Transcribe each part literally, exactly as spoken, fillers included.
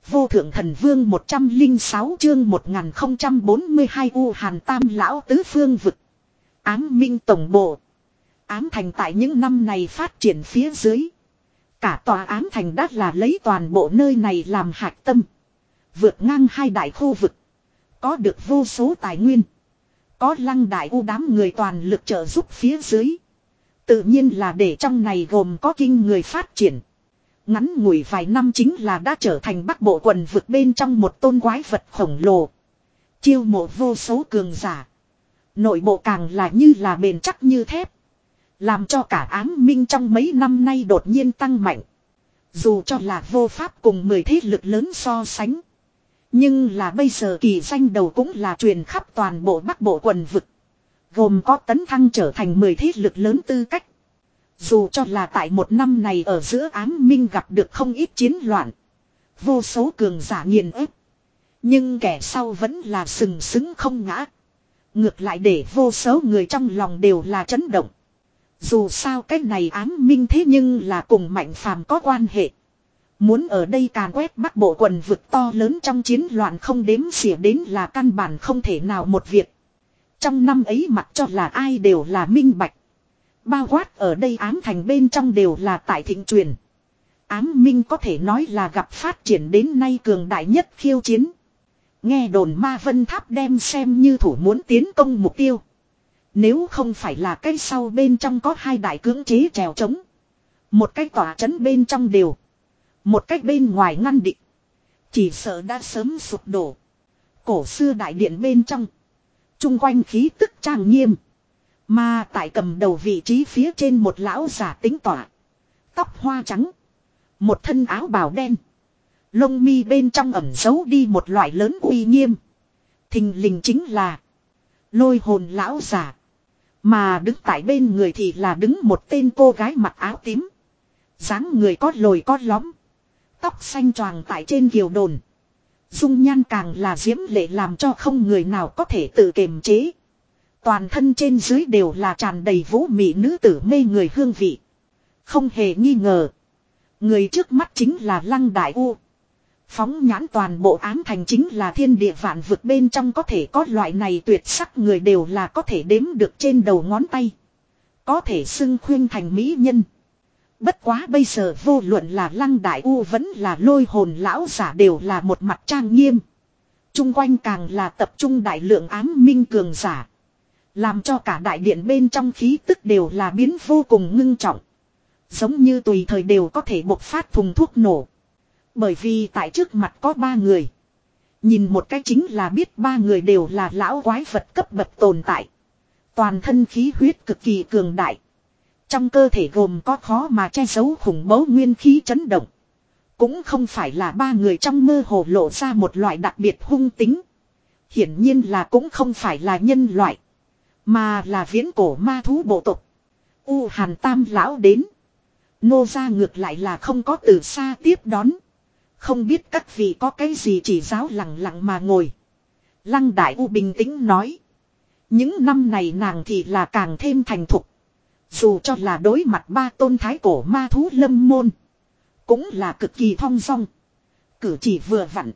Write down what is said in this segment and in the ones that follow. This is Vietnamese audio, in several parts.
Vô thượng thần vương một trăm linh sáu chương một nghìn không trăm bốn mươi hai U Hàn Tam lão tứ phương vực. Ám minh tổng bộ. Ám thành tại những năm này phát triển phía dưới. Cả tòa ám thành đã là lấy toàn bộ nơi này làm hạch tâm. Vượt ngang hai đại khu vực. Có được vô số tài nguyên. Có Lăng Đại U đám người toàn lực trợ giúp phía dưới. Tự nhiên là để trong này gồm có kinh người phát triển. Ngắn ngủi vài năm chính là đã trở thành Bắc Bộ quần vực bên trong một tôn quái vật khổng lồ. Chiêu mộ vô số cường giả. Nội bộ càng là như là bền chắc như thép. Làm cho cả ám minh trong mấy năm nay đột nhiên tăng mạnh. Dù cho là vô pháp cùng mười thế lực lớn so sánh. Nhưng là bây giờ kỳ danh đầu cũng là truyền khắp toàn bộ Bắc Bộ quần vực. Gồm có tấn thăng trở thành mười thế lực lớn tư cách. Dù cho là tại một năm này ở giữa ám minh gặp được không ít chiến loạn. Vô số cường giả nghiền ép. Nhưng kẻ sau vẫn là sừng sững không ngã. Ngược lại để vô số người trong lòng đều là chấn động. Dù sao cái này ám minh thế nhưng là cùng Mạnh Phàm có quan hệ. Muốn ở đây càn quét Bắc Bộ quần vực to lớn trong chiến loạn không đếm xỉa đến là căn bản không thể nào một việc. Trong năm ấy mặc cho là ai đều là minh bạch. Bao quát ở đây ám thành bên trong đều là tại thịnh truyền. Ám minh có thể nói là gặp phát triển đến nay cường đại nhất khiêu chiến. Nghe đồn Ma Vân Tháp đem xem như thủ muốn tiến công mục tiêu. Nếu không phải là cái sau bên trong có hai đại cưỡng chế trèo trống. Một cái tỏa trấn bên trong đều. Một cách bên ngoài ngăn địch. Chỉ sợ đã sớm sụp đổ. Cổ xưa đại điện bên trong. Trung quanh khí tức trang nghiêm. Mà tại cầm đầu vị trí phía trên một lão giả tính tỏa. Tóc hoa trắng. Một thân áo bào đen. Lông mi bên trong ẩn giấu đi một loại lớn uy nghiêm. Thình lình chính là Lôi Hồn lão giả. Mà đứng tại bên người thì là đứng một tên cô gái mặc áo tím. Dáng người có lồi có lõm. Tóc xanh choàng tại trên kiều đồn. Dung nhan càng là diễm lệ làm cho không người nào có thể tự kiềm chế. Toàn thân trên dưới đều là tràn đầy vũ mị nữ tử mê người hương vị. Không hề nghi ngờ. Người trước mắt chính là Lăng Đại U. Phóng nhãn toàn bộ ám thành chính là thiên địa vạn vực bên trong có thể có loại này tuyệt sắc người đều là có thể đếm được trên đầu ngón tay. Có thể xưng khuyên thành mỹ nhân. Bất quá bây giờ vô luận là Lăng Đại U vẫn là Lôi Hồn lão giả đều là một mặt trang nghiêm. Trung quanh càng là tập trung đại lượng ám minh cường giả. Làm cho cả đại điện bên trong khí tức đều là biến vô cùng ngưng trọng. Giống như tùy thời đều có thể bộc phát thùng thuốc nổ. Bởi vì tại trước mặt có ba người. Nhìn một cái chính là biết ba người đều là lão quái vật cấp bậc tồn tại. Toàn thân khí huyết cực kỳ cường đại. Trong cơ thể gồm có khó mà che giấu khủng bố nguyên khí chấn động. Cũng không phải là ba người trong mơ hồ lộ ra một loại đặc biệt hung tính. Hiển nhiên là cũng không phải là nhân loại. Mà là viễn cổ ma thú bộ tộc. U Hàn Tam lão đến. Nô ra ngược lại là không có từ xa tiếp đón. Không biết các vị có cái gì chỉ giáo lặng lặng mà ngồi. Lăng Đại U bình tĩnh nói. Những năm này nàng thì là càng thêm thành thục. Dù cho là đối mặt ba tôn thái cổ ma thú lâm môn. Cũng là cực kỳ thong dong. Cử chỉ vừa vặn.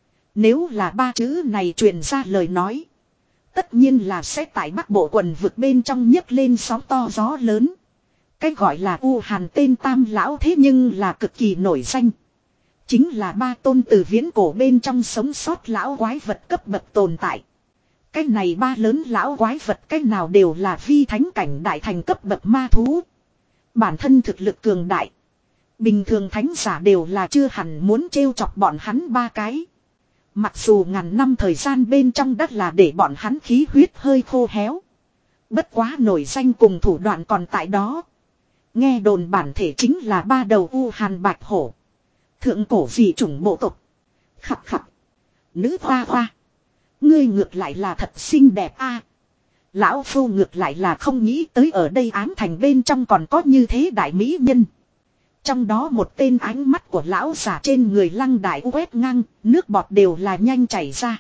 Nếu là ba chữ này truyền ra lời nói. Tất nhiên là sẽ tại Bắc Bộ quần vực bên trong nhấc lên sóng to gió lớn. Cái gọi là U Hàn tên Tam lão thế nhưng là cực kỳ nổi danh. Chính là ba tôn từ viễn cổ bên trong sống sót lão quái vật cấp bậc tồn tại. Cái này ba lớn lão quái vật cái nào đều là vi thánh cảnh đại thành cấp bậc ma thú. Bản thân thực lực cường đại. Bình thường thánh giả đều là chưa hẳn muốn trêu chọc bọn hắn ba cái. Mặc dù ngàn năm thời gian bên trong đất là để bọn hắn khí huyết hơi khô héo. Bất quá nổi danh cùng thủ đoạn còn tại đó. Nghe đồn bản thể chính là ba đầu U Hàn bạch hổ. Thượng cổ dị chủng bộ tộc. Khập khập. Nữ hoa hoa. Ngươi ngược lại là thật xinh đẹp a. Lão phu ngược lại là không nghĩ tới ở đây ám thành bên trong còn có như thế đại mỹ nhân. Trong đó một tên ánh mắt của lão giả trên người Lăng Đại U quét ngang, nước bọt đều là nhanh chảy ra.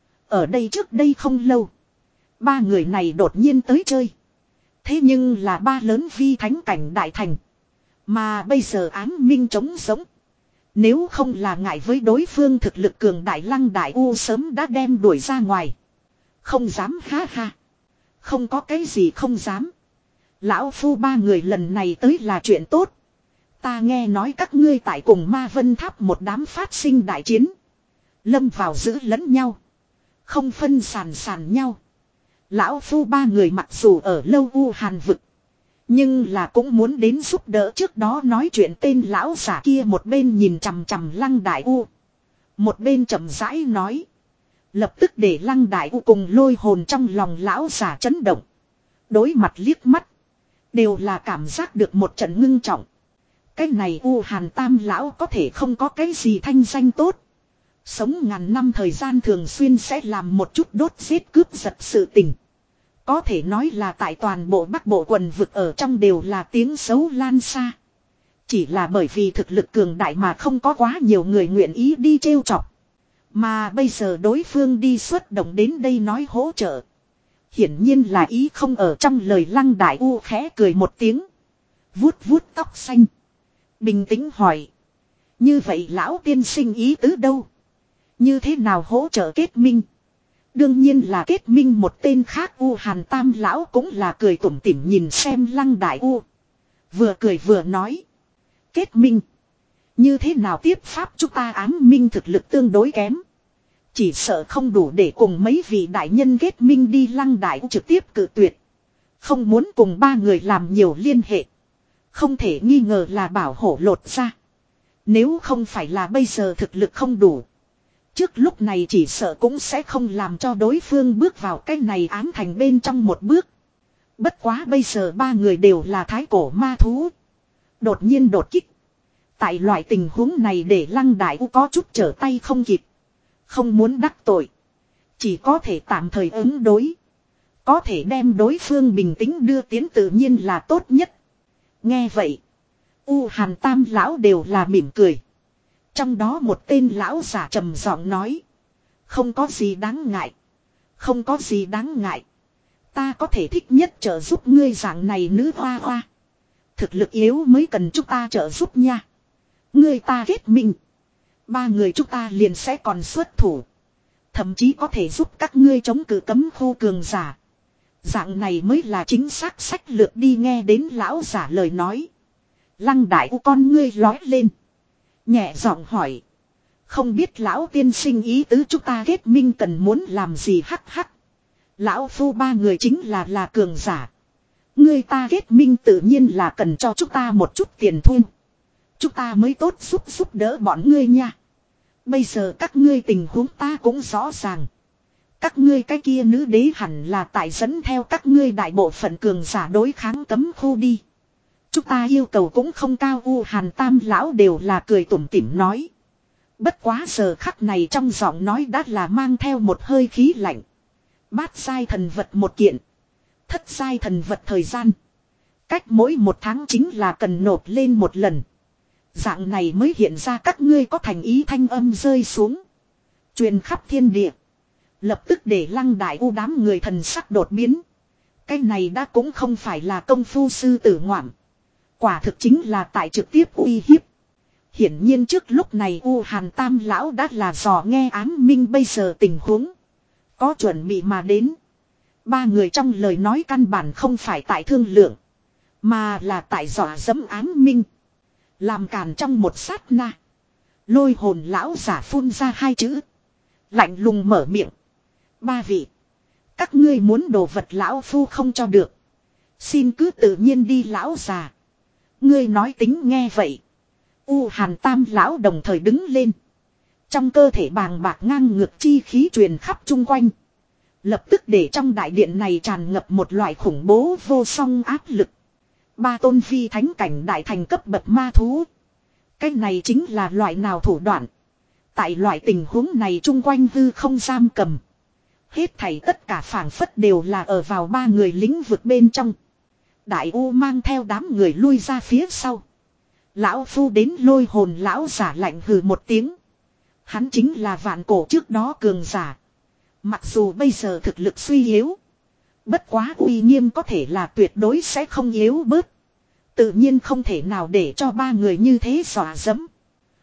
Ở đây trước đây không lâu. Ba người này đột nhiên tới chơi. Thế nhưng là ba lớn vi thánh cảnh đại thành. Mà bây giờ ám minh trống sống. Nếu không là ngại với đối phương thực lực cường đại, Lăng Đại U sớm đã đem đuổi ra ngoài. Không dám, ha ha. Không có cái gì không dám. Lão phu ba người lần này tới là chuyện tốt. Ta nghe nói các ngươi tại cùng Ma Vân Tháp một đám phát sinh đại chiến. Lâm vào giữ lẫn nhau. Không phân sàn sàn nhau. Lão phu ba người mặc dù ở lâu U Hàn vực. Nhưng là cũng muốn đến giúp đỡ. Trước đó nói chuyện tên lão giả kia một bên nhìn chằm chằm Lăng Đại U. Một bên chậm rãi nói. Lập tức để Lăng Đại U cùng lôi hồn trong lòng lão giả chấn động. Đối mặt liếc mắt. Đều là cảm giác được một trận ngưng trọng. Cái này U Hàn Tam lão có thể không có cái gì thanh danh tốt. Sống ngàn năm thời gian thường xuyên sẽ làm một chút đốt giết cướp giật sự tình. Có thể nói là tại toàn bộ Bắc Bộ quần vực ở trong đều là tiếng xấu lan xa. Chỉ là bởi vì thực lực cường đại mà không có quá nhiều người nguyện ý đi trêu chọc. Mà bây giờ đối phương đi xuất động đến đây nói hỗ trợ. Hiển nhiên là ý không ở trong lời. Lăng Đại U khẽ cười một tiếng. Vuốt vuốt tóc xanh. Bình tĩnh hỏi. Như vậy lão tiên sinh ý tứ đâu? Như thế nào hỗ trợ kết minh? Đương nhiên là kết minh. Một tên khác U Hàn Tam lão cũng là cười tủm tỉm nhìn xem Lăng Đại U. Vừa cười vừa nói. Kết minh. Như thế nào tiếp pháp chúng ta ám minh thực lực tương đối kém. Chỉ sợ không đủ để cùng mấy vị đại nhân kết minh đi. Lăng Đại U trực tiếp cự tuyệt. Không muốn cùng ba người làm nhiều liên hệ. Không thể nghi ngờ là bảo hổ lột ra. Nếu không phải là bây giờ thực lực không đủ. Trước lúc này chỉ sợ cũng sẽ không làm cho đối phương bước vào cái này ám thành bên trong một bước. Bất quá bây giờ ba người đều là thái cổ ma thú. Đột nhiên đột kích. Tại loại tình huống này để Lăng Đại U có chút trở tay không kịp. Không muốn đắc tội. Chỉ có thể tạm thời ứng đối. Có thể đem đối phương bình tĩnh đưa tiến tự nhiên là tốt nhất. Nghe vậy. U Hàn Tam lão đều là mỉm cười. Trong đó một tên lão giả trầm giọng nói. Không có gì đáng ngại. Không có gì đáng ngại. Ta có thể thích nhất trợ giúp ngươi dạng này nữ hoa hoa. Thực lực yếu mới cần chúng ta trợ giúp nha. Ngươi ta kết minh. Ba người chúng ta liền sẽ còn xuất thủ. Thậm chí có thể giúp các ngươi chống cự cấm khu cường giả. Dạng này mới là chính xác sách lược đi. Nghe đến lão giả lời nói. Lăng Đại U con ngươi lói lên. Nhẹ giọng hỏi. Không biết lão tiên sinh ý tứ chúng ta kết minh cần muốn làm gì? Hắc hắc. Lão phu ba người chính là là cường giả. Người ta kết minh tự nhiên là cần cho chúng ta một chút tiền thu. Chúng ta mới tốt giúp giúp đỡ bọn ngươi nha. Bây giờ các ngươi tình huống ta cũng rõ ràng. Các ngươi cái kia nữ đế hẳn là tại dẫn theo các ngươi đại bộ phận cường giả đối kháng cấm khu đi. Chúng ta yêu cầu cũng không cao. U Hàn Tam lão đều là cười tủm tỉm nói. Bất quá giờ khắc này trong giọng nói đã là mang theo một hơi khí lạnh. Bát giai thần vật một kiện. Thất giai thần vật thời gian. Cách mỗi một tháng chính là cần nộp lên một lần. Dạng này mới hiện ra các ngươi có thành ý. Thanh âm rơi xuống. Truyền khắp thiên địa. Lập tức để Lăng Đại U đám người thần sắc đột biến. Cái này đã cũng không phải là công phu sư tử ngoạm. Quả thực chính là tại trực tiếp uy hiếp. Hiển nhiên trước lúc này U Hàn Tam lão đã là dò nghe ám minh bây giờ tình huống. Có chuẩn bị mà đến. Ba người trong lời nói căn bản không phải tại thương lượng. Mà là tại dò dẫm ám minh. Làm càn trong một sát na. Lôi hồn lão giả phun ra hai chữ. Lạnh lùng mở miệng. Ba vị. Các ngươi muốn đồ vật lão phu không cho được. Xin cứ tự nhiên đi lão già. Ngươi nói tính nghe vậy. U Hàn Tam lão đồng thời đứng lên. Trong cơ thể bàng bạc ngang ngược chi khí truyền khắp chung quanh. Lập tức để trong đại điện này tràn ngập một loại khủng bố vô song áp lực. Ba tôn vi thánh cảnh đại thành cấp bậc ma thú. Cái này chính là loại nào thủ đoạn. Tại loại tình huống này chung quanh hư không giam cầm. Hết thảy tất cả phảng phất đều là ở vào ba người lĩnh vực bên trong. Đại U mang theo đám người lui ra phía sau. Lão phu đến. Lôi hồn lão giả lạnh hừ một tiếng. Hắn chính là vạn cổ trước đó cường giả. Mặc dù bây giờ thực lực suy yếu. Bất quá uy nghiêm có thể là tuyệt đối sẽ không yếu bớt. Tự nhiên không thể nào để cho ba người như thế dọa dẫm.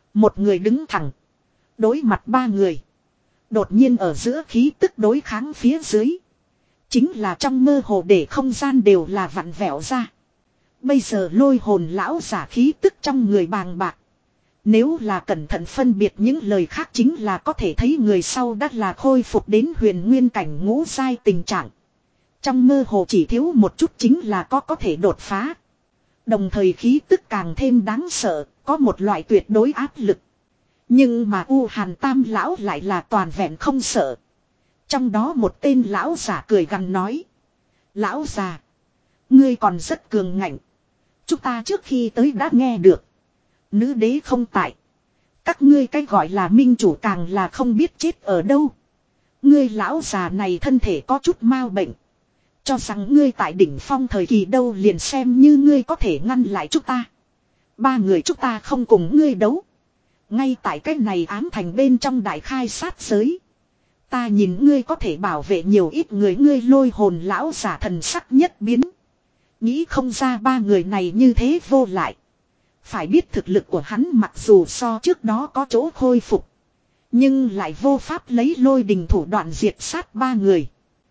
Một người đứng thẳng. Đối mặt ba người. Đột nhiên ở giữa khí tức đối kháng phía dưới. Chính là trong mơ hồ để không gian đều là vặn vẹo ra. Bây giờ lôi hồn lão giả khí tức trong người bàng bạc. Nếu là cẩn thận phân biệt những lời khác chính là có thể thấy người sau đã là khôi phục đến huyền nguyên cảnh ngũ giai tình trạng. Trong mơ hồ chỉ thiếu một chút chính là có có thể đột phá. Đồng thời khí tức càng thêm đáng sợ, có một loại tuyệt đối áp lực. Nhưng mà U Hàn Tam lão lại là toàn vẹn không sợ. Trong đó một tên lão giả cười gằn nói. Lão già, ngươi còn rất cường ngạnh. Chúng ta trước khi tới đã nghe được. Nữ đế không tại. Các ngươi cái gọi là minh chủ càng là không biết chết ở đâu. Ngươi lão già này thân thể có chút mau bệnh. Cho rằng ngươi tại đỉnh phong thời kỳ đâu liền xem như ngươi có thể ngăn lại chúng ta. Ba người chúng ta không cùng ngươi đấu. Ngay tại cái này ám thành bên trong đại khai sát giới. Ta nhìn ngươi có thể bảo vệ nhiều ít người, ngươi lôi hồn lão giả thần sắc nhất biến. Nghĩ không ra ba người này như thế vô lại. Phải biết thực lực của hắn mặc dù so trước đó có chỗ khôi phục. Nhưng lại vô pháp lấy lôi đình thủ đoạn diệt sát ba người.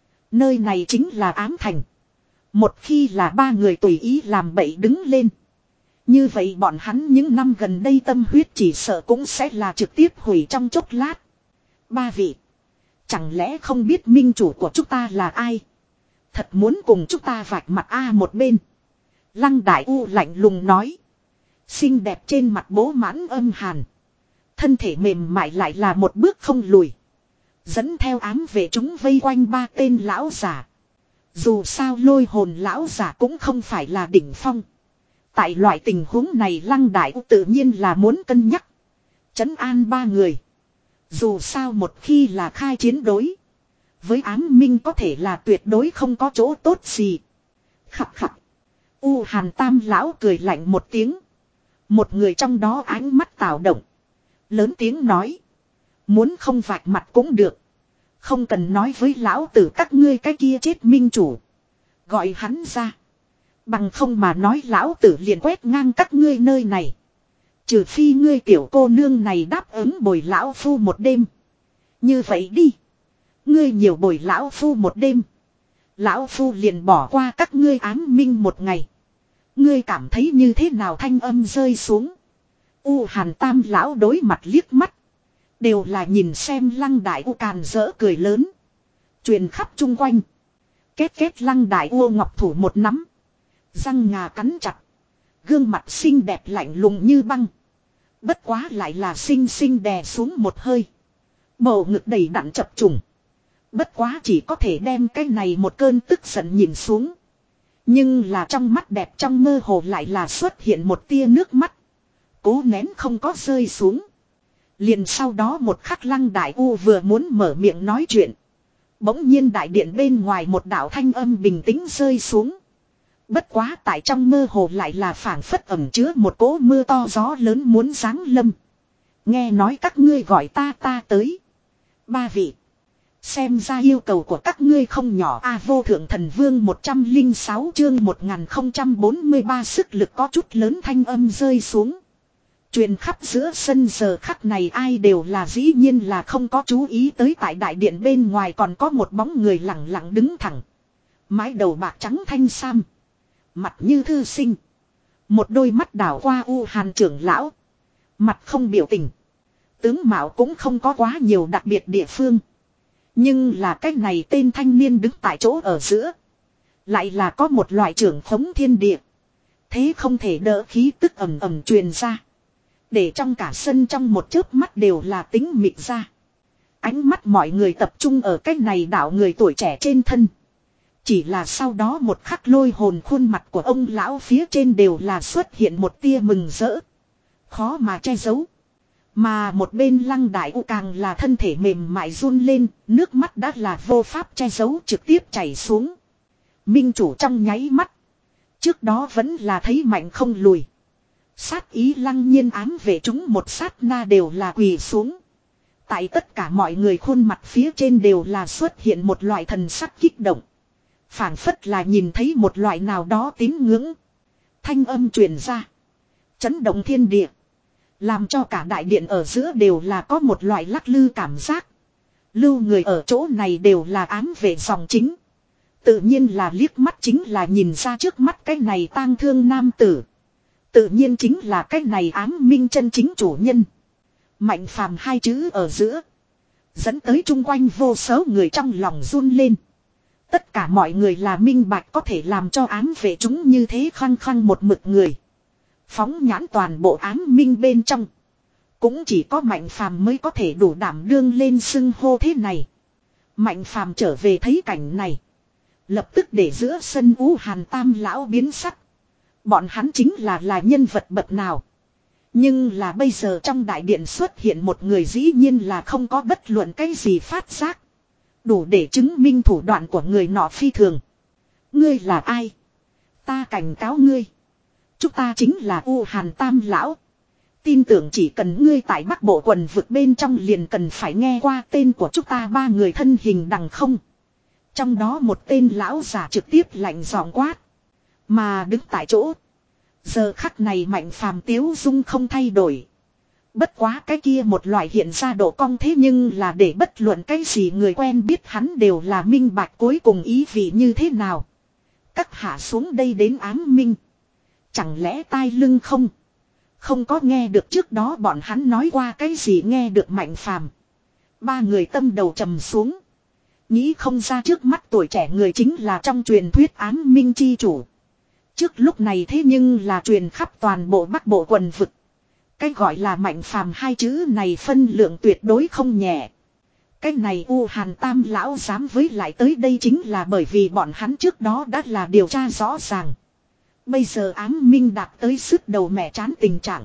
Nơi này chính là ám thành. Một khi là ba người tùy ý làm bậy đứng lên. Như vậy bọn hắn những năm gần đây tâm huyết chỉ sợ cũng sẽ là trực tiếp hủy trong chốc lát. Ba vị. Chẳng lẽ không biết minh chủ của chúng ta là ai? Thật muốn cùng chúng ta vạch mặt A một bên. Lăng Đại U lạnh lùng nói. Xinh đẹp trên mặt bố mãn âm hàn. Thân thể mềm mại lại là một bước không lùi. Dẫn theo ám vệ chúng vây quanh ba tên lão giả. Dù sao lôi hồn lão giả cũng không phải là đỉnh phong. Tại loại tình huống này Lăng Đại U tự nhiên là muốn cân nhắc. Trấn an ba người. Dù sao một khi là khai chiến đối. Với ám minh có thể là tuyệt đối không có chỗ tốt gì. Khập khập. U Hàn Tam lão cười lạnh một tiếng. Một người trong đó ánh mắt tạo động. Lớn tiếng nói. Muốn không vạch mặt cũng được. Không cần nói với lão tử các ngươi cái kia chết minh chủ. Gọi hắn ra. Bằng không mà nói lão tử liền quét ngang các ngươi nơi này. Trừ phi ngươi tiểu cô nương này đáp ứng bồi lão phu một đêm. Như vậy đi. Ngươi nhiều bồi lão phu một đêm. Lão phu liền bỏ qua các ngươi ám minh một ngày. Ngươi cảm thấy như thế nào? Thanh âm rơi xuống. U Hàn Tam lão đối mặt liếc mắt. Đều là nhìn xem Lăng Đại U càn rỡ cười lớn. Truyền khắp chung quanh. Kết kết Lăng Đại U ngọc thủ một nắm. Răng ngà cắn chặt. Gương mặt xinh đẹp lạnh lùng như băng. Bất quá lại là xinh xinh đè xuống một hơi. Bầu ngực đầy đặn chập trùng. Bất quá chỉ có thể đem cái này một cơn tức giận nhìn xuống. Nhưng là trong mắt đẹp trong mơ hồ lại là xuất hiện một tia nước mắt. Cố nén không có rơi xuống. Liền sau đó một khắc Lăng Đại U vừa muốn mở miệng nói chuyện. Bỗng nhiên đại điện bên ngoài một đạo thanh âm bình tĩnh rơi xuống. Bất quá tại trong mơ hồ lại là phảng phất ẩm chứa một cỗ mưa to gió lớn muốn giáng lâm. Nghe nói các ngươi gọi ta ta tới. Ba vị. Xem ra yêu cầu của các ngươi không nhỏ. A Vô Thượng Thần Vương một trăm lẻ sáu chương một nghìn không trăm bốn mươi ba sức lực có chút lớn thanh âm rơi xuống. Truyền khắp giữa sân giờ khắc này ai đều là dĩ nhiên là không có chú ý tới tại đại điện bên ngoài còn có một bóng người lặng lặng đứng thẳng. Mái đầu bạc trắng thanh sam. Mặt như thư sinh. Một đôi mắt đảo qua U Hàn trưởng lão. Mặt không biểu tình. Tướng mạo cũng không có quá nhiều đặc biệt địa phương. Nhưng là cái này tên thanh niên đứng tại chỗ ở giữa. Lại là có một loại trưởng khống thiên địa. Thế không thể đỡ khí tức ầm ầm truyền ra. Để trong cả sân trong một chớp mắt đều là tính mịt ra. Ánh mắt mọi người tập trung ở cái này đảo người tuổi trẻ trên thân. Chỉ là sau đó một khắc lôi hồn khuôn mặt của ông lão phía trên đều là xuất hiện một tia mừng rỡ. Khó mà che giấu. Mà một bên Lăng Đại U càng là thân thể mềm mại run lên, nước mắt đã là vô pháp che giấu trực tiếp chảy xuống. Minh chủ trong nháy mắt. Trước đó vẫn là thấy mạnh không lùi. Sát ý lăng nhiên ám về chúng một sát na đều là quỳ xuống. Tại tất cả mọi người khuôn mặt phía trên đều là xuất hiện một loại thần sắc kích động. Phảng phất là nhìn thấy một loại nào đó tín ngưỡng. Thanh âm truyền ra. Chấn động thiên địa. Làm cho cả đại điện ở giữa đều là có một loại lắc lư cảm giác. Lưu người ở chỗ này đều là ám vệ dòng chính. Tự nhiên là liếc mắt chính là nhìn ra trước mắt cái này tang thương nam tử. Tự nhiên chính là cái này ám minh chân chính chủ nhân. Mạnh phàm hai chữ ở giữa. Dẫn tới chung quanh vô số người trong lòng run lên. Tất cả mọi người là minh bạch có thể làm cho ám vệ chúng như thế khăng khăng một mực người. Phóng nhãn toàn bộ ám minh bên trong. Cũng chỉ có Mạnh phàm mới có thể đủ đảm đương lên xưng hô thế này. Mạnh phàm trở về thấy cảnh này. Lập tức để giữa sân U Hàn Tam lão biến sắc. Bọn hắn chính là là nhân vật bậc nào. Nhưng là bây giờ trong đại điện xuất hiện một người dĩ nhiên là không có bất luận cái gì phát giác. Đủ để chứng minh thủ đoạn của người nọ phi thường. Ngươi là ai? Ta cảnh cáo ngươi. Chúng ta chính là U Hàn Tam lão. Tin tưởng chỉ cần ngươi tại Bắc Bộ quần vực bên trong liền cần phải nghe qua tên của chúng ta ba người thân hình đằng không. Trong đó một tên lão giả trực tiếp lạnh giọng quát. Mà đứng tại chỗ. Giờ khắc này Mạnh phàm tiếu dung không thay đổi. Bất quá cái kia một loại hiện ra độ cong thế nhưng là để bất luận cái gì người quen biết hắn đều là minh bạch cuối cùng ý vị như thế nào. Các hạ xuống đây đến ám minh. Chẳng lẽ tai lưng không? Không có nghe được trước đó bọn hắn nói qua cái gì nghe được Mạnh phàm. Ba người tâm đầu trầm xuống. Nghĩ không ra trước mắt tuổi trẻ người chính là trong truyền thuyết ám minh chi chủ. Trước lúc này thế nhưng là truyền khắp toàn bộ Bắc Bộ quần vực. Cái gọi là Mạnh phàm hai chữ này phân lượng tuyệt đối không nhẹ. Cái này U Hàn Tam lão dám với lại tới đây chính là bởi vì bọn hắn trước đó đã là điều tra rõ ràng. Bây giờ ám minh đạt tới sức đầu mẹ chán tình trạng.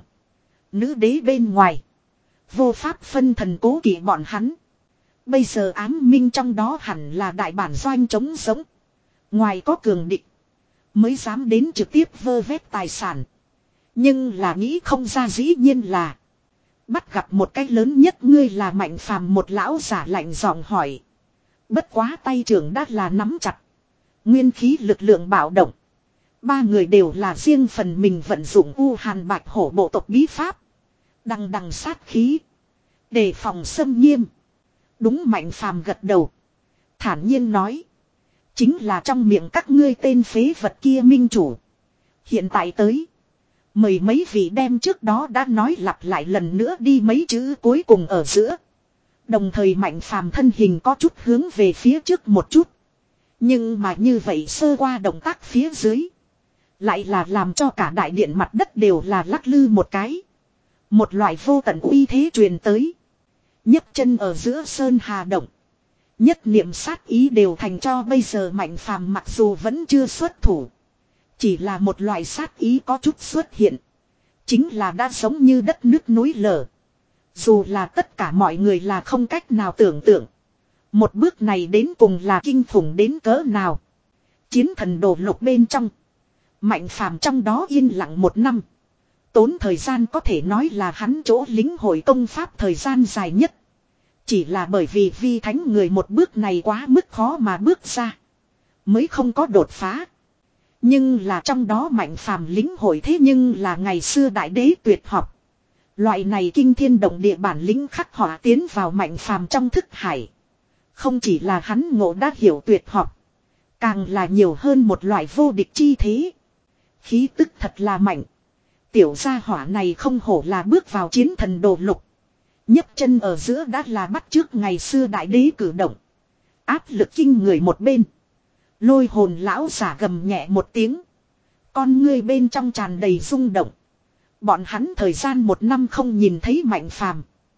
Nữ đế bên ngoài. Vô pháp phân thần cố kỵ bọn hắn. Bây giờ ám minh trong đó hẳn là đại bản doanh chống sống. Ngoài có cường địch. Mới dám đến trực tiếp vơ vét tài sản. Nhưng là nghĩ không ra dĩ nhiên là. Bắt gặp một cái lớn nhất ngươi là Mạnh phàm một lão giả lạnh giọng hỏi. Bất quá tay trưởng đã là nắm chặt. Nguyên khí lực lượng bạo động. Ba người đều là riêng phần mình vận dụng U Hàn Bạch Hổ bộ tộc bí pháp. Đằng đằng sát khí. Đề phòng xâm nghiêm. Đúng Mạnh phàm gật đầu. Thản nhiên nói. Chính là trong miệng các ngươi tên phế vật kia minh chủ. Hiện tại tới. Mời mấy vị đem trước đó đã nói lặp lại lần nữa đi mấy chữ cuối cùng ở giữa. Đồng thời Mạnh phàm thân hình có chút hướng về phía trước một chút. Nhưng mà như vậy sơ qua động tác phía dưới. Lại là làm cho cả đại điện mặt đất đều là lắc lư một cái. Một loại vô tận uy thế truyền tới. nhấc chân ở giữa sơn hà động. Nhất niệm sát ý đều thành cho bây giờ Mạnh phàm mặc dù vẫn chưa xuất thủ. Chỉ là một loại sát ý có chút xuất hiện. Chính là đã giống như đất nước núi lở. Dù là tất cả mọi người là không cách nào tưởng tượng. Một bước này đến cùng là kinh khủng đến cỡ nào. Chiến thần đồ lục bên trong. Mạnh phàm trong đó yên lặng một năm. Tốn thời gian có thể nói là hắn chỗ lính hội công pháp thời gian dài nhất. Chỉ là bởi vì vi thánh người một bước này quá mức khó mà bước ra. Mới không có đột phá. Nhưng là trong đó Mạnh phàm lính hội thế nhưng là ngày xưa đại đế tuyệt học. Loại này kinh thiên động địa bản lĩnh khắc họa tiến vào Mạnh phàm trong thức hải. Không chỉ là hắn ngộ đã hiểu tuyệt học. Càng là nhiều hơn một loại vô địch chi thế. Khí tức thật là mạnh. Tiểu gia hỏa này không hổ là bước vào chiến thần đồ lục. nhấc chân ở giữa đã là bắt trước ngày xưa đại đế cử động. Áp lực kinh người một bên. Lôi hồn lão giả gầm nhẹ một tiếng. Con ngươi bên trong tràn đầy rung động. Bọn hắn thời gian một năm không nhìn thấy Mạnh phàm.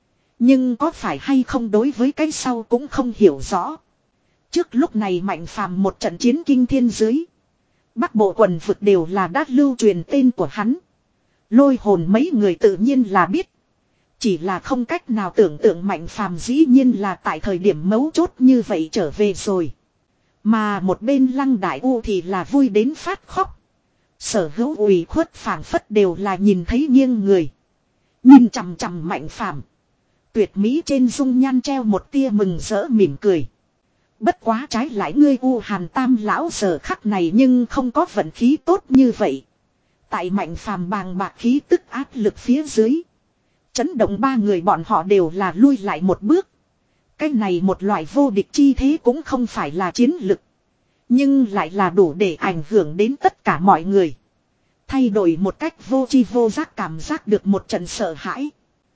Nhưng có phải hay không đối với cái sau cũng không hiểu rõ. Trước lúc này Mạnh phàm một trận chiến kinh thiên dưới. Bắc Bộ quần vực đều là đã lưu truyền tên của hắn. Lôi hồn mấy người tự nhiên là biết. Chỉ là không cách nào tưởng tượng Mạnh phàm dĩ nhiên là tại thời điểm mấu chốt như vậy trở về rồi. Mà một bên Lăng Đại U thì là vui đến phát khóc. Sở hữu ủy khuất phảng phất đều là nhìn thấy nghiêng người. Nhìn chằm chằm Mạnh phàm. Tuyệt mỹ trên dung nhan treo một tia mừng rỡ mỉm cười. Bất quá trái lại ngươi U Hàn Tam lão giờ khắc này nhưng không có vận khí tốt như vậy. Tại Mạnh phàm bàng bạc khí tức áp lực phía dưới. Chấn động ba người bọn họ đều là lui lại một bước. Cái này một loại vô địch chi thế cũng không phải là chiến lực. Nhưng lại là đủ để ảnh hưởng đến tất cả mọi người. Thay đổi một cách vô chi vô giác cảm giác được một trận sợ hãi.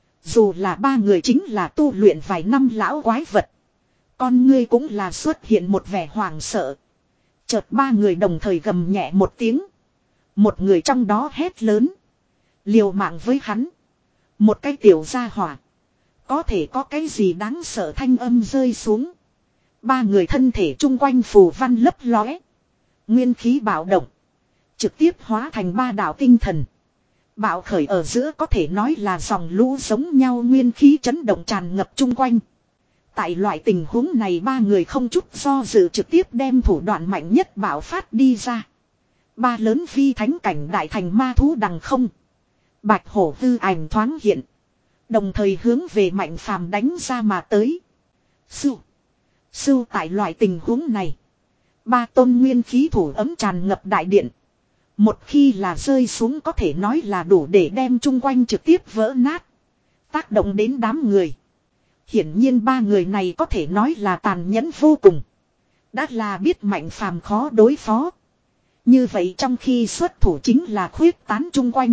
Dù là ba người chính là tu luyện vài năm lão quái vật. Con ngươi cũng là xuất hiện một vẻ hoảng sợ. Chợt ba người đồng thời gầm nhẹ một tiếng. Một người trong đó hét lớn. Liều mạng với hắn. Một cái tiểu gia hỏa. Có thể có cái gì đáng sợ thanh âm rơi xuống. Ba người thân thể chung quanh phù văn lấp lóe. Nguyên khí bạo động. Trực tiếp hóa thành ba đạo tinh thần. Bạo khởi ở giữa có thể nói là dòng lũ giống nhau nguyên khí chấn động tràn ngập chung quanh. Tại loại tình huống này ba người không chút do dự trực tiếp đem thủ đoạn mạnh nhất bạo phát đi ra. Ba lớn vi thánh cảnh đại thành ma thú đằng không. Bạch hổ hư ảnh thoáng hiện. Đồng thời hướng về Mạnh Phàm đánh ra mà tới. Sưu. Sưu tại loại tình huống này. Ba tôn nguyên khí thủ ấm tràn ngập đại điện. Một khi là rơi xuống có thể nói là đủ để đem chung quanh trực tiếp vỡ nát. Tác động đến đám người. Hiển nhiên ba người này có thể nói là tàn nhẫn vô cùng. Đã là biết Mạnh Phàm khó đối phó. Như vậy trong khi xuất thủ chính là khuyết tán chung quanh.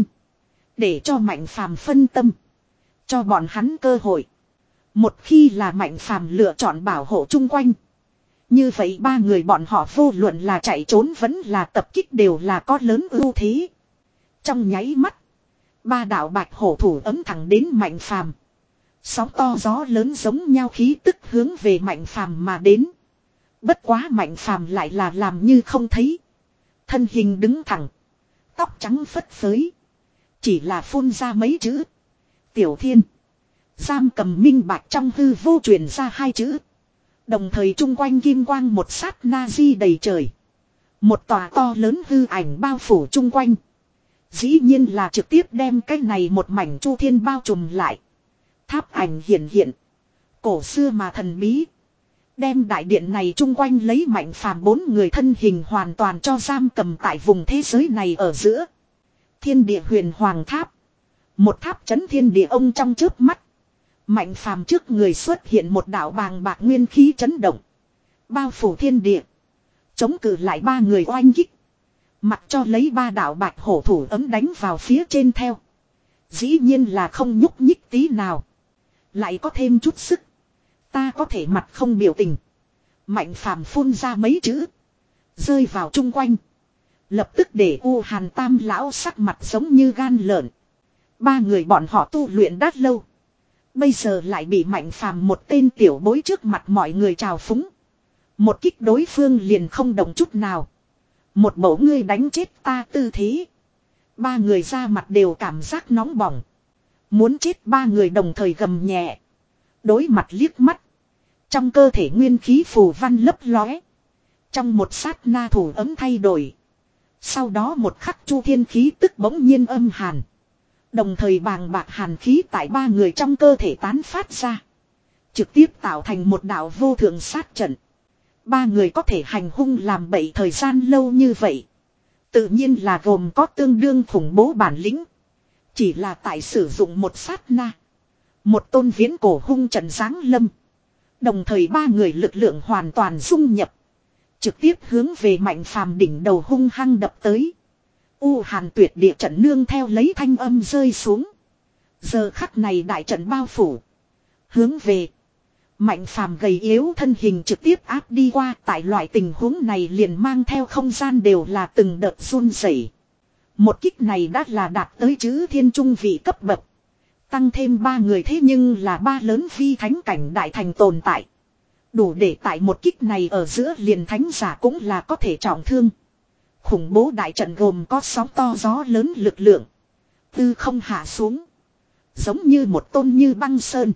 Để cho Mạnh Phàm phân tâm. Cho bọn hắn cơ hội. Một khi là Mạnh Phàm lựa chọn bảo hộ chung quanh. Như vậy ba người bọn họ vô luận là chạy trốn vẫn là tập kích đều là có lớn ưu thế. Trong nháy mắt. Ba đạo bạch hổ thủ ấm thẳng đến Mạnh Phàm. Sóng to gió lớn giống nhau khí tức hướng về Mạnh Phàm mà đến. Bất quá Mạnh Phàm lại là làm như không thấy. Thân hình đứng thẳng. Tóc trắng phất phới. Chỉ là phun ra mấy chữ. Tiểu Thiên. Giam cầm minh bạch trong hư vô truyền ra hai chữ. Đồng thời chung quanh kim quang một sát na di đầy trời. Một tòa to lớn hư ảnh bao phủ chung quanh. Dĩ nhiên là trực tiếp đem cái này một mảnh chu thiên bao trùm lại. Tháp ảnh hiện hiện. Cổ xưa mà thần bí. Đem đại điện này chung quanh lấy Mạnh Phàm bốn người thân hình hoàn toàn cho giam cầm tại vùng thế giới này ở giữa. Thiên địa huyền hoàng tháp. Một tháp chấn thiên địa ông trong chớp mắt. Mạnh Phàm trước người xuất hiện một đạo bàng bạc nguyên khí chấn động. Bao phủ thiên địa. Chống cự lại ba người oanh kích. Mặc cho lấy ba đạo bạch hổ thủ ấm đánh vào phía trên theo. Dĩ nhiên là không nhúc nhích tí nào. Lại có thêm chút sức. Ta có thể mặt không biểu tình. Mạnh Phàm phun ra mấy chữ. Rơi vào chung quanh. Lập tức để U Hàn Tam lão sắc mặt giống như gan lợn. Ba người bọn họ tu luyện đã lâu. Bây giờ lại bị Mạnh Phàm một tên tiểu bối trước mặt mọi người trào phúng. Một kích đối phương liền không động chút nào. Một mẫu ngươi đánh chết ta tư thế. Ba người ra mặt đều cảm giác nóng bỏng. Muốn chết ba người đồng thời gầm nhẹ. Đối mặt liếc mắt. Trong cơ thể nguyên khí phù văn lấp lóe. Trong một sát na thủ ấm thay đổi. Sau đó một khắc chu thiên khí tức bỗng nhiên âm hàn. Đồng thời bàng bạc hàn khí tại ba người trong cơ thể tán phát ra. Trực tiếp tạo thành một đạo vô thượng sát trận. Ba người có thể hành hung làm bậy thời gian lâu như vậy. Tự nhiên là gồm có tương đương khủng bố bản lĩnh. Chỉ là tại sử dụng một sát na. Một tôn viễn cổ hung trận giáng lâm. Đồng thời ba người lực lượng hoàn toàn dung nhập. Trực tiếp hướng về Mạnh Phàm đỉnh đầu hung hăng đập tới. U Hàn tuyệt địa trận nương theo lấy thanh âm rơi xuống. Giờ khắc này đại trận bao phủ. Hướng về. Mạnh Phàm gầy yếu thân hình trực tiếp áp đi qua. Tại loại tình huống này liền mang theo không gian đều là từng đợt run rẩy. Một kích này đã là đạt tới chữ thiên trung vị cấp bậc. Tăng thêm ba người thế nhưng là ba lớn vi thánh cảnh đại thành tồn tại. Đủ để tại một kích này ở giữa liền thánh giả cũng là có thể trọng thương. Khủng bố đại trận gồm có sóng to gió lớn lực lượng. Tư không hạ xuống. Giống như một tôn như băng sơn.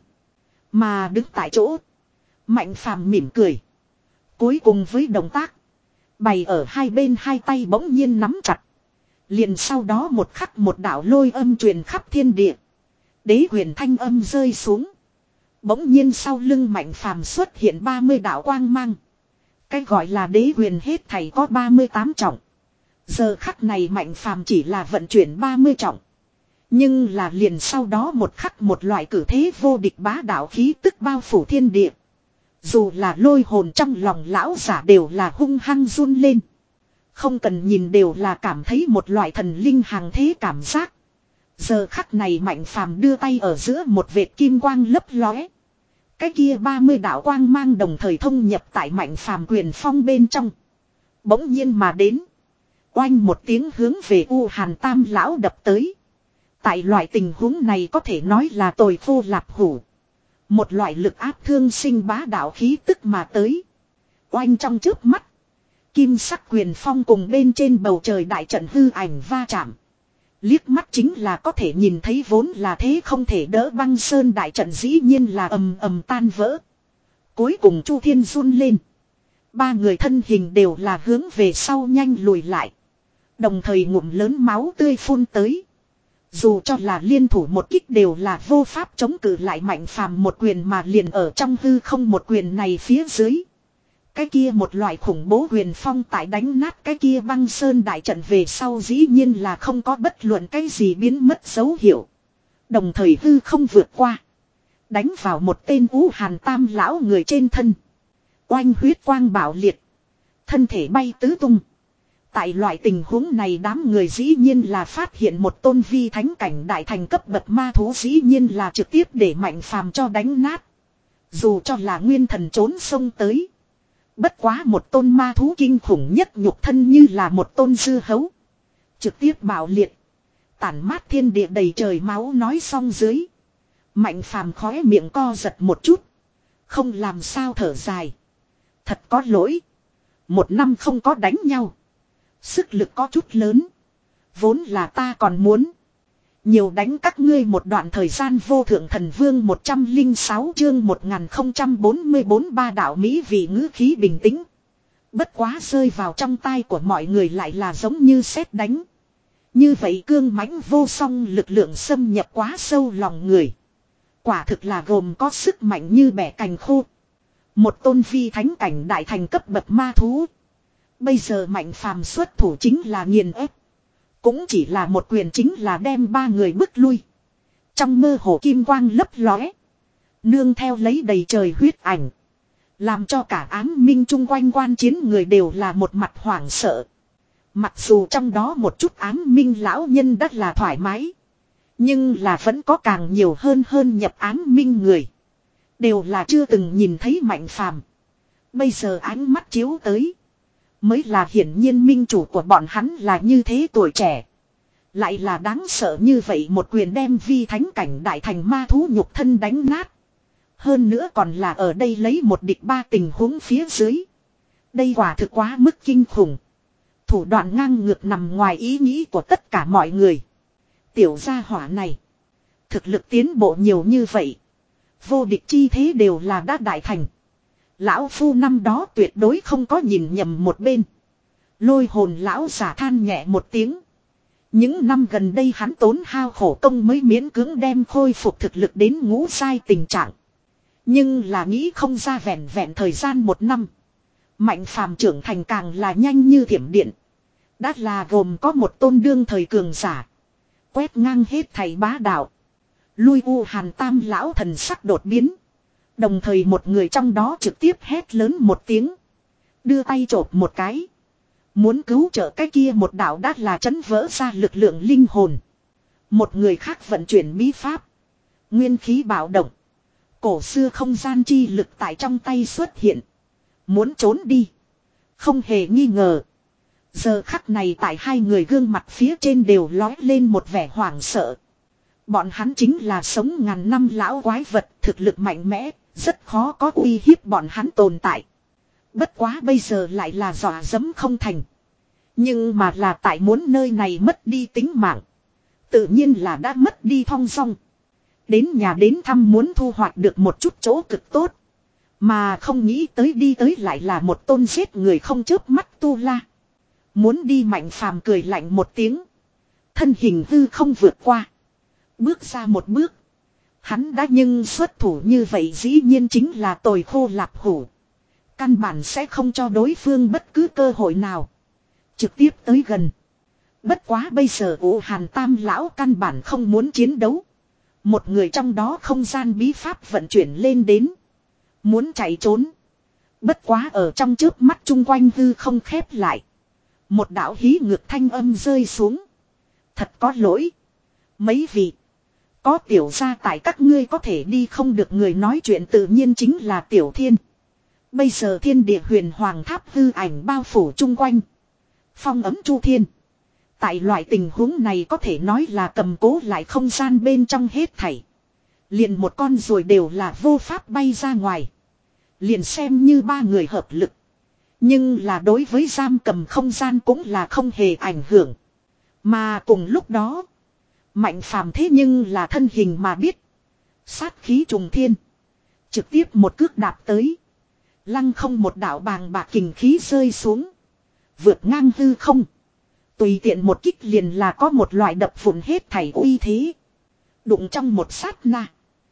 Mà đứng tại chỗ. Mạnh Phàm mỉm cười. Cuối cùng với động tác. Bày ở hai bên hai tay bỗng nhiên nắm chặt. Liền sau đó một khắc một đạo lôi âm truyền khắp thiên địa. Đế huyền thanh âm rơi xuống. Bỗng nhiên sau lưng Mạnh Phàm xuất hiện ba mươi đạo quang mang. Cái gọi là đế huyền hết thảy có ba mươi tám trọng. Giờ khắc này Mạnh Phàm chỉ là vận chuyển ba mươi trọng. Nhưng là liền sau đó một khắc một loại cử thế vô địch bá đạo khí tức bao phủ thiên địa. Dù là lôi hồn trong lòng lão giả đều là hung hăng run lên. Không cần nhìn đều là cảm thấy một loại thần linh hàng thế cảm giác. Giờ khắc này Mạnh Phàm đưa tay ở giữa một vệt kim quang lấp lóe. Cái kia ba mươi đạo quang mang đồng thời thông nhập tại Mạnh Phàm quyền phong bên trong. Bỗng nhiên mà đến. Oanh một tiếng hướng về U Hàn Tam lão đập tới. Tại loại tình huống này có thể nói là tồi khô lạp hủ. Một loại lực áp thương sinh bá đạo khí tức mà tới. Oanh trong trước mắt. Kim sắc quyền phong cùng bên trên bầu trời đại trận hư ảnh va chạm. Liếc mắt chính là có thể nhìn thấy vốn là thế không thể đỡ băng sơn đại trận dĩ nhiên là ầm ầm tan vỡ. Cuối cùng Chu Thiên run lên. Ba người thân hình đều là hướng về sau nhanh lùi lại. Đồng thời ngụm lớn máu tươi phun tới. Dù cho là liên thủ một kích đều là vô pháp chống cự lại Mạnh Phàm một quyền mà liền ở trong hư không một quyền này phía dưới. Cái kia một loại khủng bố huyền phong tại đánh nát cái kia băng sơn đại trận về sau dĩ nhiên là không có bất luận cái gì biến mất dấu hiệu. Đồng thời hư không vượt qua. Đánh vào một tên Ú Hàn Tam lão người trên thân. Oanh huyết quang bạo liệt. Thân thể bay tứ tung. Tại loại tình huống này đám người dĩ nhiên là phát hiện một tôn vi thánh cảnh đại thành cấp bậc ma thú dĩ nhiên là trực tiếp để Mạnh Phàm cho đánh nát. Dù cho là nguyên thần trốn sông tới. Bất quá một tôn ma thú kinh khủng nhất nhục thân như là một tôn dư hấu. Trực tiếp bạo liệt. Tản mát thiên địa đầy trời máu nói xong dưới. Mạnh Phàm khóe miệng co giật một chút. Không làm sao thở dài. Thật có lỗi. Một năm không có đánh nhau. Sức lực có chút lớn. Vốn là ta còn muốn. Nhiều đánh các ngươi một đoạn thời gian vô thượng thần vương một trăm lẻ sáu chương một nghìn không trăm bốn mươi bốn ba đạo Mỹ vì ngữ khí bình tĩnh. Bất quá rơi vào trong tai của mọi người lại là giống như sét đánh. Như vậy cương mãnh vô song lực lượng xâm nhập quá sâu lòng người. Quả thực là gồm có sức mạnh như bẻ cành khô. Một tôn phi thánh cảnh đại thành cấp bậc ma thú. Bây giờ Mạnh Phàm xuất thủ chính là nghiền ép. Cũng chỉ là một quyền chính là đem ba người bức lui. Trong mơ hồ kim quang lấp lóe. Nương theo lấy đầy trời huyết ảnh. Làm cho cả ám minh chung quanh quan chiến người đều là một mặt hoảng sợ. Mặc dù trong đó một chút ám minh lão nhân rất là thoải mái. Nhưng là vẫn có càng nhiều hơn hơn nhập ám minh người. Đều là chưa từng nhìn thấy Mạnh Phàm. Bây giờ ánh mắt chiếu tới. Mới là hiển nhiên minh chủ của bọn hắn là như thế tuổi trẻ. Lại là đáng sợ như vậy một quyền đem vi thánh cảnh đại thành ma thú nhục thân đánh nát. Hơn nữa còn là ở đây lấy một địch ba tình huống phía dưới. Đây quả thực quá mức kinh khủng. Thủ đoạn ngang ngược nằm ngoài ý nghĩ của tất cả mọi người. Tiểu gia hỏa này. Thực lực tiến bộ nhiều như vậy. Vô địch chi thế đều là đã đại thành. Lão phu năm đó tuyệt đối không có nhìn nhầm một bên. Lôi hồn lão giả than nhẹ một tiếng. Những năm gần đây hắn tốn hao khổ công mới miễn cưỡng đem khôi phục thực lực đến ngũ sai tình trạng. Nhưng là nghĩ không ra vẹn vẹn thời gian một năm. Mạnh Phàm trưởng thành càng là nhanh như thiểm điện. Đã là gồm có một tôn đương thời cường giả. Quét ngang hết thầy bá đạo. Lui U Hàn Tam lão thần sắc đột biến. Đồng thời một người trong đó trực tiếp hét lớn một tiếng. Đưa tay chộp một cái. Muốn cứu trợ cái kia một đạo đã là chấn vỡ ra lực lượng linh hồn. Một người khác vận chuyển bí pháp. Nguyên khí bạo động. Cổ xưa không gian chi lực tại trong tay xuất hiện. Muốn trốn đi. Không hề nghi ngờ. Giờ khắc này tại hai người gương mặt phía trên đều lói lên một vẻ hoảng sợ. Bọn hắn chính là sống ngàn năm lão quái vật, thực lực mạnh mẽ, rất khó có uy hiếp bọn hắn tồn tại. Bất quá bây giờ lại là dọa dẫm không thành. Nhưng mà là tại muốn nơi này mất đi tính mạng. Tự nhiên là đã mất đi thong dong. Đến nhà đến thăm muốn thu hoạch được một chút chỗ cực tốt. Mà không nghĩ tới đi tới lại là một tôn giết người không chớp mắt tu la. Muốn đi Mạnh Phàm cười lạnh một tiếng. Thân hình hư không vượt qua. Bước ra một bước. Hắn đã nhưng xuất thủ như vậy dĩ nhiên chính là tồi khô lạp hủ. Căn bản sẽ không cho đối phương bất cứ cơ hội nào. Trực tiếp tới gần. Bất quá bây giờ U Hàn Tam lão căn bản không muốn chiến đấu. Một người trong đó không gian bí pháp vận chuyển lên đến. Muốn chạy trốn. Bất quá ở trong chớp mắt chung quanh hư không khép lại. Một đạo hí ngược thanh âm rơi xuống. Thật có lỗi. Mấy vị. Có tiểu gia tại các ngươi có thể đi không được, người nói chuyện tự nhiên chính là Tiểu Thiên. Bây giờ thiên địa huyền hoàng tháp hư ảnh bao phủ chung quanh. Phong ấm chu thiên. Tại loại tình huống này có thể nói là cầm cố lại không gian bên trong hết thảy. Liền một con ruồi đều là vô pháp bay ra ngoài. Liền xem như ba người hợp lực. Nhưng là đối với giam cầm không gian cũng là không hề ảnh hưởng. Mà cùng lúc đó. Mạnh phàm thế nhưng là thân hình mà biết. Sát khí trùng thiên. Trực tiếp một cước đạp tới. Lăng không một đạo bàng bạc kình khí rơi xuống. Vượt ngang hư không. Tùy tiện một kích liền là có một loại đập vụn hết thảy uy thế. Đụng trong một sát na.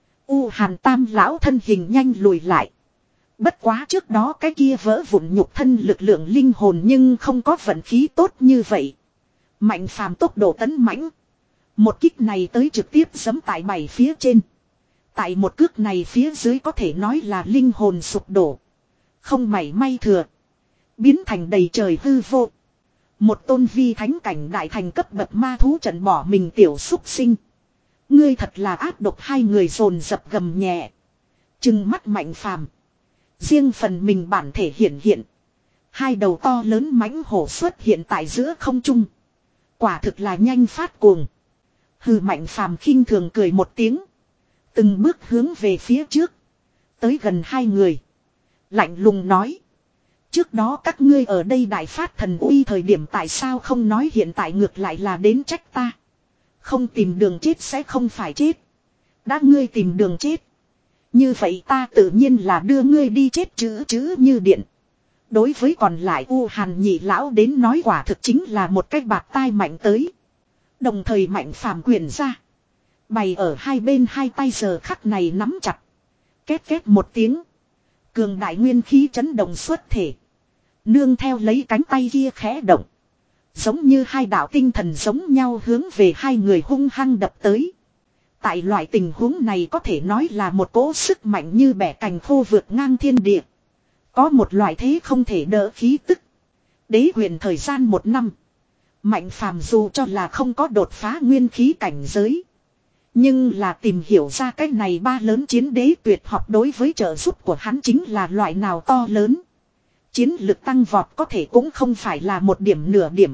U Hàn Tam lão thân hình nhanh lùi lại. Bất quá trước đó cái kia vỡ vụn nhục thân lực lượng linh hồn nhưng không có vận khí tốt như vậy. Mạnh phàm tốc độ tấn mãnh. Một kích này tới trực tiếp giẫm tại bảy phía trên. Tại một cước này phía dưới có thể nói là linh hồn sụp đổ. Không mảy may thừa. Biến thành đầy trời hư vô. Một tôn vi thánh cảnh đại thành cấp bậc ma thú trận bỏ mình tiểu xúc sinh. Ngươi thật là ác độc, hai người dồn dập gầm nhẹ. Trừng mắt Mạnh phàm. Riêng phần mình bản thể hiện hiện. Hai đầu to lớn mãnh hổ xuất hiện tại giữa không trung. Quả thực là nhanh phát cuồng. Hừ, Mạnh phàm khinh thường cười một tiếng. Từng bước hướng về phía trước. Tới gần hai người. Lạnh lùng nói. Trước đó các ngươi ở đây đại phát thần uy thời điểm tại sao không nói hiện tại ngược lại là đến trách ta. Không tìm đường chết sẽ không phải chết. Đã ngươi tìm đường chết. Như vậy ta tự nhiên là đưa ngươi đi chết chữ chữ như điện. Đối với còn lại U Hàn nhị lão đến nói quả thực chính là một cái bạt tai mạnh tới. Đồng thời Mạnh phàm quyền ra. Bày ở hai bên hai tay giờ khắc này nắm chặt. Két két một tiếng. Cường đại nguyên khí chấn động xuất thể. Nương theo lấy cánh tay kia khẽ động. Giống như hai đạo tinh thần giống nhau hướng về hai người hung hăng đập tới. Tại loại tình huống này có thể nói là một cỗ sức mạnh như bẻ cành khô vượt ngang thiên địa. Có một loại thế không thể đỡ khí tức. Đế huyền thời gian một năm. Mạnh phàm dù cho là không có đột phá nguyên khí cảnh giới. Nhưng là tìm hiểu ra cái này ba lớn chiến đế tuyệt học đối với trợ giúp của hắn chính là loại nào to lớn. Chiến lực tăng vọt có thể cũng không phải là một điểm nửa điểm.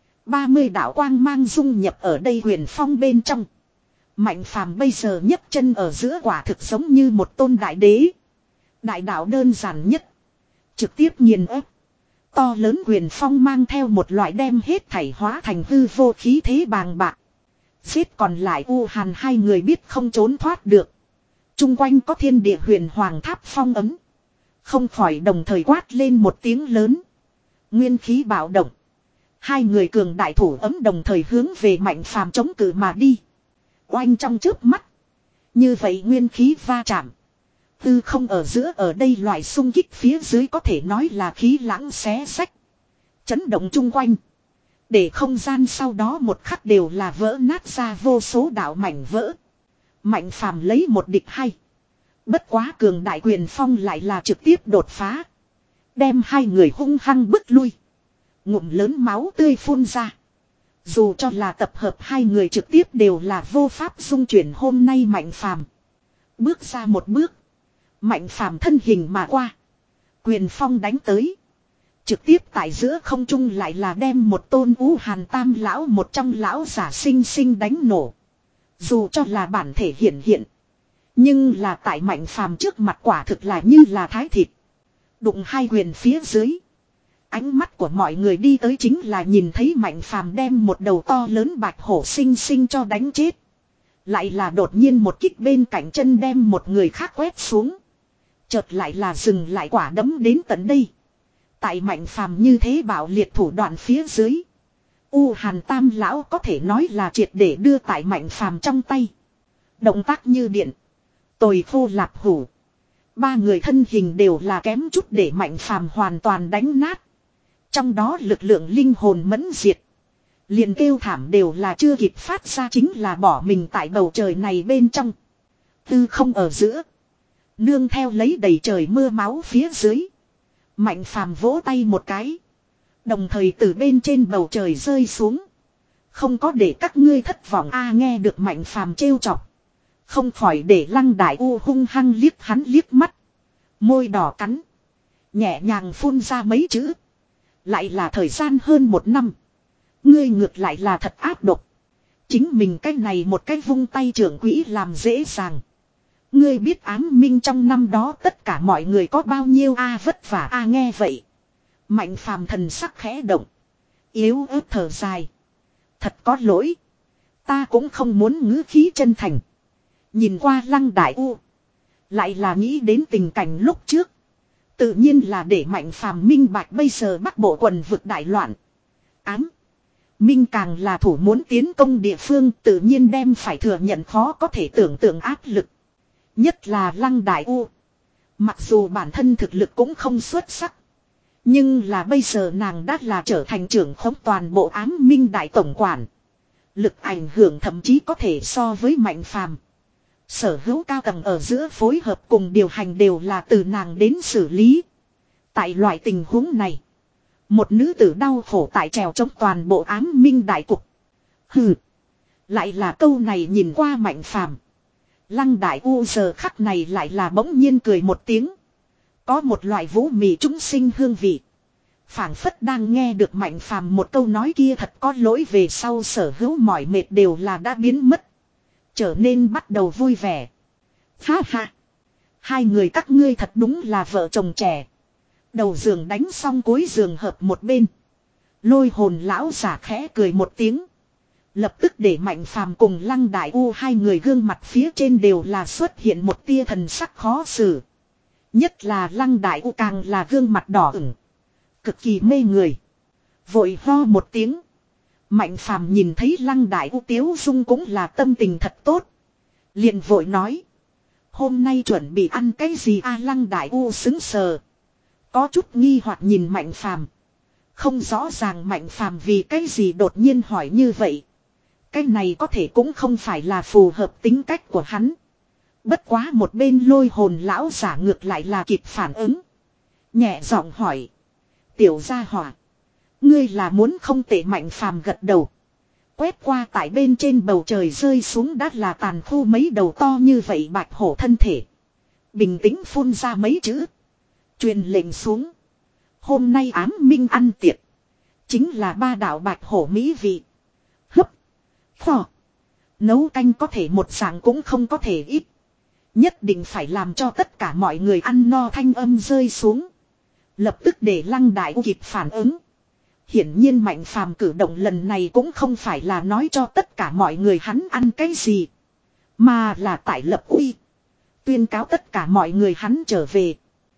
ba mươi đạo quang mang dung nhập ở đây huyền phong bên trong. Mạnh phàm bây giờ nhấc chân ở giữa quả thực giống như một tôn đại đế. Đại đạo đơn giản nhất. Trực tiếp nghiền ép. To lớn huyền phong mang theo một loại đem hết thảy hóa thành hư vô khí thế bàng bạc. Giết còn lại U Hàn hai người biết không trốn thoát được. Trung quanh có thiên địa huyền hoàng tháp phong ấm. Không khỏi đồng thời quát lên một tiếng lớn. Nguyên khí bạo động. Hai người cường đại thủ ấm đồng thời hướng về Mạnh phàm chống cự mà đi. Oanh trong chớp mắt. Như vậy nguyên khí va chạm. Tư không ở giữa ở đây loại xung kích phía dưới có thể nói là khí lãng xé sách. Chấn động chung quanh. Để không gian sau đó một khắc đều là vỡ nát ra vô số đạo mảnh vỡ. Mạnh phàm lấy một địch hai. Bất quá cường đại quyền phong lại là trực tiếp đột phá. Đem hai người hung hăng bức lui. Ngụm lớn máu tươi phun ra. Dù cho là tập hợp hai người trực tiếp đều là vô pháp dung chuyển hôm nay Mạnh phàm. Bước ra một bước. Mạnh phàm thân hình mà qua. Quyền phong đánh tới. Trực tiếp tại giữa không trung lại là đem một tôn U Hàn Tam lão một trong lão giả sinh sinh đánh nổ. Dù cho là bản thể hiện hiện. Nhưng là tại Mạnh phàm trước mặt quả thực là như là thái thịt. Đụng hai quyền phía dưới. Ánh mắt của mọi người đi tới chính là nhìn thấy Mạnh phàm đem một đầu to lớn bạch hổ sinh sinh cho đánh chết. Lại là đột nhiên một kích bên cạnh chân đem một người khác quét xuống. Chợt lại là dừng lại quả đấm đến tận đây. Tại Mạnh phàm như thế bạo liệt thủ đoạn phía dưới. U Hàn Tam lão có thể nói là triệt để đưa tại Mạnh phàm trong tay. Động tác như điện. Tồi khô lạp hủ. Ba người thân hình đều là kém chút để Mạnh phàm hoàn toàn đánh nát. Trong đó lực lượng linh hồn mẫn diệt. Liền kêu thảm đều là chưa kịp phát ra, chính là bỏ mình tại bầu trời này bên trong. Tư không ở giữa. Nương theo lấy đầy trời mưa máu phía dưới. Mạnh phàm vỗ tay một cái. Đồng thời từ bên trên bầu trời rơi xuống. Không có để các ngươi thất vọng a. Nghe được mạnh phàm trêu chọc. Không khỏi để Lăng Đại U hung hăng liếc hắn liếc mắt. Môi đỏ cắn. Nhẹ nhàng phun ra mấy chữ. Lại là thời gian hơn một năm. Ngươi ngược lại là thật áp độc. Chính mình cái này một cái vung tay trưởng quỹ làm dễ dàng. Ngươi biết ám minh trong năm đó tất cả mọi người có bao nhiêu a vất vả a. Nghe vậy. Mạnh phàm thần sắc khẽ động. Yếu ớt thở dài. Thật có lỗi. Ta cũng không muốn ngữ khí chân thành. Nhìn qua Lăng Đại U. Lại là nghĩ đến tình cảnh lúc trước. Tự nhiên là để mạnh phàm minh bạch bây giờ Bắc Bộ quần vực đại loạn. Ám. Minh càng là thủ muốn tiến công địa phương, tự nhiên đem phải thừa nhận khó có thể tưởng tượng áp lực. Nhất là Lăng Đại U. Mặc dù bản thân thực lực cũng không xuất sắc. Nhưng là bây giờ nàng đã là trở thành trưởng khống toàn bộ ám minh đại tổng quản. Lực ảnh hưởng thậm chí có thể so với mạnh phàm. Sở hữu cao tầng ở giữa phối hợp cùng điều hành đều là từ nàng đến xử lý. Tại loại tình huống này. Một nữ tử đau khổ tại trèo chống toàn bộ ám minh đại cục. Hừ. Lại là câu này nhìn qua mạnh phàm. Lăng Đại U giờ khắc này lại là bỗng nhiên cười một tiếng. Có một loại vũ mị chúng sinh hương vị. Phảng phất đang nghe được mạnh phàm một câu nói kia thật có lỗi về sau sở hữu mỏi mệt đều là đã biến mất. Trở nên bắt đầu vui vẻ. Ha ha. Hai người các ngươi thật đúng là vợ chồng trẻ. Đầu giường đánh xong cuối giường hợp một bên. Lôi hồn lão giả khẽ cười một tiếng. Lập tức để mạnh phàm cùng Lăng Đại U hai người gương mặt phía trên đều là xuất hiện một tia thần sắc khó xử. Nhất là Lăng Đại U càng là gương mặt đỏ ửng. Cực kỳ mê người. Vội ho một tiếng. Mạnh phàm nhìn thấy Lăng Đại U tiếu dung cũng là tâm tình thật tốt. Liền vội nói. Hôm nay chuẩn bị ăn cái gì a? Lăng Đại U xứng sờ. Có chút nghi hoặc nhìn Mạnh phàm. Không rõ ràng Mạnh phàm vì cái gì đột nhiên hỏi như vậy. Cái này có thể cũng không phải là phù hợp tính cách của hắn. Bất quá một bên lôi hồn lão giả ngược lại là kịp phản ứng. Nhẹ giọng hỏi. Tiểu gia hỏa. Ngươi là muốn không tệ? Mạnh phàm gật đầu. Quét qua tại bên trên bầu trời rơi xuống đất là tàn khu mấy đầu to như vậy bạch hổ thân thể. Bình tĩnh phun ra mấy chữ. Truyền lệnh xuống. Hôm nay ám minh ăn tiệc. Chính là ba đạo bạch hổ mỹ vị. Hấp. Phò. Nấu canh có thể một dạng cũng không có thể ít. Nhất định phải làm cho tất cả mọi người ăn no. Thanh âm rơi xuống. Lập tức để Lăng Đại U kịp phản ứng. Hiển nhiên mạnh phàm cử động lần này cũng không phải là nói cho tất cả mọi người hắn ăn cái gì. Mà là tại lập uy. Tuyên cáo tất cả mọi người hắn trở về.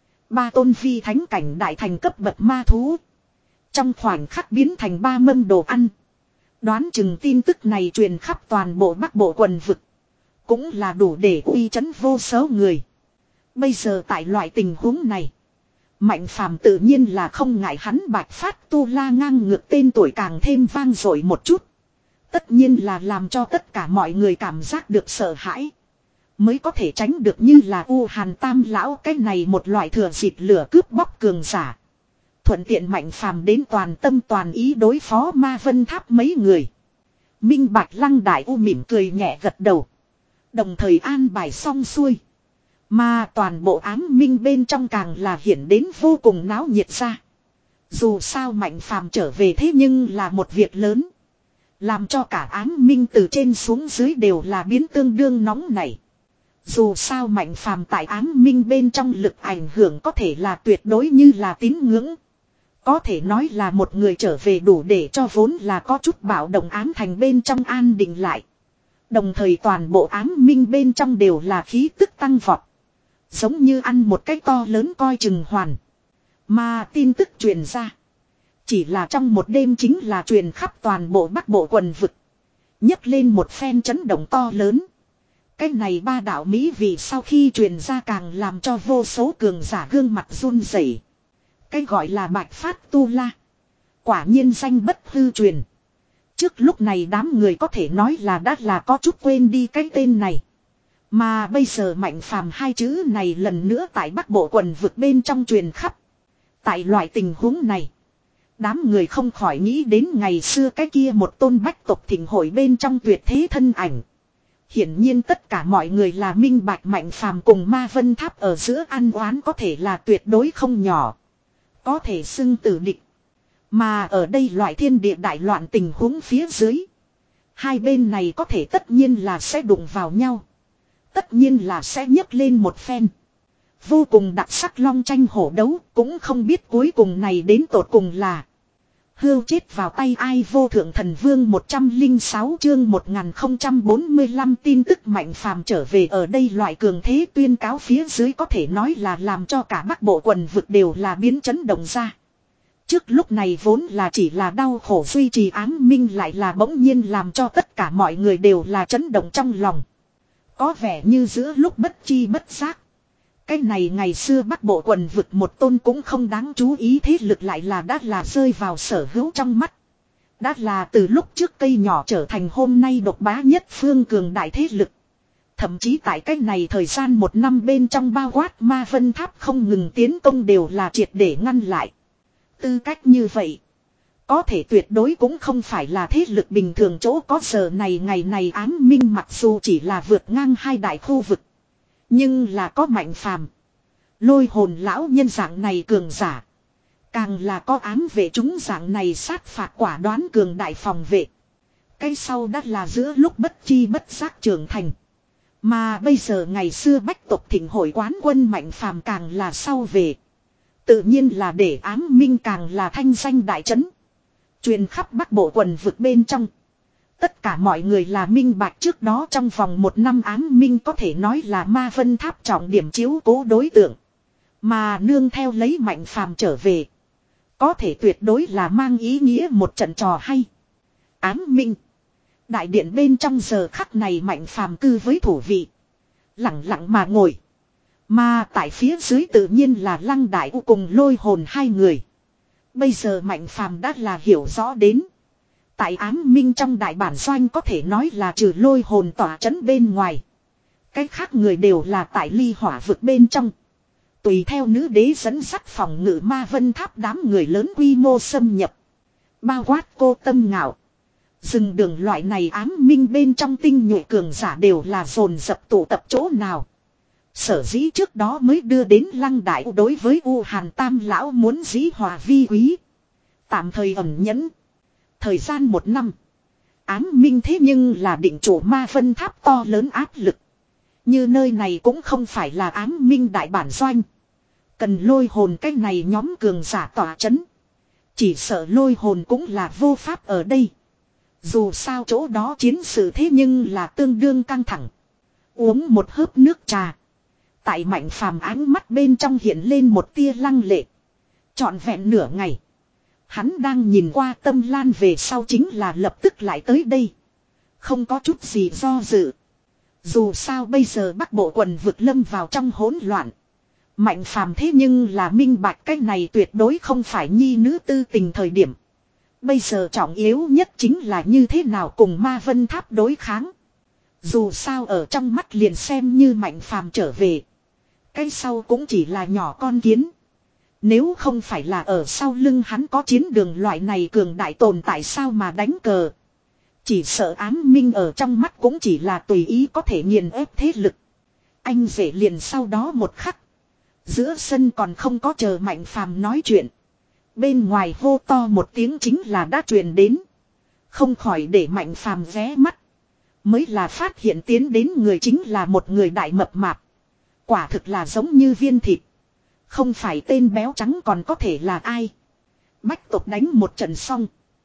Ba tôn phi thánh cảnh đại thành cấp bậc ma thú. Trong khoảnh khắc biến thành ba mâm đồ ăn. Đoán chừng tin tức này truyền khắp toàn bộ Bắc Bộ quần vực. Cũng là đủ để uy chấn vô số người. Bây giờ tại loại tình huống này. Mạnh phàm tự nhiên là không ngại hắn bạch phát tu la ngang ngược tên tuổi càng thêm vang dội một chút. Tất nhiên là làm cho tất cả mọi người cảm giác được sợ hãi. Mới có thể tránh được như là U Hàn Tam lão cái này một loại thừa dịp lửa cướp bóc cường giả. Thuận tiện mạnh phàm đến toàn tâm toàn ý đối phó Ma Vân Tháp mấy người. Minh Bạch Lăng Đại U mỉm cười nhẹ gật đầu. Đồng thời an bài xong xuôi. Mà toàn bộ ám minh bên trong càng là hiện đến vô cùng náo nhiệt ra. Dù sao mạnh phàm trở về thế nhưng là một việc lớn. Làm cho cả ám minh từ trên xuống dưới đều là biến tương đương nóng nảy. Dù sao mạnh phàm tại ám minh bên trong lực ảnh hưởng có thể là tuyệt đối như là tín ngưỡng. Có thể nói là một người trở về đủ để cho vốn là có chút bạo động ám thành bên trong an định lại. Đồng thời toàn bộ ám minh bên trong đều là khí tức tăng vọt. Giống như ăn một cái to lớn coi chừng hoàn. Mà tin tức truyền ra. Chỉ là trong một đêm chính là truyền khắp toàn bộ Bắc Bộ quần vực. Nhấc lên một phen chấn động to lớn. Cái này ba đạo mỹ vị sau khi truyền ra càng làm cho vô số cường giả gương mặt run rẩy. Cái gọi là bạch phát tu la. Quả nhiên danh bất hư truyền. Trước lúc này đám người có thể nói là đã là có chút quên đi cái tên này. Mà bây giờ Mạnh Phàm hai chữ này lần nữa tại Bắc Bộ quần vực bên trong truyền khắp. Tại loại tình huống này, đám người không khỏi nghĩ đến ngày xưa cái kia một tôn bách tộc thịnh hội bên trong tuyệt thế thân ảnh. Hiển nhiên tất cả mọi người là minh bạch Mạnh Phàm cùng Ma Vân Tháp ở giữa ăn oán có thể là tuyệt đối không nhỏ. Có thể xưng tử địch. Mà ở đây loại thiên địa đại loạn tình huống phía dưới, hai bên này có thể tất nhiên là sẽ đụng vào nhau. Tất nhiên là sẽ nhấc lên một phen. Vô cùng đặc sắc long tranh hổ đấu, cũng không biết cuối cùng này đến tột cùng là hươu chết vào tay ai. Vô thượng thần vương một trăm lẻ sáu chương một nghìn không trăm bốn mươi lăm tin tức Mạnh Phàm trở về ở đây loại cường thế tuyên cáo phía dưới có thể nói là làm cho cả Bắc Bộ quần vực đều là biến chấn động ra. Trước lúc này vốn là chỉ là đau khổ duy trì ám minh lại là bỗng nhiên làm cho tất cả mọi người đều là chấn động trong lòng. Có vẻ như giữa lúc bất chi bất giác, cái này ngày xưa Bắc Bộ quần vực một tôn cũng không đáng chú ý thế lực lại là đã là rơi vào sở hữu trong mắt. Đã là từ lúc trước cây nhỏ trở thành hôm nay độc bá nhất phương cường đại thế lực. Thậm chí tại cái này thời gian một năm bên trong bao quát Ma Vân Tháp không ngừng tiến công đều là triệt để ngăn lại. Tư cách như vậy, có thể tuyệt đối cũng không phải là thế lực bình thường chỗ có giờ này ngày này ám minh mặc dù chỉ là vượt ngang hai đại khu vực. Nhưng là có Mạnh Phàm, Lôi Hồn lão nhân dạng này cường giả. Càng là có ám vệ chúng dạng này sát phạt quả đoán cường đại phòng vệ. Cái sau đã là giữa lúc bất chi bất giác trưởng thành. Mà bây giờ ngày xưa bách tộc thịnh hội quán quân Mạnh Phàm càng là sau về. Tự nhiên là để ám minh càng là thanh danh đại trấn. Truyền khắp Bắc Bộ quần vực bên trong. Tất cả mọi người là minh bạch trước đó trong vòng một năm ám minh có thể nói là Ma Vân Tháp trọng điểm chiếu cố đối tượng. Mà nương theo lấy Mạnh Phàm trở về. Có thể tuyệt đối là mang ý nghĩa một trận trò hay. Ám minh. Đại điện bên trong giờ khắc này Mạnh Phàm cư với thủ vị. Lặng lặng mà ngồi. Mà tại phía dưới tự nhiên là Lăng Đại U cùng Lôi Hồn hai người. Bây giờ Mạnh Phàm đã là hiểu rõ đến. Tại ám minh trong đại bản doanh có thể nói là trừ Lôi Hồn tỏa trấn bên ngoài. Cách khác người đều là tại ly hỏa vực bên trong. Tùy theo nữ đế dẫn dắt phòng ngự Ma Vân Tháp đám người lớn quy mô xâm nhập. Bao quát cô Tâm Ngạo. Dừng đường loại này ám minh bên trong tinh nhuệ cường giả đều là dồn dập tụ tập chỗ nào. Sở dĩ trước đó mới đưa đến Lăng Đại U đối với U Hàn Tam Lão muốn dĩ hòa vi quý. Tạm thời ẩn nhẫn. Thời gian một năm. Ám minh thế nhưng là định chủ Ma Vân Tháp to lớn áp lực. Như nơi này cũng không phải là ám minh đại bản doanh. Cần Lôi Hồn cái này nhóm cường giả tỏa chấn. Chỉ sợ Lôi Hồn cũng là vô pháp ở đây. Dù sao chỗ đó chiến sự thế nhưng là tương đương căng thẳng. Uống một hớp nước trà. Tại Mạnh Phàm ánh mắt bên trong hiện lên một tia lăng lệ. Trọn vẹn nửa ngày. Hắn đang nhìn qua Tâm Lan về sau chính là lập tức lại tới đây. Không có chút gì do dự. Dù sao bây giờ Bắc Bộ quần vực lâm vào trong hỗn loạn. Mạnh Phàm thế nhưng là minh bạch cái này tuyệt đối không phải nhi nữ tư tình thời điểm. Bây giờ trọng yếu nhất chính là như thế nào cùng Ma Vân Tháp đối kháng. Dù sao ở trong mắt liền xem như Mạnh Phàm trở về. Cái sau cũng chỉ là nhỏ con kiến. Nếu không phải là ở sau lưng hắn có chiến đường loại này cường đại tồn tại sao mà đánh cờ. Chỉ sợ ám minh ở trong mắt cũng chỉ là tùy ý có thể nghiền ép thế lực. Anh rể liền sau đó một khắc. Giữa sân còn không có chờ Mạnh Phàm nói chuyện. Bên ngoài hô to một tiếng chính là đã truyền đến. Không khỏi để Mạnh Phàm ghé mắt. Mới là phát hiện tiến đến người chính là một người đại mập mạp. Quả thực là giống như viên thịt. Không phải tên béo trắng còn có thể là ai. Bách tộc đánh một trận xong.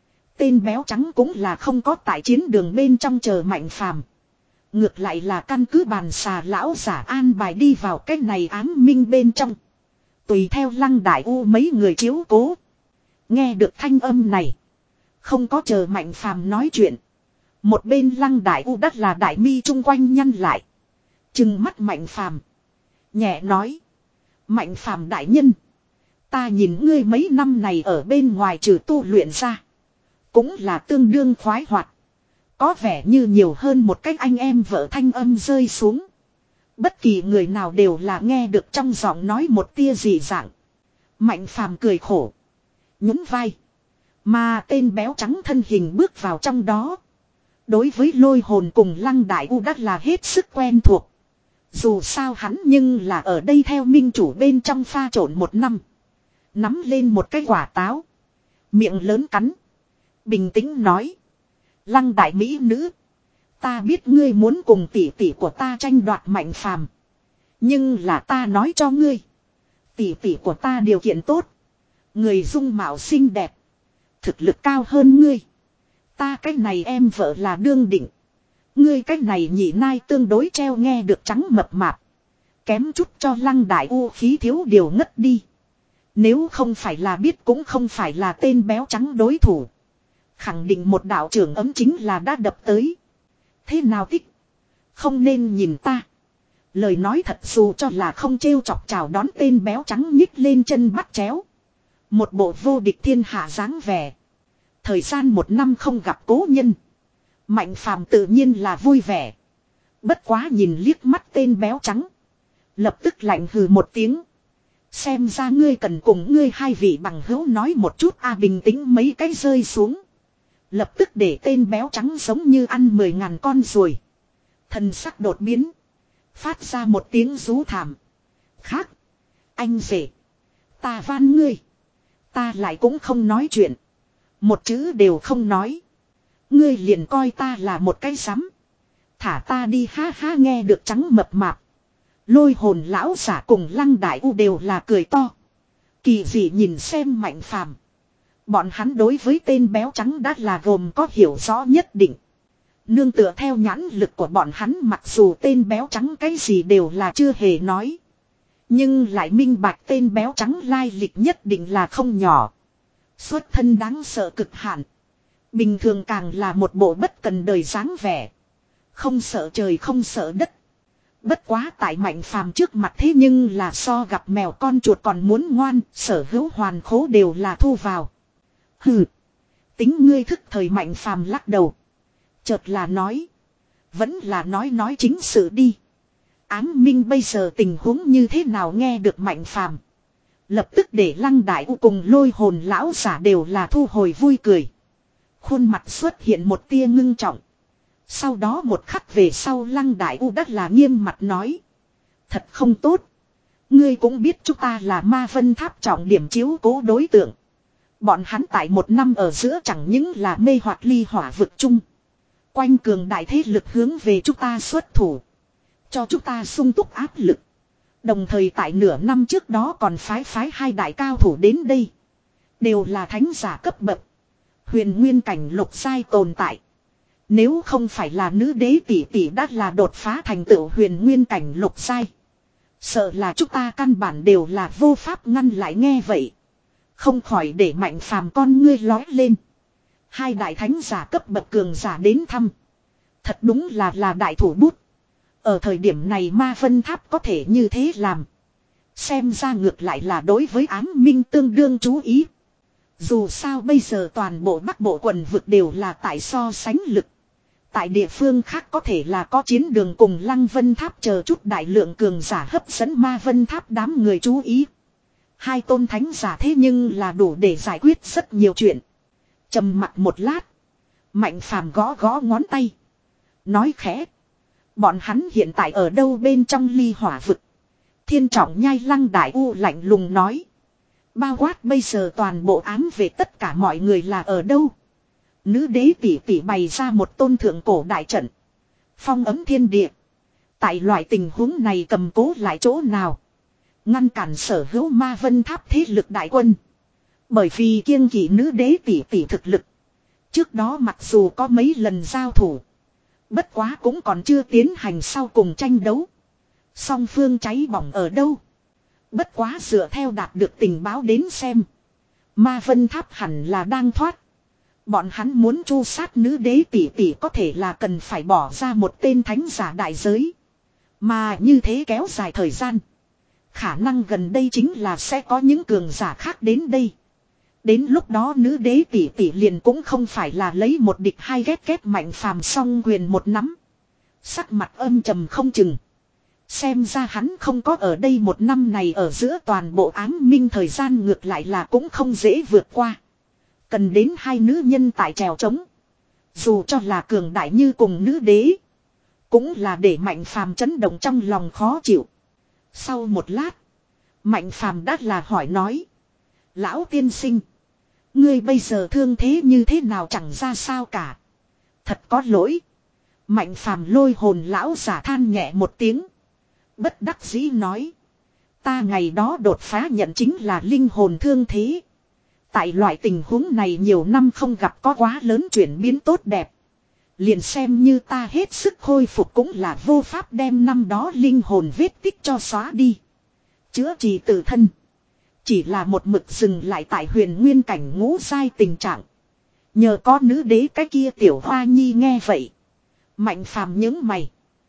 Tên béo trắng cũng là không có tại chiến đường bên trong chờ Mạnh Phàm. Ngược lại là căn cứ bàn xà lão giả an bài đi vào cái này ám minh bên trong. Tùy theo Lăng Đại U mấy người chiếu cố. Nghe được thanh âm này. Không có chờ Mạnh Phàm nói chuyện. Một bên Lăng Đại U đắt là đại mi chung quanh nhăn lại. Trừng mắt Mạnh Phàm. Nhẹ nói. Mạnh Phàm đại nhân. Ta nhìn ngươi mấy năm này ở bên ngoài trừ tu luyện ra. Cũng là tương đương khoái hoạt. Có vẻ như nhiều hơn một cách anh em vợ thanh âm rơi xuống. Bất kỳ người nào đều là nghe được trong giọng nói một tia dị dạng. Mạnh phàm cười khổ. Nhún vai. Mà tên béo trắng thân hình bước vào trong đó. Đối với lôi hồn cùng lăng đại u đắt là hết sức quen thuộc. Dù sao hắn nhưng là ở đây theo minh chủ bên trong pha trộn một năm. Nắm lên một cái quả táo. Miệng lớn cắn. Bình tĩnh nói. Lăng đại mỹ nữ. Ta biết ngươi muốn cùng tỷ tỷ của ta tranh đoạt Mạnh phàm. Nhưng là ta nói cho ngươi. Tỷ tỷ của ta điều kiện tốt. Người dung mạo xinh đẹp. Thực lực cao hơn ngươi. Ta cách này em vợ là đương định. Ngươi cách này nhị nai tương đối treo nghe được trắng mập mạp. Kém chút cho lăng đại u khí thiếu điều ngất đi. Nếu không phải là biết cũng không phải là tên béo trắng đối thủ. Khẳng định một đạo trưởng ấm chính là đã đập tới. Thế nào thích? Không nên nhìn ta. Lời nói thật dù cho là không trêu chọc chào đón tên béo trắng nhích lên chân bắt chéo. Một bộ vô địch thiên hạ dáng vẻ. Thời gian một năm không gặp cố nhân. Mạnh phàm tự nhiên là vui vẻ. Bất quá nhìn liếc mắt tên béo trắng. Lập tức lạnh hừ một tiếng. Xem ra ngươi cần cùng ngươi hai vị bằng hữu nói một chút a bình tĩnh mấy cái rơi xuống. Lập tức để tên béo trắng giống như ăn mười ngàn con ruồi. Thần sắc đột biến. Phát ra một tiếng rú thảm. Khác. Anh rể. Ta van ngươi. Ta lại cũng không nói chuyện. Một chữ đều không nói. Ngươi liền coi ta là một cái rắm. Thả ta đi ha ha nghe được trắng mập mạp. Lôi hồn lão giả cùng lăng đại u đều là cười to. Kỳ dị nhìn xem Mạnh phàm. Bọn hắn đối với tên béo trắng đã là gồm có hiểu rõ nhất định. Nương tựa theo nhãn lực của bọn hắn mặc dù tên béo trắng cái gì đều là chưa hề nói. Nhưng lại minh bạch tên béo trắng lai lịch nhất định là không nhỏ. Xuất thân đáng sợ cực hạn. Bình thường càng là một bộ bất cần đời dáng vẻ. Không sợ trời không sợ đất. Bất quá tại Mạnh phàm trước mặt thế nhưng là so gặp mèo con chuột còn muốn ngoan, sở hữu hoàn khố đều là thu vào. Hừ. Tính ngươi thức thời Mạnh phàm lắc đầu. Chợt là nói. Vẫn là nói nói chính sự đi. Ám minh bây giờ tình huống như thế nào nghe được Mạnh phàm. Lập tức để lăng đại u cùng lôi hồn lão giả đều là thu hồi vui cười. Khuôn mặt xuất hiện một tia ngưng trọng. Sau đó một khắc về sau lăng đại u đắt là nghiêm mặt nói. Thật không tốt. Ngươi cũng biết chúng ta là ma vân tháp trọng điểm chiếu cố đối tượng. Bọn hắn tại một năm ở giữa chẳng những là mê hoặc ly hỏa vực chung. Quanh cường đại thế lực hướng về chúng ta xuất thủ. Cho chúng ta sung túc áp lực. Đồng thời tại nửa năm trước đó còn phái phái hai đại cao thủ đến đây. Đều là thánh giả cấp bậc. Huyền nguyên cảnh lục giai tồn tại. Nếu không phải là nữ đế tỷ tỷ đã là đột phá thành tựu huyền nguyên cảnh lục giai. Sợ là chúng ta căn bản đều là vô pháp ngăn lại nghe vậy. Không khỏi để Mạnh phàm con ngươi lói lên. Hai đại thánh giả cấp bậc cường giả đến thăm. Thật đúng là là đại thủ bút. Ở thời điểm này ma vân tháp có thể như thế làm. Xem ra ngược lại là đối với ám minh tương đương chú ý. Dù sao bây giờ toàn bộ bắc bộ quần vực đều là tại so sánh lực. Tại địa phương khác có thể là có chiến đường cùng lăng vân tháp chờ chút đại lượng cường giả hấp dẫn ma vân tháp đám người chú ý. Hai tôn thánh giả thế nhưng là đủ để giải quyết rất nhiều chuyện. Trầm mặc một lát. Mạnh phàm gõ gõ ngón tay. Nói khẽ. Bọn hắn hiện tại ở đâu bên trong ly hỏa vực. Thiên trọng nhai lăng đại u lạnh lùng nói. Bao quát bây giờ toàn bộ ám về tất cả mọi người là ở đâu. Nữ đế tỷ tỷ bày ra một tôn thượng cổ đại trận. Phong ấm thiên địa. Tại loại tình huống này cầm cố lại chỗ nào. Ngăn cản sở hữu ma vân tháp thế lực đại quân. Bởi vì kiêng kỵ nữ đế tỷ tỷ thực lực. Trước đó mặc dù có mấy lần giao thủ. Bất quá cũng còn chưa tiến hành sau cùng tranh đấu. Song phương cháy bỏng ở đâu. Bất quá dựa theo đạt được tình báo đến xem. Ma vân tháp hẳn là đang thoát. Bọn hắn muốn chu sát nữ đế tỷ tỷ có thể là cần phải bỏ ra một tên thánh giả đại giới. Mà như thế kéo dài thời gian. Khả năng gần đây chính là sẽ có những cường giả khác đến đây. Đến lúc đó nữ đế tỷ tỷ liền cũng không phải là lấy một địch hai ghét ghét Mạnh Phàm song quyền một nắm. Sắc mặt âm trầm không chừng. Xem ra hắn không có ở đây một năm này ở giữa toàn bộ ám minh thời gian ngược lại là cũng không dễ vượt qua. Cần đến hai nữ nhân tại trèo trống. Dù cho là cường đại như cùng nữ đế. Cũng là để Mạnh Phàm chấn động trong lòng khó chịu. Sau một lát. Mạnh Phàm đắt là hỏi nói. Lão tiên sinh. Ngươi bây giờ thương thế như thế nào chẳng ra sao cả. Thật có lỗi. Mạnh Phàm lôi hồn lão giả than nhẹ một tiếng. Bất đắc dĩ nói. Ta ngày đó đột phá nhận chính là linh hồn thương thế. Tại loại tình huống này nhiều năm không gặp có quá lớn chuyển biến tốt đẹp. Liền xem như ta hết sức khôi phục cũng là vô pháp đem năm đó linh hồn vết tích cho xóa đi. Chữa trị tự thân. Chỉ là một mực dừng lại tại huyền nguyên cảnh ngũ giai tình trạng. Nhờ có nữ đế cái kia tiểu hoa nhi nghe vậy. Mạnh Phàm những mày.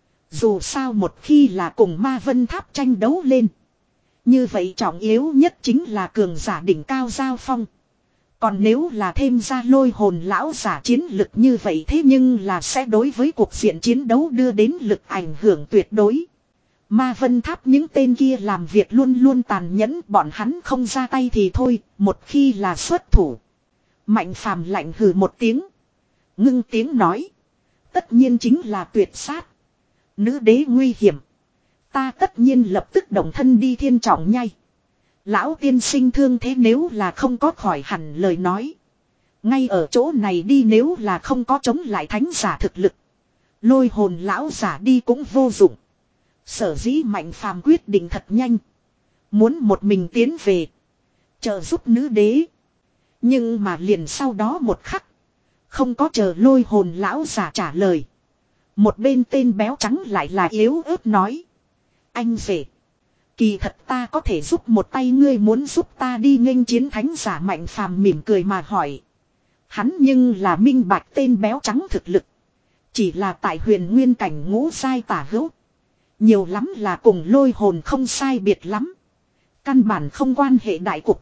Dù sao một khi là cùng ma vân tháp tranh đấu lên. Như vậy trọng yếu nhất chính là cường giả đỉnh cao giao phong. Còn nếu là thêm ra lôi hồn lão giả chiến lực như vậy thế nhưng là sẽ đối với cuộc diện chiến đấu đưa đến lực ảnh hưởng tuyệt đối. Ma vân tháp những tên kia làm việc luôn luôn tàn nhẫn, bọn hắn không ra tay thì thôi, một khi là xuất thủ. Mạnh Phàm lạnh hừ một tiếng. Ngưng tiếng nói. Tất nhiên chính là tuyệt sát. Nữ đế nguy hiểm. Ta tất nhiên lập tức động thân đi thiên trọng nhai. Lão tiên sinh thương thế nếu là không có khỏi hẳn lời nói. Ngay ở chỗ này đi nếu là không có chống lại thánh giả thực lực. Lôi hồn lão giả đi cũng vô dụng. Sở dĩ Mạnh Phàm quyết định thật nhanh. Muốn một mình tiến về. Trợ giúp nữ đế. Nhưng mà liền sau đó một khắc. Không có chờ lôi hồn lão giả trả lời. Một bên tên béo trắng lại là yếu ớt nói. Anh rể. Kỳ thật ta có thể giúp một tay, ngươi muốn giúp ta đi nghênh chiến thánh giả. Mạnh Phàm mỉm cười mà hỏi. Hắn nhưng là minh bạch tên béo trắng thực lực. Chỉ là tại huyền nguyên cảnh ngũ sai tả hữu. Nhiều lắm là cùng lôi hồn không sai biệt lắm. Căn bản không quan hệ đại cục.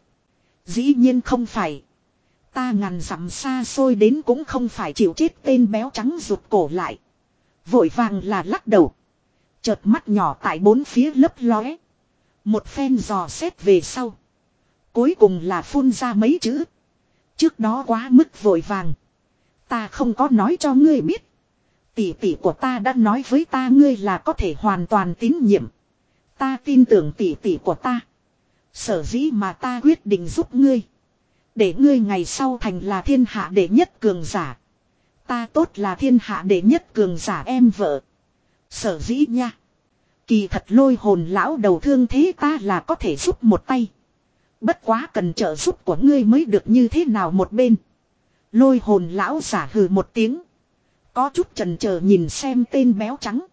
Dĩ nhiên không phải. Ta ngàn dặm xa xôi đến cũng không phải chịu chết. Tên béo trắng rụt cổ lại. Vội vàng là lắc đầu. Chợt mắt nhỏ tại bốn phía lấp lóe. Một phen dò xét về sau. Cuối cùng là phun ra mấy chữ. Trước đó quá mức vội vàng. Ta không có nói cho ngươi biết. Tỷ tỷ của ta đã nói với ta ngươi là có thể hoàn toàn tín nhiệm. Ta tin tưởng tỷ tỷ của ta. Sở dĩ mà ta quyết định giúp ngươi. Để ngươi ngày sau thành là thiên hạ đệ nhất cường giả. Ta tốt là thiên hạ đệ nhất cường giả em vợ. Sở dĩ nha. Kỳ thật lôi hồn lão đầu thương thế ta là có thể giúp một tay. Bất quá cần trợ giúp của ngươi mới được như thế nào một bên. Lôi hồn lão giả hừ một tiếng. Có chút chần chờ nhìn xem tên béo trắng.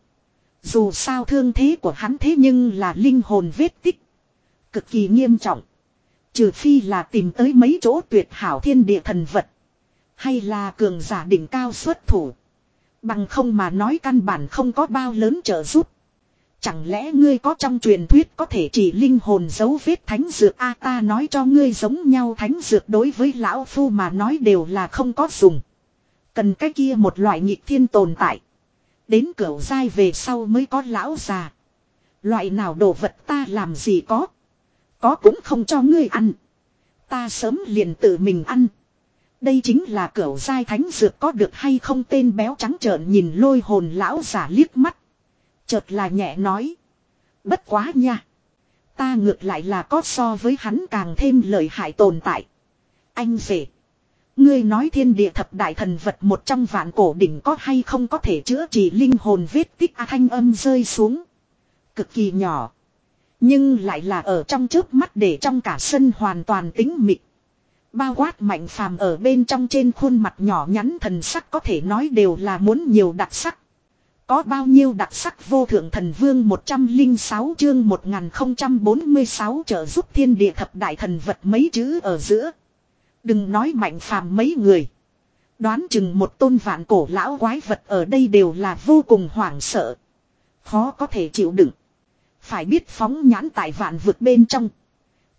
Dù sao thương thế của hắn thế nhưng là linh hồn vết tích. Cực kỳ nghiêm trọng. Trừ phi là tìm tới mấy chỗ tuyệt hảo thiên địa thần vật. Hay là cường giả đỉnh cao xuất thủ. Bằng không mà nói căn bản không có bao lớn trợ giúp. Chẳng lẽ ngươi có trong truyền thuyết có thể chỉ linh hồn dấu vết thánh dược a ta nói cho ngươi giống nhau thánh dược đối với lão phu mà nói đều là không có dùng. Cần cái kia một loại nhịp thiên tồn tại. Đến cửu giai về sau mới có lão già. Loại nào đồ vật ta làm gì có. Có cũng không cho ngươi ăn. Ta sớm liền tự mình ăn. Đây chính là cửu giai thánh dược có được hay không. Tên béo trắng trợn nhìn lôi hồn lão giả liếc mắt. Chợt là nhẹ nói. Bất quá nha. Ta ngược lại là có so với hắn càng thêm lợi hại tồn tại. Anh rể. Ngươi nói thiên địa thập đại thần vật một trong vạn cổ đỉnh có hay không có thể chữa trị linh hồn vết tích à, thanh âm rơi xuống. Cực kỳ nhỏ. Nhưng lại là ở trong chớp mắt để trong cả sân hoàn toàn tĩnh mịch. Bao quát Mạnh Phàm ở bên trong trên khuôn mặt nhỏ nhắn thần sắc có thể nói đều là muốn nhiều đặc sắc. Có bao nhiêu đặc sắc vô thượng thần vương một trăm lẻ sáu chương một nghìn không trăm bốn mươi sáu trợ giúp thiên địa thập đại thần vật mấy chữ ở giữa. Đừng nói Mạnh Phàm mấy người. Đoán chừng một tôn vạn cổ lão quái vật ở đây đều là vô cùng hoảng sợ. Khó có thể chịu đựng. Phải biết phóng nhãn tại vạn vực bên trong.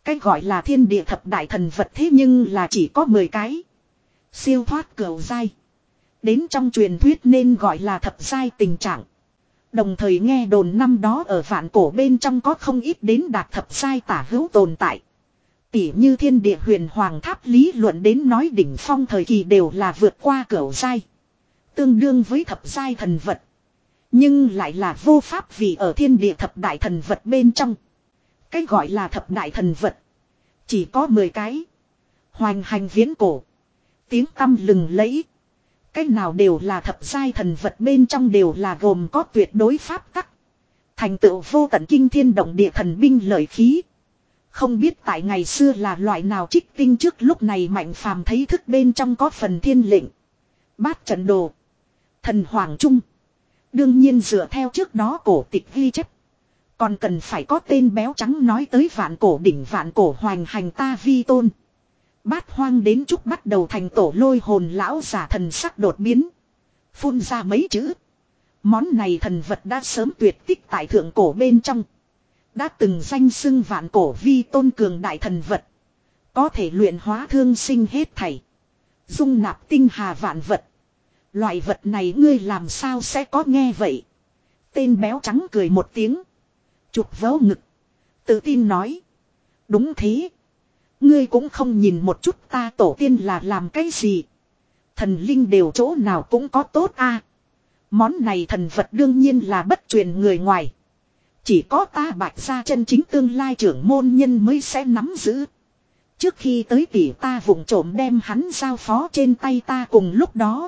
Cái gọi là thiên địa thập đại thần vật thế nhưng là chỉ có mười cái. Siêu thoát cửu giai. Đến trong truyền thuyết nên gọi là thập giai tình trạng. Đồng thời nghe đồn năm đó ở vạn cổ bên trong có không ít đến đạt thập giai tả hữu tồn tại. Tỉ như thiên địa huyền hoàng tháp lý luận đến nói đỉnh phong thời kỳ đều là vượt qua cửu giai. Tương đương với thập giai thần vật. Nhưng lại là vô pháp vì ở thiên địa thập đại thần vật bên trong. Cái gọi là thập đại thần vật. Chỉ có mười cái. Hoành hành viễn cổ. Tiếng tăm lừng lẫy. Cái nào đều là thập giai thần vật bên trong đều là gồm có tuyệt đối pháp tắc. Thành tựu vô tận kinh thiên động địa thần binh lợi khí. Không biết tại ngày xưa là loại nào trích tinh trước lúc này Mạnh Phàm thấy thức bên trong có phần thiên lệnh. Bát trận đồ. Thần Hoàng Trung. Đương nhiên dựa theo trước đó cổ tịch ghi chép. Còn cần phải có tên béo trắng nói tới vạn cổ đỉnh vạn cổ hoành hành ta vi tôn. Bát hoang đến chúc bắt đầu thành tổ lôi hồn lão giả thần sắc đột biến. Phun ra mấy chữ. Món này thần vật đã sớm tuyệt tích tại thượng cổ bên trong. Đã từng danh xưng vạn cổ vi tôn cường đại thần vật. Có thể luyện hóa thương sinh hết thảy. Dung nạp tinh hà vạn vật. Loại vật này ngươi làm sao sẽ có nghe vậy. Tên béo trắng cười một tiếng. Chụp vớ ngực. Tự tin nói. Đúng thế. Ngươi cũng không nhìn một chút ta tổ tiên là làm cái gì. Thần linh đều chỗ nào cũng có tốt a. Món này thần vật đương nhiên là bất truyền người ngoài. Chỉ có ta Bạch gia chân chính tương lai trưởng môn nhân mới sẽ nắm giữ. Trước khi tới tỉ ta vụng trộm đem hắn giao phó trên tay ta cùng lúc đó.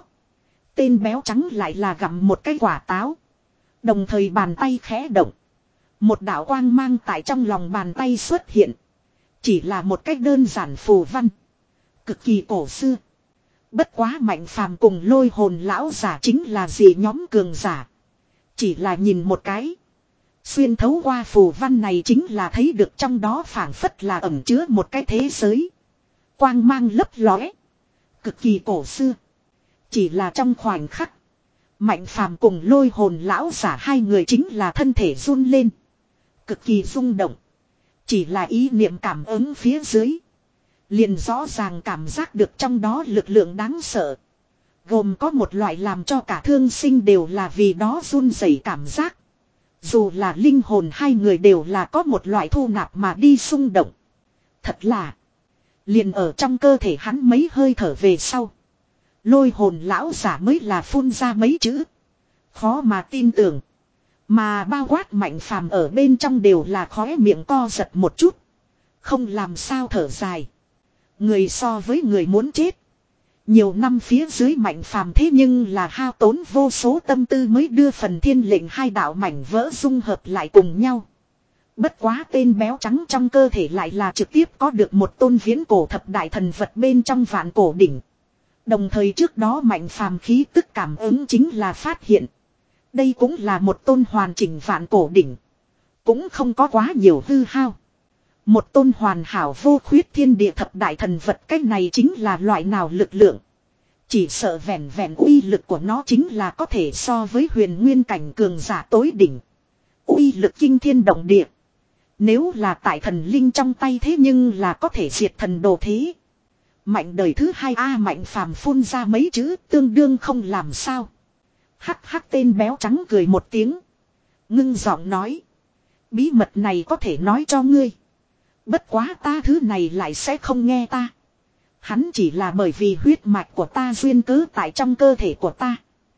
Tên béo trắng lại là gặm một cái quả táo. Đồng thời bàn tay khẽ động. Một đạo quang mang tại trong lòng bàn tay xuất hiện. Chỉ là một cách đơn giản phù văn. Cực kỳ cổ xưa. Bất quá Mạnh Phàm cùng lôi hồn lão giả chính là gì nhóm cường giả. Chỉ là nhìn một cái. Xuyên thấu qua phù văn này chính là thấy được trong đó phảng phất là ẩn chứa một cái thế giới. Quang mang lấp lóe. Cực kỳ cổ xưa. Chỉ là trong khoảnh khắc. Mạnh Phàm cùng lôi hồn lão giả hai người chính là thân thể run lên. Cực kỳ rung động. Chỉ là ý niệm cảm ứng phía dưới. Liền rõ ràng cảm giác được trong đó lực lượng đáng sợ. Gồm có một loại làm cho cả thương sinh đều là vì đó run rẩy cảm giác. Dù là linh hồn hai người đều là có một loại thu nạp mà đi xung động. Thật là. Liền ở trong cơ thể hắn mấy hơi thở về sau. Lôi hồn lão giả mới là phun ra mấy chữ. Khó mà tin tưởng. Mà bao quát Mạnh Phàm ở bên trong đều là khóe miệng co giật một chút. Không làm sao thở dài. Người so với người muốn chết. Nhiều năm phía dưới Mạnh Phàm thế nhưng là hao tốn vô số tâm tư mới đưa phần thiên lệnh hai đạo mảnh vỡ dung hợp lại cùng nhau. Bất quá tên béo trắng trong cơ thể lại là trực tiếp có được một tôn viễn cổ thập đại thần vật bên trong vạn cổ đỉnh. Đồng thời trước đó Mạnh Phàm khí tức cảm ứng chính là phát hiện. Đây cũng là một tôn hoàn chỉnh vạn cổ đỉnh. Cũng không có quá nhiều hư hao. Một tôn hoàn hảo vô khuyết thiên địa thập đại thần vật, cái này chính là loại nào lực lượng. Chỉ sợ vẹn vẹn uy lực của nó chính là có thể so với huyền nguyên cảnh cường giả tối đỉnh. Uy lực kinh thiên động địa. Nếu là tại thần linh trong tay thế nhưng là có thể diệt thần đồ thế. Mạnh đời thứ hai A Mạnh Phàm phun ra mấy chữ tương đương không làm sao. Hắc hắc tên béo trắng cười một tiếng. Ngưng giọng nói. Bí mật này có thể nói cho ngươi. Bất quá ta thứ này lại sẽ không nghe ta. Hắn chỉ là bởi vì huyết mạch của ta duyên cớ tại trong cơ thể của ta.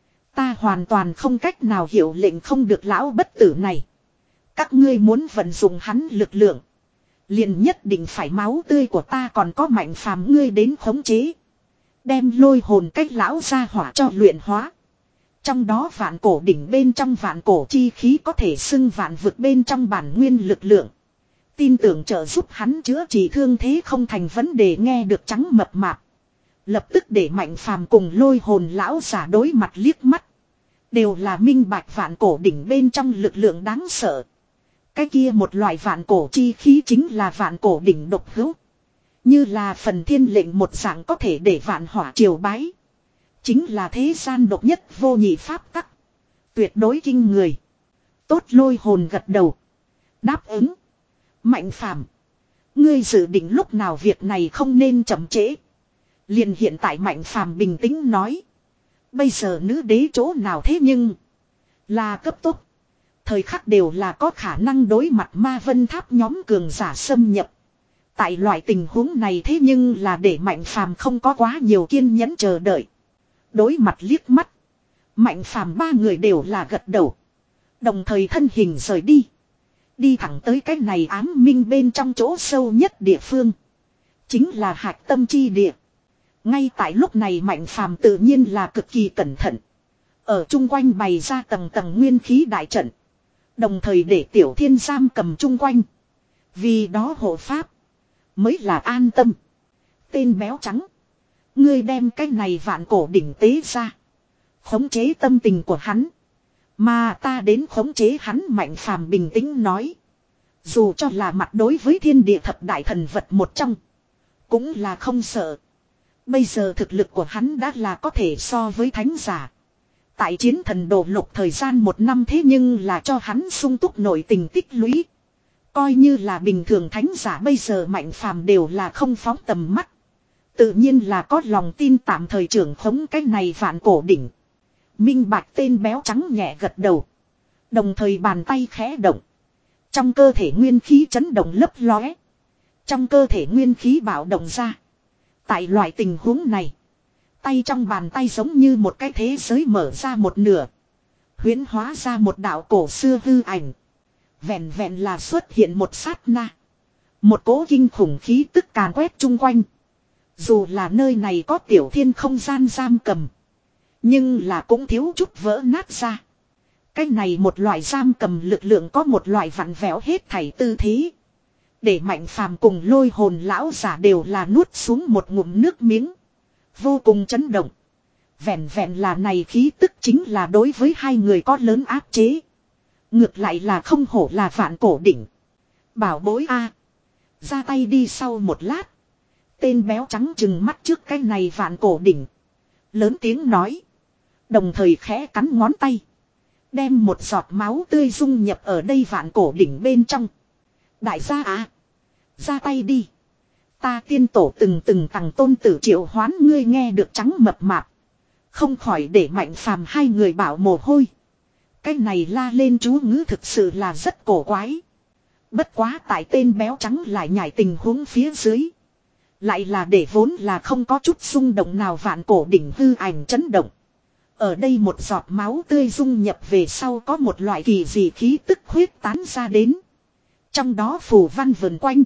Ta hoàn toàn không cách nào hiểu lệnh không được lão bất tử này. Các ngươi muốn vận dụng hắn lực lượng. Liền nhất định phải máu tươi của ta còn có Mạnh Phàm ngươi đến khống chế. Đem lôi hồn cách lão ra hỏa cho luyện hóa. Trong đó vạn cổ đỉnh bên trong vạn cổ chi khí có thể xưng vạn vực bên trong bản nguyên lực lượng. Tin tưởng trợ giúp hắn chữa trị thương thế không thành vấn đề nghe được trắng mập mạp. Lập tức để Mạnh Phàm cùng lôi hồn lão giả đối mặt liếc mắt. Đều là minh bạch vạn cổ đỉnh bên trong lực lượng đáng sợ. Cái kia một loại vạn cổ chi khí chính là vạn cổ đỉnh độc hữu. Như là phần thiên lệnh một dạng có thể để vạn hỏa triều bái. Chính là thế gian độc nhất vô nhị pháp tắc. Tuyệt đối kinh người. Tốt lôi hồn gật đầu. Đáp ứng. Mạnh Phàm Ngươi dự định lúc nào việc này không nên chậm trễ. Liền hiện tại Mạnh Phàm bình tĩnh nói. Bây giờ nữ đế chỗ nào thế nhưng. Là cấp tốc. Thời khắc đều là có khả năng đối mặt ma vân tháp nhóm cường giả xâm nhập. Tại loại tình huống này thế nhưng là để Mạnh Phàm không có quá nhiều kiên nhẫn chờ đợi. Đối mặt liếc mắt. Mạnh Phàm ba người đều là gật đầu. Đồng thời thân hình rời đi. Đi thẳng tới cái này ám minh bên trong chỗ sâu nhất địa phương. Chính là hạch tâm chi địa. Ngay tại lúc này Mạnh Phàm tự nhiên là cực kỳ cẩn thận. Ở chung quanh bày ra tầng tầng nguyên khí đại trận. Đồng thời để Tiểu Thiên giam cầm chung quanh. Vì đó hộ pháp. Mới là an tâm. Tên béo trắng. Ngươi đem cái này vạn cổ đỉnh tế ra. Khống chế tâm tình của hắn. Mà ta đến khống chế hắn. Mạnh Phàm bình tĩnh nói. Dù cho là mặt đối với thiên địa thập đại thần vật một trong. Cũng là không sợ. Bây giờ thực lực của hắn đã là có thể so với thánh giả. Tại chiến thần đồ lục thời gian một năm thế nhưng là cho hắn sung túc nội tình tích lũy. Coi như là bình thường thánh giả bây giờ Mạnh Phàm đều là không phóng tầm mắt. Tự nhiên là có lòng tin tạm thời trưởng khống cái này vạn cổ đỉnh. Minh bạch tên béo trắng nhẹ gật đầu. Đồng thời bàn tay khẽ động. Trong cơ thể nguyên khí chấn động lấp lóe. Trong cơ thể nguyên khí bạo động ra. Tại loại tình huống này. Tay trong bàn tay giống như một cái thế giới mở ra một nửa. Huyễn hóa ra một đạo cổ xưa hư ảnh. Vẹn vẹn là xuất hiện một sát na. Một cỗ kinh khủng khí tức càn quét chung quanh. Dù là nơi này có Tiểu Thiên không gian giam cầm. Nhưng là cũng thiếu chút vỡ nát ra. Cái này một loại giam cầm lực lượng có một loại vặn vẹo hết thảy tư thế. Để Mạnh Phàm cùng Lôi Hồn lão giả đều là nuốt xuống một ngụm nước miếng. Vô cùng chấn động. Vẹn vẹn là này khí tức chính là đối với hai người có lớn áp chế. Ngược lại là không hổ là vạn cổ đỉnh. Bảo bối a, ra tay đi. Sau một lát. Tên béo trắng chừng mắt trước cái này vạn cổ đỉnh. Lớn tiếng nói. Đồng thời khẽ cắn ngón tay. Đem một giọt máu tươi dung nhập ở đây vạn cổ đỉnh bên trong. Đại gia à. Ra tay đi. Ta tiên tổ từng từng tặng tôn tử triệu hoán. Ngươi nghe được trắng mập mạp. Không khỏi để Mạnh Phàm hai người bảo mồ hôi. Cái này la lên chú ngữ thực sự là rất cổ quái. Bất quá tại tên béo trắng lại nhảy tình huống phía dưới. Lại là để vốn là không có chút xung động nào vạn cổ đỉnh hư ảnh chấn động. Ở đây một giọt máu tươi dung nhập về sau có một loại kỳ dị khí tức huyết tán ra đến. Trong đó phù văn vần quanh.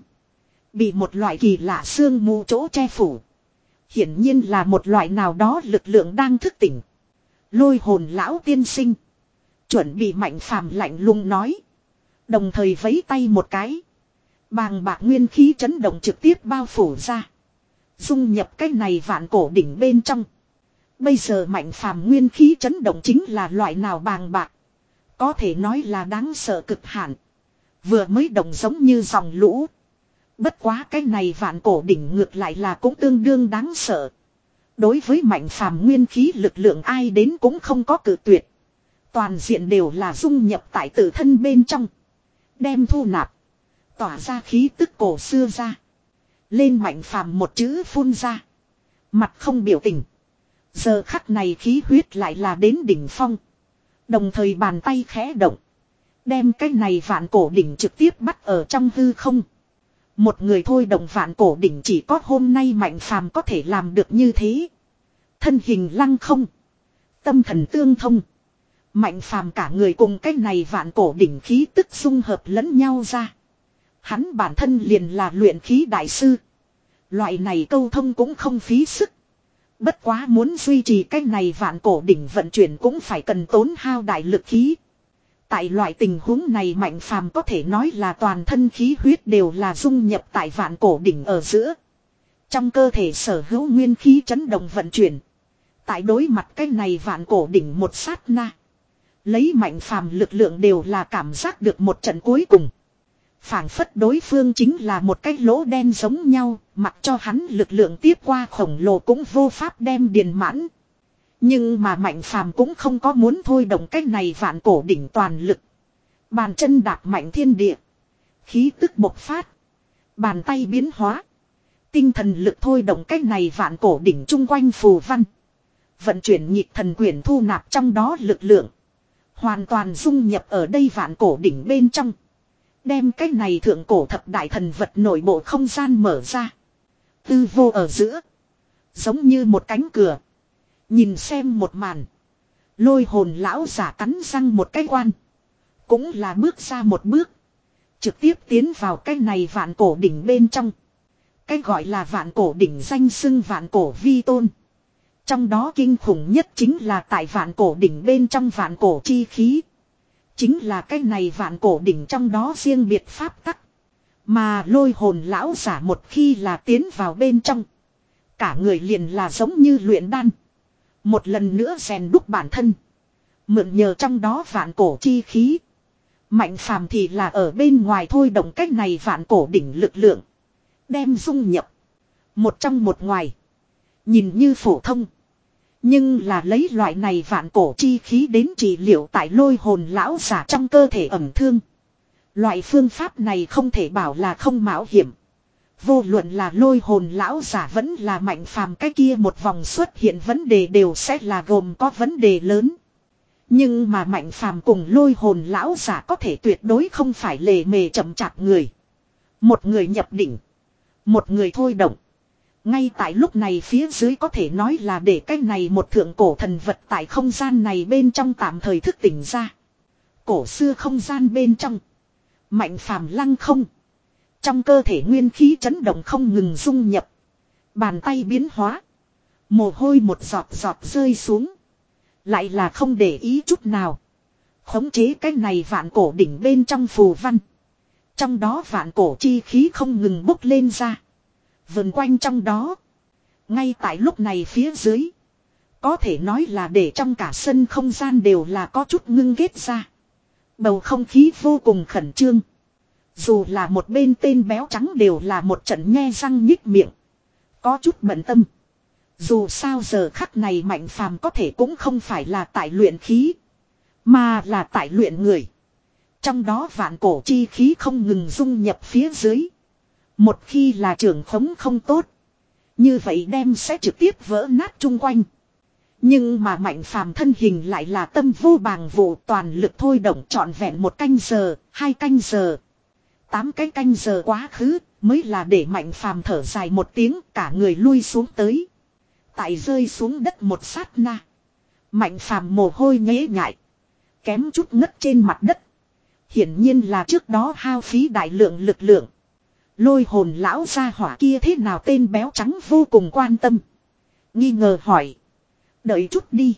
Bị một loại kỳ lạ sương mù chỗ che phủ. Hiển nhiên là một loại nào đó lực lượng đang thức tỉnh. Lôi hồn lão tiên sinh. Chuẩn bị Mạnh Phàm lạnh lùng nói. Đồng thời vấy tay một cái. Bàng bạc nguyên khí chấn động trực tiếp bao phủ ra. Dung nhập cái này vạn cổ đỉnh bên trong. Bây giờ Mạnh Phàm nguyên khí chấn động chính là loại nào bàng bạc. Có thể nói là đáng sợ cực hạn. Vừa mới động giống như dòng lũ. Bất quá cái này vạn cổ đỉnh ngược lại là cũng tương đương đáng sợ. Đối với Mạnh Phàm nguyên khí lực lượng ai đến cũng không có cự tuyệt. Toàn diện đều là dung nhập tại tự thân bên trong. Đem thu nạp. Tỏa ra khí tức cổ xưa ra. Lên Mạnh Phàm một chữ phun ra. Mặt không biểu tình. Giờ khắc này khí huyết lại là đến đỉnh phong. Đồng thời bàn tay khẽ động. Đem cái này vạn cổ đỉnh trực tiếp bắt ở trong hư không. Một người thôi động vạn cổ đỉnh chỉ có hôm nay Mạnh Phàm có thể làm được như thế. Thân hình lăng không. Tâm thần tương thông. Mạnh Phàm cả người cùng cái này vạn cổ đỉnh khí tức xung hợp lẫn nhau ra. Hắn bản thân liền là luyện khí đại sư. Loại này câu thông cũng không phí sức. Bất quá muốn duy trì cái này vạn cổ đỉnh vận chuyển cũng phải cần tốn hao đại lực khí. Tại loại tình huống này Mạnh Phàm có thể nói là toàn thân khí huyết đều là dung nhập tại vạn cổ đỉnh ở giữa. Trong cơ thể sở hữu nguyên khí chấn động vận chuyển. Tại đối mặt cái này vạn cổ đỉnh một sát na. Lấy Mạnh Phàm lực lượng đều là cảm giác được một trận cuối cùng. Phảng phất đối phương chính là một cái lỗ đen giống nhau, mặc cho hắn lực lượng tiếp qua khổng lồ cũng vô pháp đem điền mãn. Nhưng mà Mạnh Phàm cũng không có muốn thôi động cái này vạn cổ đỉnh toàn lực. Bàn chân đạp mạnh thiên địa. Khí tức bộc phát. Bàn tay biến hóa. Tinh thần lực thôi động cách này vạn cổ đỉnh chung quanh phù văn. Vận chuyển nhịp thần quyển thu nạp trong đó lực lượng. Hoàn toàn dung nhập ở đây vạn cổ đỉnh bên trong. Đem cách này thượng cổ thập đại thần vật nội bộ không gian mở ra. Tư vô ở giữa. Giống như một cánh cửa. Nhìn xem một màn. Lôi hồn lão giả cắn răng một cái quan. Cũng là bước ra một bước. Trực tiếp tiến vào cái này vạn cổ đỉnh bên trong. Cái gọi là vạn cổ đỉnh danh xưng vạn cổ vi tôn. Trong đó kinh khủng nhất chính là tại vạn cổ đỉnh bên trong vạn cổ chi khí. Chính là cái này vạn cổ đỉnh trong đó riêng biệt pháp tắc. Mà lôi hồn lão giả một khi là tiến vào bên trong. Cả người liền là giống như luyện đan. Một lần nữa rèn đúc bản thân. Mượn nhờ trong đó vạn cổ chi khí. Mạnh phàm thì là ở bên ngoài thôi động cách này vạn cổ đỉnh lực lượng. Đem dung nhập. Một trong một ngoài. Nhìn như phổ thông. Nhưng là lấy loại này vạn cổ chi khí đến trị liệu tại lôi hồn lão giả trong cơ thể ẩm thương. Loại phương pháp này không thể bảo là không mạo hiểm. Vô luận là lôi hồn lão giả vẫn là mạnh phàm cái kia một vòng xuất hiện vấn đề đều sẽ là gồm có vấn đề lớn. Nhưng mà mạnh phàm cùng lôi hồn lão giả có thể tuyệt đối không phải lề mề chậm chạp người. Một người nhập đỉnh. Một người thôi động. Ngay tại lúc này phía dưới có thể nói là để cái này một thượng cổ thần vật tại không gian này bên trong tạm thời thức tỉnh ra. Cổ xưa không gian bên trong. Mạnh phàm lăng không. Trong cơ thể nguyên khí chấn động không ngừng dung nhập. Bàn tay biến hóa. Mồ hôi một giọt giọt rơi xuống. Lại là không để ý chút nào. Khống chế cái này vạn cổ đỉnh bên trong phù văn. Trong đó vạn cổ chi khí không ngừng bốc lên ra. Vần quanh trong đó. Ngay tại lúc này phía dưới. Có thể nói là để trong cả sân không gian đều là có chút ngưng kết ra. Bầu không khí vô cùng khẩn trương. Dù là một bên tên béo trắng đều là một trận nhe răng nhích miệng. Có chút bận tâm. Dù sao giờ khắc này mạnh phàm có thể cũng không phải là tại luyện khí. Mà là tại luyện người. Trong đó vạn cổ chi khí không ngừng dung nhập phía dưới. Một khi là trưởng khống không tốt. Như vậy đem sẽ trực tiếp vỡ nát chung quanh. Nhưng mà mạnh phàm thân hình lại là tâm vô bàng vụ toàn lực thôi động trọn vẹn một canh giờ, hai canh giờ. Tám cái canh giờ quá khứ mới là để mạnh phàm thở dài một tiếng cả người lui xuống tới. Tại rơi xuống đất một sát na. Mạnh phàm mồ hôi nhễ nhại. Kém chút ngất trên mặt đất. Hiển nhiên là trước đó hao phí đại lượng lực lượng. Lôi hồn lão gia hỏa kia thế nào tên béo trắng vô cùng quan tâm. Nghi ngờ hỏi. Đợi chút đi.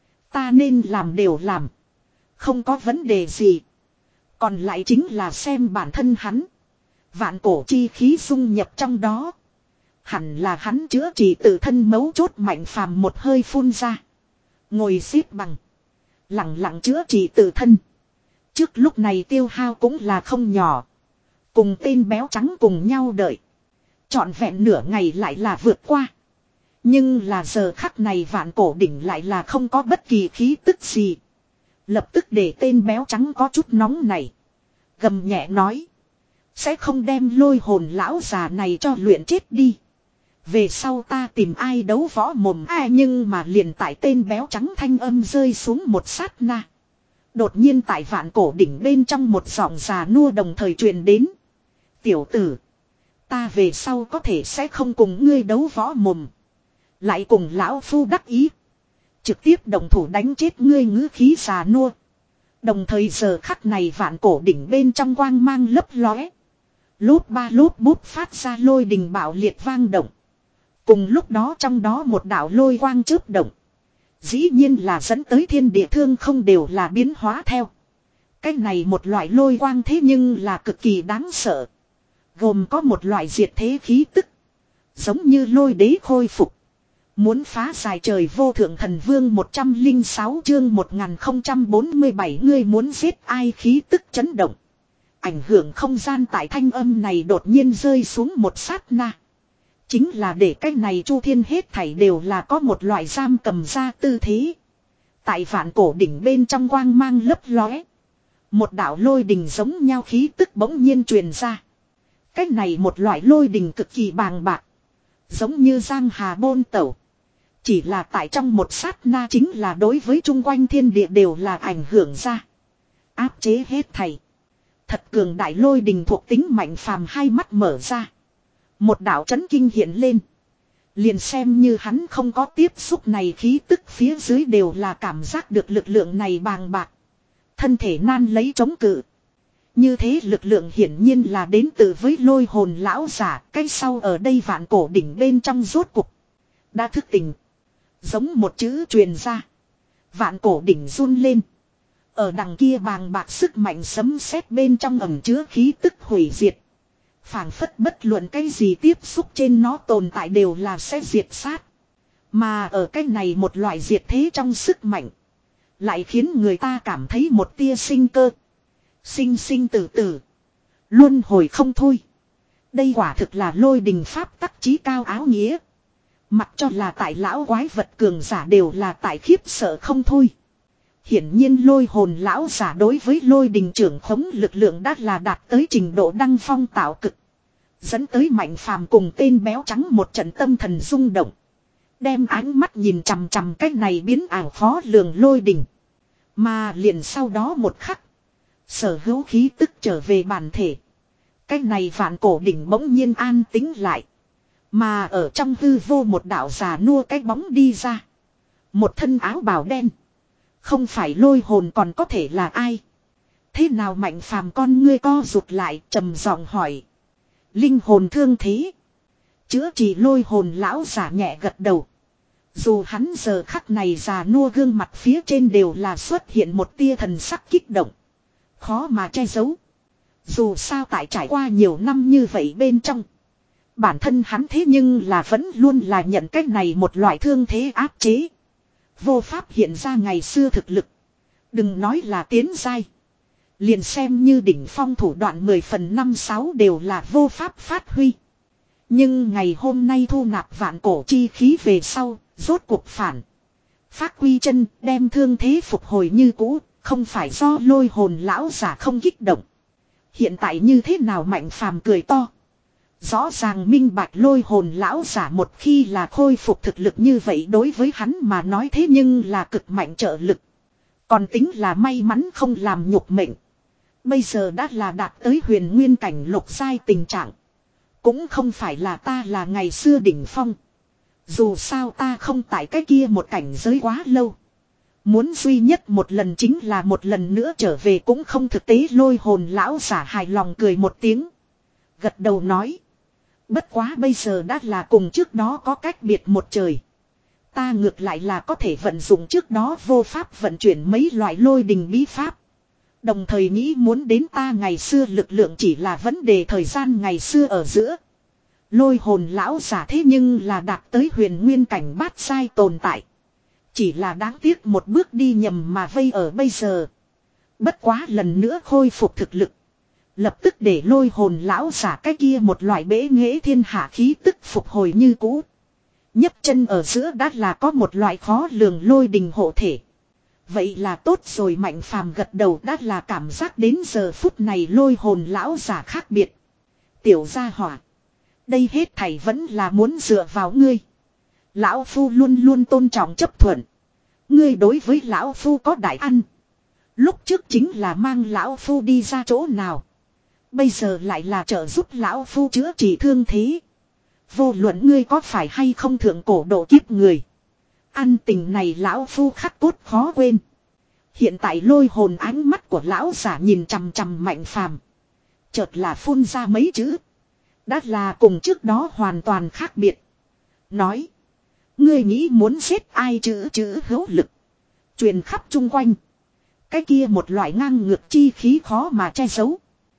Ta nên làm đều làm. Không có vấn đề gì. Còn lại chính là xem bản thân hắn. Vạn cổ chi khí dung nhập trong đó. Hẳn là hắn chữa trị tự thân mấu chốt mạnh phàm một hơi phun ra. Ngồi xếp bằng. Lặng lặng chữa trị tự thân. Trước lúc này tiêu hao cũng là không nhỏ. Cùng tên béo trắng cùng nhau đợi. Trọn vẹn nửa ngày lại là vượt qua. Nhưng là giờ khắc này vạn cổ đỉnh lại là không có bất kỳ khí tức gì. Lập tức để tên béo trắng có chút nóng này. Gầm nhẹ nói. Sẽ không đem lôi hồn lão già này cho luyện chết đi. Về sau ta tìm ai đấu võ mồm ai nhưng mà liền tại tên béo trắng thanh âm rơi xuống một sát na. Đột nhiên tại vạn cổ đỉnh bên trong một giọng già nua đồng thời truyền đến. Tiểu tử. Ta về sau có thể sẽ không cùng ngươi đấu võ mồm. Lại cùng lão phu đắc ý. Trực tiếp đồng thủ đánh chết ngươi ngữ khí già nua. Đồng thời giờ khắc này vạn cổ đỉnh bên trong quang mang lấp lóe. Lốp ba lốp bút phát ra lôi đình bạo liệt vang động. Cùng lúc đó trong đó một đạo lôi quang chớp động. Dĩ nhiên là dẫn tới thiên địa thương không đều là biến hóa theo. Cái này một loại lôi quang thế nhưng là cực kỳ đáng sợ. Gồm có một loại diệt thế khí tức. Giống như lôi đế khôi phục. Muốn phá dài trời vô thượng thần vương một trăm lẻ sáu chương một nghìn không trăm bốn mươi bảy ngươi muốn giết ai khí tức chấn động. Ảnh hưởng không gian tại thanh âm này đột nhiên rơi xuống một sát na. Chính là để cái này chu thiên hết thảy đều là có một loại giam cầm ra tư thế. Tại vạn cổ đỉnh bên trong quang mang lấp lóe. Một đạo lôi đình giống nhau khí tức bỗng nhiên truyền ra. cái này một loại lôi đình cực kỳ bàng bạc. Giống như giang hà bôn tẩu. Chỉ là tại trong một sát na chính là đối với chung quanh thiên địa đều là ảnh hưởng ra. Áp chế hết thảy. Thật cường đại lôi đình thuộc tính mạnh phàm hai mắt mở ra. Một đạo chấn kinh hiện lên. Liền xem như hắn không có tiếp xúc này khí tức phía dưới đều là cảm giác được lực lượng này bàng bạc. Thân thể nan lấy chống cự. Như thế lực lượng hiển nhiên là đến từ với lôi hồn lão giả. Cái sau ở đây vạn cổ đỉnh bên trong rốt cục. Đã thức tỉnh. Giống một chữ truyền ra. Vạn cổ đỉnh run lên. Ở đằng kia bàng bạc sức mạnh sấm sét bên trong ẩm chứa khí tức hủy diệt. Phảng phất bất luận cái gì tiếp xúc trên nó tồn tại đều là sẽ diệt sát. Mà ở cái này một loại diệt thế trong sức mạnh. Lại khiến người ta cảm thấy một tia sinh cơ. Sinh sinh tử tử. Luân hồi không thôi. Đây quả thực là lôi đình pháp tắc chí cao áo nghĩa. Mặc cho là tại lão quái vật cường giả đều là tại khiếp sợ không thôi. Hiển nhiên lôi hồn lão giả đối với lôi đình trưởng khống lực lượng đã là đạt tới trình độ đăng phong tạo cực. Dẫn tới Mạnh Phàm cùng tên béo trắng một trận tâm thần rung động. Đem ánh mắt nhìn chằm chằm cái này biến ảo khó lường lôi đình. Mà liền sau đó một khắc. Sở hữu khí tức trở về bản thể. Cái này vạn cổ đỉnh bỗng nhiên an tĩnh lại. Mà ở trong hư vô một đạo già nua cái bóng đi ra. Một thân áo bào đen. Không phải lôi hồn còn có thể là ai? Thế nào Mạnh Phàm con ngươi co rụt lại trầm giọng hỏi. Linh hồn thương thế. Chữa trị lôi hồn lão giả nhẹ gật đầu. Dù hắn giờ khắc này già nua gương mặt phía trên đều là xuất hiện một tia thần sắc kích động. Khó mà che giấu. Dù sao tại trải qua nhiều năm như vậy bên trong. Bản thân hắn thế nhưng là vẫn luôn là nhận cách này một loại thương thế áp chế. Vô pháp hiện ra ngày xưa thực lực. Đừng nói là tiến giai. Liền xem như đỉnh phong thủ đoạn mười phần năm sáu đều là vô pháp phát huy. Nhưng ngày hôm nay thu nạp vạn cổ chi khí về sau, rốt cuộc phản. Phát quy chân đem thương thế phục hồi như cũ, không phải do lôi hồn lão giả không kích động. Hiện tại như thế nào Mạnh Phàm cười to. Rõ ràng minh bạch lôi hồn lão giả một khi là khôi phục thực lực như vậy đối với hắn mà nói thế nhưng là cực mạnh trợ lực. Còn tính là may mắn không làm nhục mệnh. Bây giờ đã là đạt tới huyền nguyên cảnh lục giai tình trạng. Cũng không phải là ta là ngày xưa đỉnh phong. Dù sao ta không tại cái kia một cảnh giới quá lâu. Muốn duy nhất một lần chính là một lần nữa trở về cũng không thực tế lôi hồn lão giả hài lòng cười một tiếng. Gật đầu nói. Bất quá bây giờ đã là cùng trước đó có cách biệt một trời. Ta ngược lại là có thể vận dụng trước đó vô pháp vận chuyển mấy loại lôi đình bí pháp. Đồng thời nghĩ muốn đến ta ngày xưa lực lượng chỉ là vấn đề thời gian ngày xưa ở giữa. Lôi hồn lão giả thế nhưng là đạt tới huyền nguyên cảnh bát sai tồn tại. Chỉ là đáng tiếc một bước đi nhầm mà vây ở bây giờ. Bất quá lần nữa khôi phục thực lực. Lập tức để lôi hồn lão giả cái kia một loại bế nghệ thiên hạ khí tức phục hồi như cũ. nhấc chân ở giữa đã là có một loại khó lường lôi đình hộ thể. Vậy là tốt rồi Mạnh Phàm gật đầu đã là cảm giác đến giờ phút này lôi hồn lão giả khác biệt. Tiểu gia hỏa. Đây hết thảy vẫn là muốn dựa vào ngươi. Lão Phu luôn luôn tôn trọng chấp thuận. Ngươi đối với Lão Phu có đại ăn. Lúc trước chính là mang Lão Phu đi ra chỗ nào. Bây giờ lại là trợ giúp Lão Phu chữa trị thương thế. Vô luận ngươi có phải hay không thượng cổ độ kiếp người. Ăn tình này Lão Phu khắc cốt khó quên. Hiện tại lôi hồn ánh mắt của Lão giả nhìn chằm chằm Mạnh Phàm, chợt là phun ra mấy chữ. Đã là cùng trước đó hoàn toàn khác biệt. Nói. Ngươi nghĩ muốn giết ai chữ chữ hữu lực. Truyền khắp chung quanh. Cái kia một loại ngang ngược chi khí khó mà che giấu.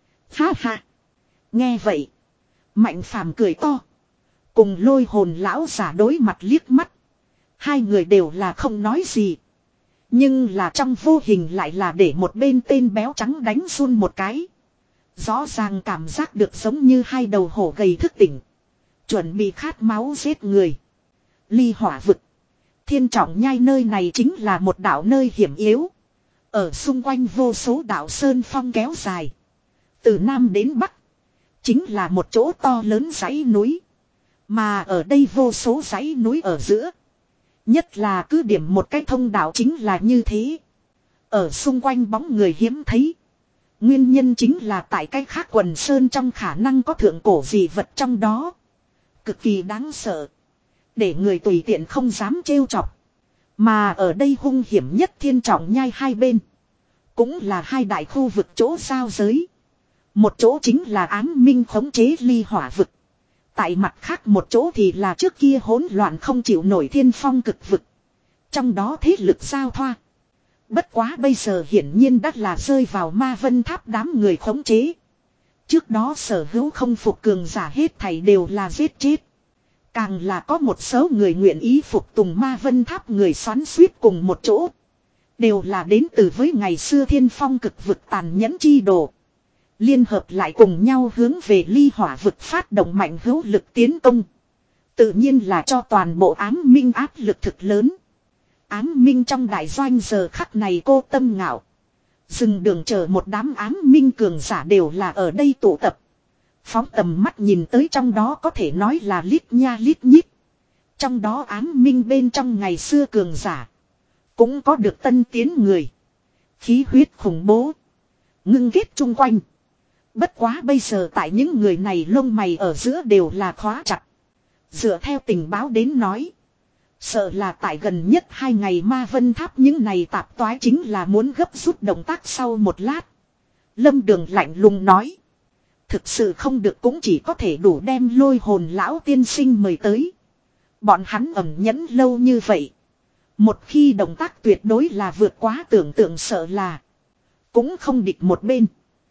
Ha ha. Nghe vậy. Mạnh Phàm cười to. Cùng lôi hồn lão giả đối mặt liếc mắt. Hai người đều là không nói gì. Nhưng là trong vô hình lại là để một bên tên béo trắng đánh run một cái. Rõ ràng cảm giác được giống như hai đầu hổ gầy thức tỉnh. Chuẩn bị khát máu giết người. Ly hỏa vực. Thiên trọng nhai nơi này chính là một đảo nơi hiểm yếu. Ở xung quanh vô số đảo sơn phong kéo dài. Từ Nam đến Bắc. Chính là một chỗ to lớn dãy núi. Mà ở đây vô số dãy núi ở giữa. Nhất là cứ điểm một cái thông đạo chính là như thế. Ở xung quanh bóng người hiếm thấy. Nguyên nhân chính là tại cái khác quần sơn trong khả năng có thượng cổ gì vật trong đó. Cực kỳ đáng sợ. Để người tùy tiện không dám trêu chọc. Mà ở đây hung hiểm nhất thiên trọng nhai hai bên. Cũng là hai đại khu vực chỗ giao giới. Một chỗ chính là Ám Minh khống chế ly hỏa vực. Tại mặt khác một chỗ thì là trước kia hỗn loạn không chịu nổi thiên phong cực vực. Trong đó thế lực giao thoa. Bất quá bây giờ hiển nhiên đã là rơi vào ma vân tháp đám người khống chế. Trước đó sở hữu không phục cường giả hết thảy đều là giết chết. Càng là có một số người nguyện ý phục tùng ma vân tháp người xoắn suýt cùng một chỗ. Đều là đến từ với ngày xưa thiên phong cực vực tàn nhẫn chi đồ. Liên hợp lại cùng nhau hướng về ly hỏa vực phát động mạnh hữu lực tiến công. Tự nhiên là cho toàn bộ Ám Minh áp lực thực lớn. Ám Minh trong đại doanh giờ khắc này cô tâm ngạo. Dừng đường chờ một đám Ám Minh cường giả đều là ở đây tụ tập. Phóng tầm mắt nhìn tới trong đó có thể nói là lít nha lít nhít. Trong đó Ám Minh bên trong ngày xưa cường giả. Cũng có được tân tiến người. Khí huyết khủng bố. Ngưng kết chung quanh. Bất quá bây giờ tại những người này lông mày ở giữa đều là khóa chặt. Dựa theo tình báo đến nói. Sợ là tại gần nhất hai ngày ma vân tháp những này tạp toái chính là muốn gấp rút động tác sau một lát. Lâm Đường lạnh lùng nói. Thực sự không được cũng chỉ có thể đủ đem lôi hồn lão tiên sinh mời tới. Bọn hắn ẩn nhẫn lâu như vậy. Một khi động tác tuyệt đối là vượt quá tưởng tượng sợ là. Cũng không địch một bên.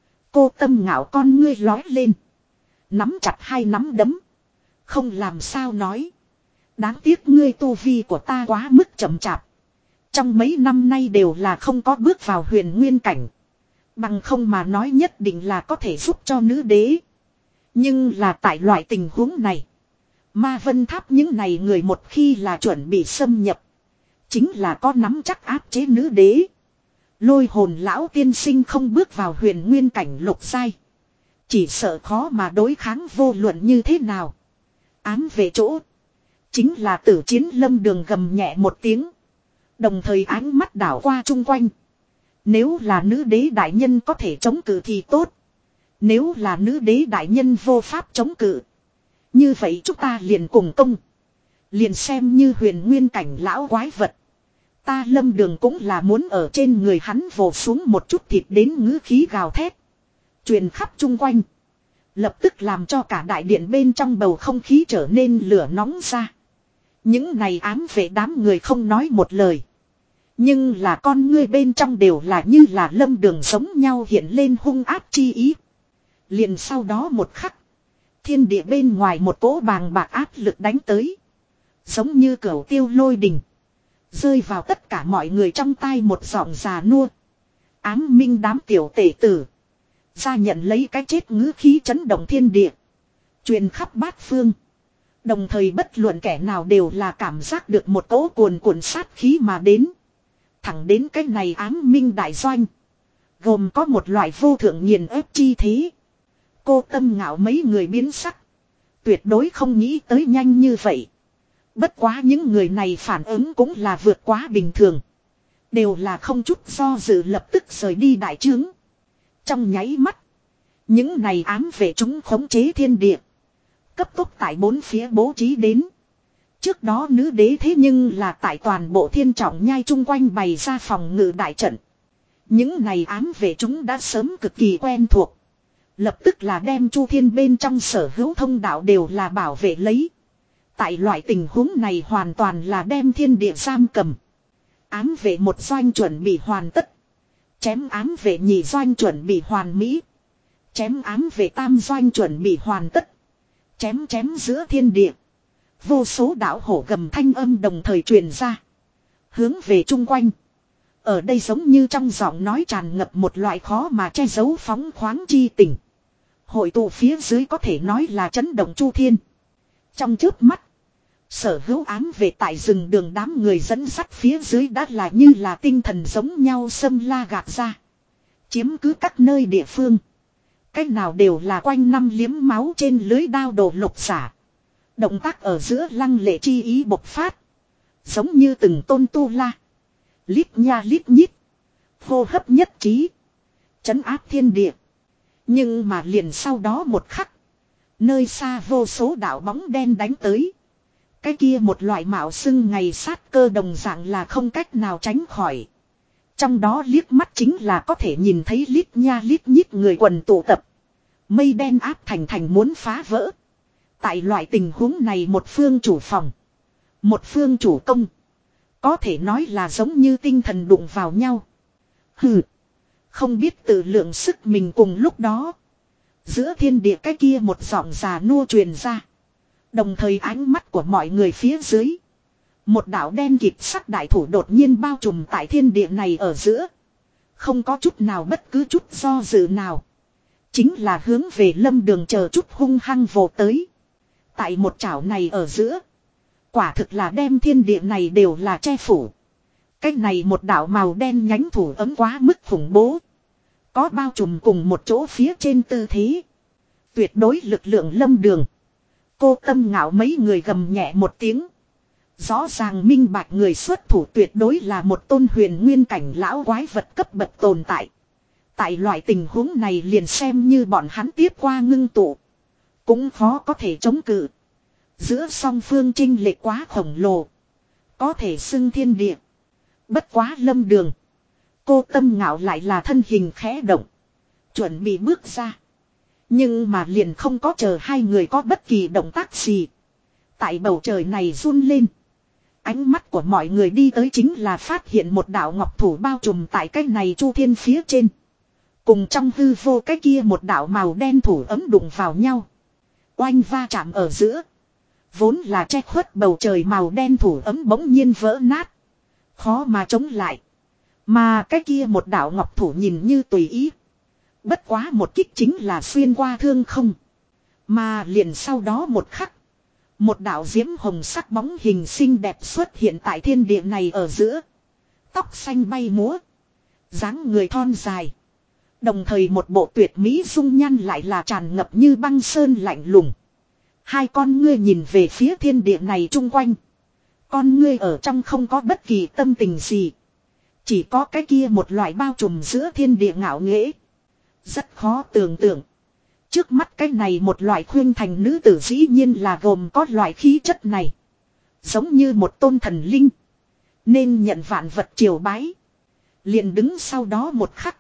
Cô tâm ngạo con ngươi lói lên. Nắm chặt hai nắm đấm. Không làm sao nói. Đáng tiếc ngươi tu vi của ta quá mức chậm chạp. Trong mấy năm nay đều là không có bước vào huyền nguyên cảnh. Bằng không mà nói nhất định là có thể giúp cho nữ đế. Nhưng là tại loại tình huống này. Ma vân tháp những này người một khi là chuẩn bị xâm nhập. Chính là có nắm chắc áp chế nữ đế. Lôi hồn lão tiên sinh không bước vào huyền nguyên cảnh lục giai. Chỉ sợ khó mà đối kháng vô luận như thế nào. Ám về chỗ. Chính là tử chiến Lâm Đường gầm nhẹ một tiếng. Đồng thời ánh mắt đảo qua chung quanh. Nếu là nữ đế đại nhân có thể chống cự thì tốt. Nếu là nữ đế đại nhân vô pháp chống cự. Như vậy chúng ta liền cùng công. Liền xem như huyền nguyên cảnh lão quái vật. Ta Lâm Đường cũng là muốn ở trên người hắn vồ xuống một chút thịt đến ngữ khí gào thét. Truyền khắp chung quanh. Lập tức làm cho cả đại điện bên trong bầu không khí trở nên lửa nóng ra. Những này ám vệ đám người không nói một lời. Nhưng là con ngươi bên trong đều là như là Lâm Đường giống nhau hiện lên hung ác chi ý. Liền sau đó một khắc. Thiên địa bên ngoài một cỗ bàng bạc áp lực đánh tới. Giống như cửu tiêu lôi đình. Rơi vào tất cả mọi người trong tai một giọng già nua. Ám minh đám tiểu tể tử. Ra nhận lấy cái chết ngữ khí chấn động thiên địa. Truyền khắp bát phương. Đồng thời bất luận kẻ nào đều là cảm giác được một cỗ cuồn cuộn sát khí mà đến. Thẳng đến cái này ám minh đại doanh. Gồm có một loại vô thượng nghiền ép chi thế. Cô tâm ngạo mấy người biến sắc. Tuyệt đối không nghĩ tới nhanh như vậy. Bất quá những người này phản ứng cũng là vượt quá bình thường. Đều là không chút do dự lập tức rời đi đại trướng. Trong nháy mắt. Những này ám vệ chúng khống chế thiên địa. Cấp tốc tại bốn phía bố trí đến. Trước đó nữ đế thế nhưng là tại toàn bộ thiên trọng nhai chung quanh bày ra phòng ngự đại trận. Những này ám vệ chúng đã sớm cực kỳ quen thuộc. Lập tức là đem chu thiên bên trong sở hữu thông đạo đều là bảo vệ lấy. Tại loại tình huống này hoàn toàn là đem thiên địa giam cầm. Ám vệ một doanh chuẩn bị hoàn tất. Chém ám vệ nhị doanh chuẩn bị hoàn mỹ. Chém ám vệ tam doanh chuẩn bị hoàn tất. Chém chém giữa thiên địa. Vô số đạo hổ gầm thanh âm đồng thời truyền ra. Hướng về chung quanh. Ở đây giống như trong giọng nói tràn ngập một loại khó mà che giấu phóng khoáng chi tình. Hội tụ phía dưới có thể nói là chấn động chu thiên. Trong chớp mắt. Sở hữu ám về tại rừng đường đám người dẫn sắt phía dưới đã là như là tinh thần giống nhau xâm la gạt ra. Chiếm cứ các nơi địa phương. Cách nào đều là quanh năm liếm máu trên lưới đao đồ lục giả. Động tác ở giữa lăng lệ chi ý bộc phát. Giống như từng tôn tu la. Lít nha lít nhít. Hô hấp nhất trí. Trấn áp thiên địa. Nhưng mà liền sau đó một khắc. Nơi xa vô số đạo bóng đen đánh tới. Cái kia một loại mạo xưng ngày sát cơ đồng dạng là không cách nào tránh khỏi. Trong đó liếc mắt chính là có thể nhìn thấy lít nha lít nhít người quần tụ tập. Mây đen áp thành thành muốn phá vỡ. Tại loại tình huống này một phương chủ phòng. Một phương chủ công. Có thể nói là giống như tinh thần đụng vào nhau. Hừ. Không biết tự lượng sức mình cùng lúc đó. Giữa thiên địa cái kia một giọng già nua truyền ra. Đồng thời ánh mắt của mọi người phía dưới. Một đạo đen kịt sắc đại thủ đột nhiên bao trùm tại thiên địa này ở giữa. Không có chút nào bất cứ chút do dự nào. Chính là hướng về Lâm Đường chờ chút hung hăng vồ tới. Tại một chảo này ở giữa. Quả thực là đem thiên địa này đều là che phủ. Cái này một đạo màu đen nhánh thủ ấm quá mức khủng bố. Có bao trùm cùng một chỗ phía trên tư thế. Tuyệt đối lực lượng Lâm Đường. Cô Tâm Ngạo mấy người gầm nhẹ một tiếng. Rõ ràng minh bạch người xuất thủ tuyệt đối là một tôn huyền nguyên cảnh lão quái vật cấp bậc tồn tại. Tại loại tình huống này liền xem như bọn hắn tiếp qua ngưng tụ. Cũng khó có thể chống cự. Giữa song phương chênh lệch quá khổng lồ. Có thể xưng thiên địa. Bất quá Lâm Đường. Cô Tâm Ngạo lại là thân hình khẽ động. Chuẩn bị bước ra. Nhưng mà liền không có chờ hai người có bất kỳ động tác gì. Tại bầu trời này run lên. Ánh mắt của mọi người đi tới chính là phát hiện một đạo ngọc thủ bao trùm tại cái này chu thiên phía trên. Cùng trong hư vô cái kia một đạo màu đen thủ ấm đụng vào nhau. Oanh va chạm ở giữa. Vốn là che khuất bầu trời màu đen thủ ấm bỗng nhiên vỡ nát. Khó mà chống lại. Mà cái kia một đạo ngọc thủ nhìn như tùy ý. Bất quá một kích chính là xuyên qua thương không. Mà liền sau đó một khắc. Một đạo diễm hồng sắc bóng hình xinh đẹp xuất hiện tại thiên địa này ở giữa. Tóc xanh bay múa. Dáng người thon dài. Đồng thời một bộ tuyệt mỹ dung nhan lại là tràn ngập như băng sơn lạnh lùng. Hai con ngươi nhìn về phía thiên địa này chung quanh. Con ngươi ở trong không có bất kỳ tâm tình gì. Chỉ có cái kia một loại bao trùm giữa thiên địa ngạo nghễ. Rất khó tưởng tượng. Trước mắt cái này một loại khuyên thành nữ tử dĩ nhiên là gồm có loại khí chất này. Giống như một tôn thần linh. Nên nhận vạn vật triều bái. Liền đứng sau đó một khắc.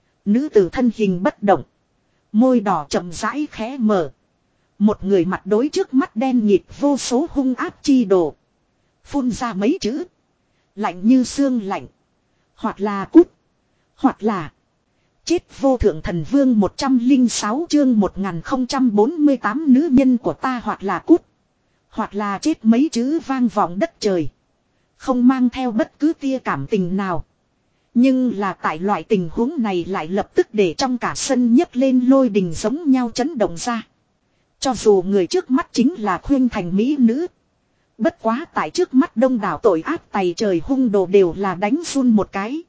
Nữ tử thân hình bất động. Môi đỏ chậm rãi khẽ mở. Một người mặt đối trước mắt đen nhịp vô số hung áp chi đồ. Phun ra mấy chữ. Lạnh như xương lạnh. Hoặc là cút. Hoặc là. Chết vô thượng thần vương một trăm lẻ sáu chương một nghìn không trăm bốn mươi tám nữ nhân của ta hoặc là cút. Hoặc là chết mấy chữ vang vọng đất trời. Không mang theo bất cứ tia cảm tình nào. Nhưng là tại loại tình huống này lại lập tức để trong cả sân nhấc lên lôi đình giống nhau chấn động ra. Cho dù người trước mắt chính là khuyên thành mỹ nữ. Bất quá tại trước mắt đông đảo tội ác tày trời hung đồ đều là đánh run một cái.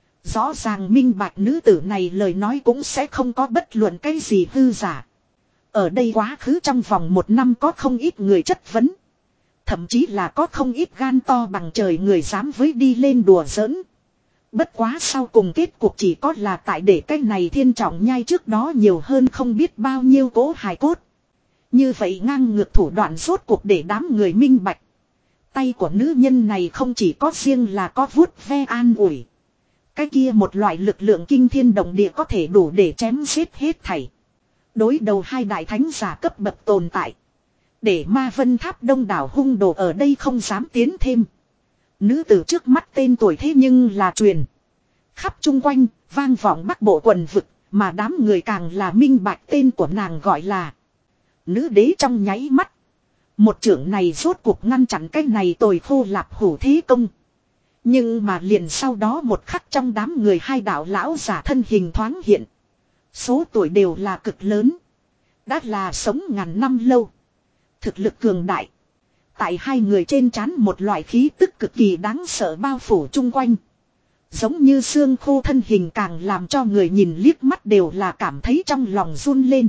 Rõ ràng minh bạch nữ tử này lời nói cũng sẽ không có bất luận cái gì hư giả. Ở đây quá khứ trong vòng một năm có không ít người chất vấn. Thậm chí là có không ít gan to bằng trời người dám với đi lên đùa giỡn. Bất quá sau cùng kết cuộc chỉ có là tại để cái này thiên trọng nhai trước đó nhiều hơn không biết bao nhiêu cố hài cốt. Như vậy ngang ngược thủ đoạn rốt cuộc để đám người minh bạch. Tay của nữ nhân này không chỉ có riêng là có vuốt ve an ủi. Cái kia một loại lực lượng kinh thiên động địa có thể đủ để chém giết hết thảy. Đối đầu hai đại thánh giả cấp bậc tồn tại. Để Ma Vân Tháp đông đảo hung đồ ở đây không dám tiến thêm. Nữ tử trước mắt tên tuổi thế nhưng là truyền. Khắp chung quanh, vang vọng bắc bộ quần vực, mà đám người càng là minh bạch tên của nàng gọi là nữ đế trong nháy mắt. Một trưởng này rốt cuộc ngăn chặn cái này tồi khô lạp hủ thế công. Nhưng mà liền sau đó một khắc trong đám người hai đạo lão giả thân hình thoáng hiện. Số tuổi đều là cực lớn. Đã là sống ngàn năm lâu. Thực lực cường đại. Tại hai người trên trán một loại khí tức cực kỳ đáng sợ bao phủ chung quanh. Giống như xương khô thân hình càng làm cho người nhìn liếc mắt đều là cảm thấy trong lòng run lên.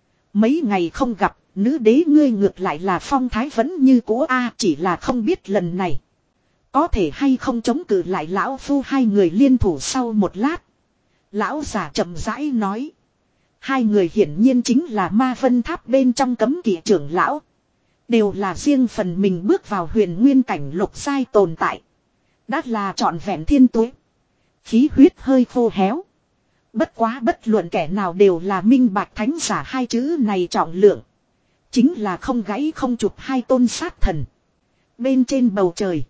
Mấy ngày không gặp, nữ đế ngươi ngược lại là phong thái vẫn như cũ a, chỉ là không biết lần này có thể hay không chống cự lại lão phu. Hai người liên thủ sau một lát. Lão giả chậm rãi nói. Hai người hiển nhiên chính là ma vân tháp bên trong cấm kỵ trưởng lão. Đều là riêng phần mình bước vào huyền nguyên cảnh lục giai tồn tại. Đã là trọn vẹn thiên tuế. Khí huyết hơi khô héo. Bất quá bất luận kẻ nào đều là minh bạch thánh giả hai chữ này trọng lượng. Chính là không gãy không chụp hai tôn sát thần. Bên trên bầu trời.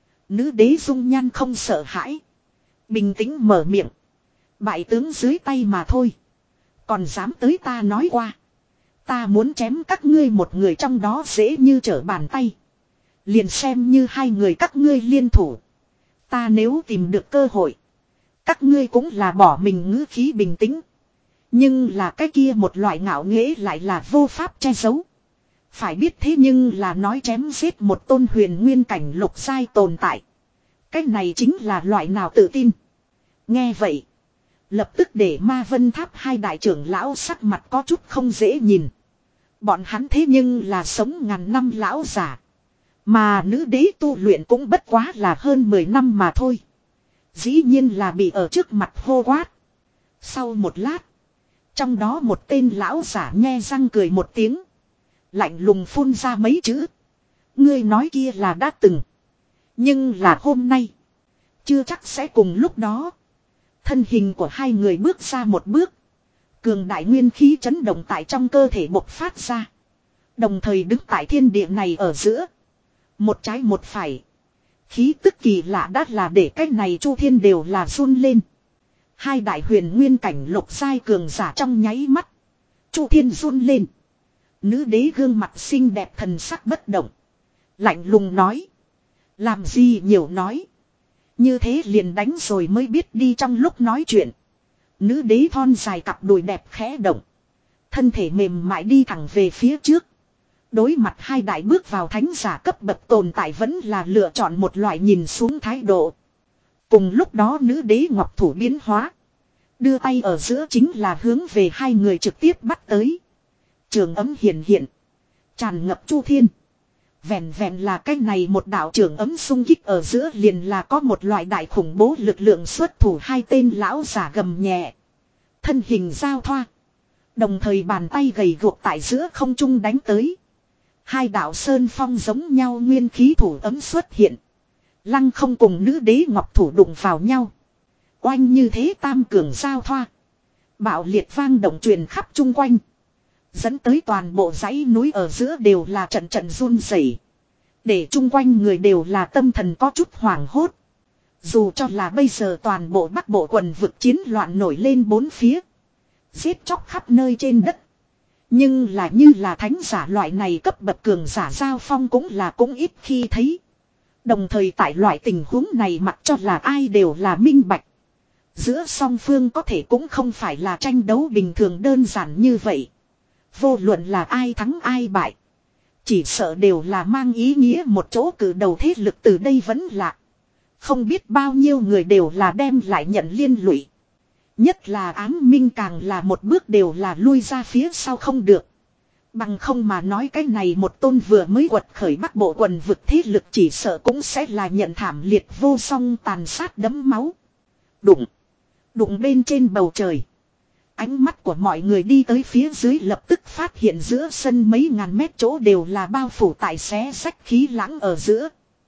Nữ đế dung nhan không sợ hãi. Bình tĩnh mở miệng. Bại tướng dưới tay mà thôi. Còn dám tới ta nói qua. Ta muốn chém các ngươi một người trong đó dễ như trở bàn tay. Liền xem như hai người các ngươi liên thủ. Ta nếu tìm được cơ hội. Các ngươi cũng là bỏ mình ngữ khí bình tĩnh. Nhưng là cái kia một loại ngạo nghễ lại là vô pháp che giấu. Phải biết thế nhưng là nói chém giết một tôn huyền nguyên cảnh lục giai tồn tại. Cái này chính là loại nào tự tin. Nghe vậy. Lập tức để ma vân tháp hai đại trưởng lão sắc mặt có chút không dễ nhìn. Bọn hắn thế nhưng là sống ngàn năm lão giả. Mà nữ đế tu luyện cũng bất quá là hơn mười năm mà thôi. Dĩ nhiên là bị ở trước mặt hô quát. Sau một lát. Trong đó một tên lão giả nhe răng cười một tiếng. Lạnh lùng phun ra mấy chữ. Ngươi nói kia là đã từng. Nhưng là hôm nay. Chưa chắc sẽ cùng lúc đó. Thân hình của hai người bước ra một bước. Cường đại nguyên khí chấn động tại trong cơ thể bộc phát ra. Đồng thời đứng tại thiên địa này ở giữa. Một trái một phải. Khí tức kỳ lạ đã là để cái này chu thiên đều là run lên. Hai đại huyền nguyên cảnh lục giai cường giả trong nháy mắt. Chu thiên run lên. Nữ đế gương mặt xinh đẹp thần sắc bất động. Lạnh lùng nói. Làm gì nhiều nói. Như thế liền đánh rồi mới biết đi. Trong lúc nói chuyện. Nữ đế thon dài cặp đùi đẹp khẽ động. Thân thể mềm mại đi thẳng về phía trước. Đối mặt hai đại bước vào thánh giả cấp bậc tồn tại vẫn là lựa chọn một loại nhìn xuống thái độ. Cùng lúc đó nữ đế ngọc thủ biến hóa. Đưa tay ở giữa chính là hướng về hai người trực tiếp bắt tới. Trường ấm hiện hiện. Tràn ngập chu thiên. Vẹn vẹn là cái này một đạo trường ấm xung kích ở giữa liền là có một loại đại khủng bố lực lượng xuất thủ. Hai tên lão giả gầm nhẹ. Thân hình giao thoa. Đồng thời bàn tay gầy guộc tại giữa không trung đánh tới. Hai đạo sơn phong giống nhau nguyên khí thủ ấm xuất hiện. Lăng không cùng nữ đế ngọc thủ đụng vào nhau. Oanh như thế tam cường giao thoa. Bạo liệt vang động truyền khắp chung quanh. Dẫn tới toàn bộ dãy núi ở giữa đều là trận trận run rẩy. Để chung quanh người đều là tâm thần có chút hoảng hốt. Dù cho là bây giờ toàn bộ bắc bộ quần vực chiến loạn nổi lên bốn phía. Giết chóc khắp nơi trên đất. Nhưng là như là thánh giả loại này cấp bậc cường giả giao phong cũng là cũng ít khi thấy. Đồng thời tại loại tình huống này mặc cho là ai đều là minh bạch. Giữa song phương có thể cũng không phải là tranh đấu bình thường đơn giản như vậy. Vô luận là ai thắng ai bại. Chỉ sợ đều là mang ý nghĩa một chỗ cử đầu thế lực từ đây vẫn lạ. Không biết bao nhiêu người đều là đem lại nhận liên lụy. Nhất là ám minh càng là một bước đều là lui ra phía sau không được. Bằng không mà nói cái này một tôn vừa mới quật khởi bắc bộ quần vực thế lực chỉ sợ cũng sẽ là nhận thảm liệt vô song tàn sát đẫm máu. Đụng. Đụng bên trên bầu trời. Ánh mắt của mọi người đi tới phía dưới lập tức phát hiện giữa sân mấy ngàn mét chỗ đều là bao phủ tại xé sách khí lãng ở giữa.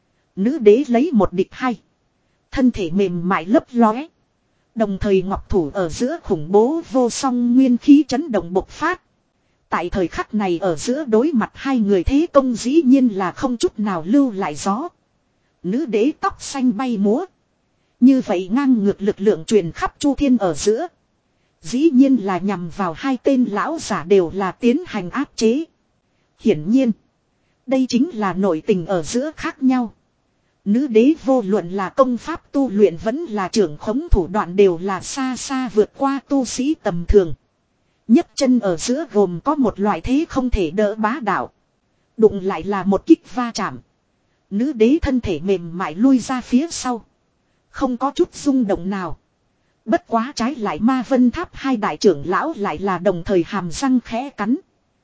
Nữ đế lấy một địch hai. Thân thể mềm mại lấp lóe. Đồng thời ngọc thủ ở giữa khủng bố vô song nguyên khí chấn động bộc phát. Tại thời khắc này ở giữa đối mặt hai người thế công dĩ nhiên là không chút nào lưu lại gió. Nữ đế tóc xanh bay múa. Như vậy ngang ngược lực lượng truyền khắp chu thiên ở giữa. Dĩ nhiên là nhằm vào hai tên lão giả đều là tiến hành áp chế. Hiển nhiên. Đây chính là nội tình ở giữa khác nhau. Nữ đế vô luận là công pháp tu luyện vẫn là trưởng khống thủ đoạn đều là xa xa vượt qua tu sĩ tầm thường. Nhấc chân ở giữa gồm có một loại thế không thể đỡ bá đạo. Đụng lại là một kích va chạm. Nữ đế thân thể mềm mại lui ra phía sau. Không có chút rung động nào. Bất quá trái lại Ma Vân Tháp hai đại trưởng lão lại là đồng thời hàm răng khẽ cắn.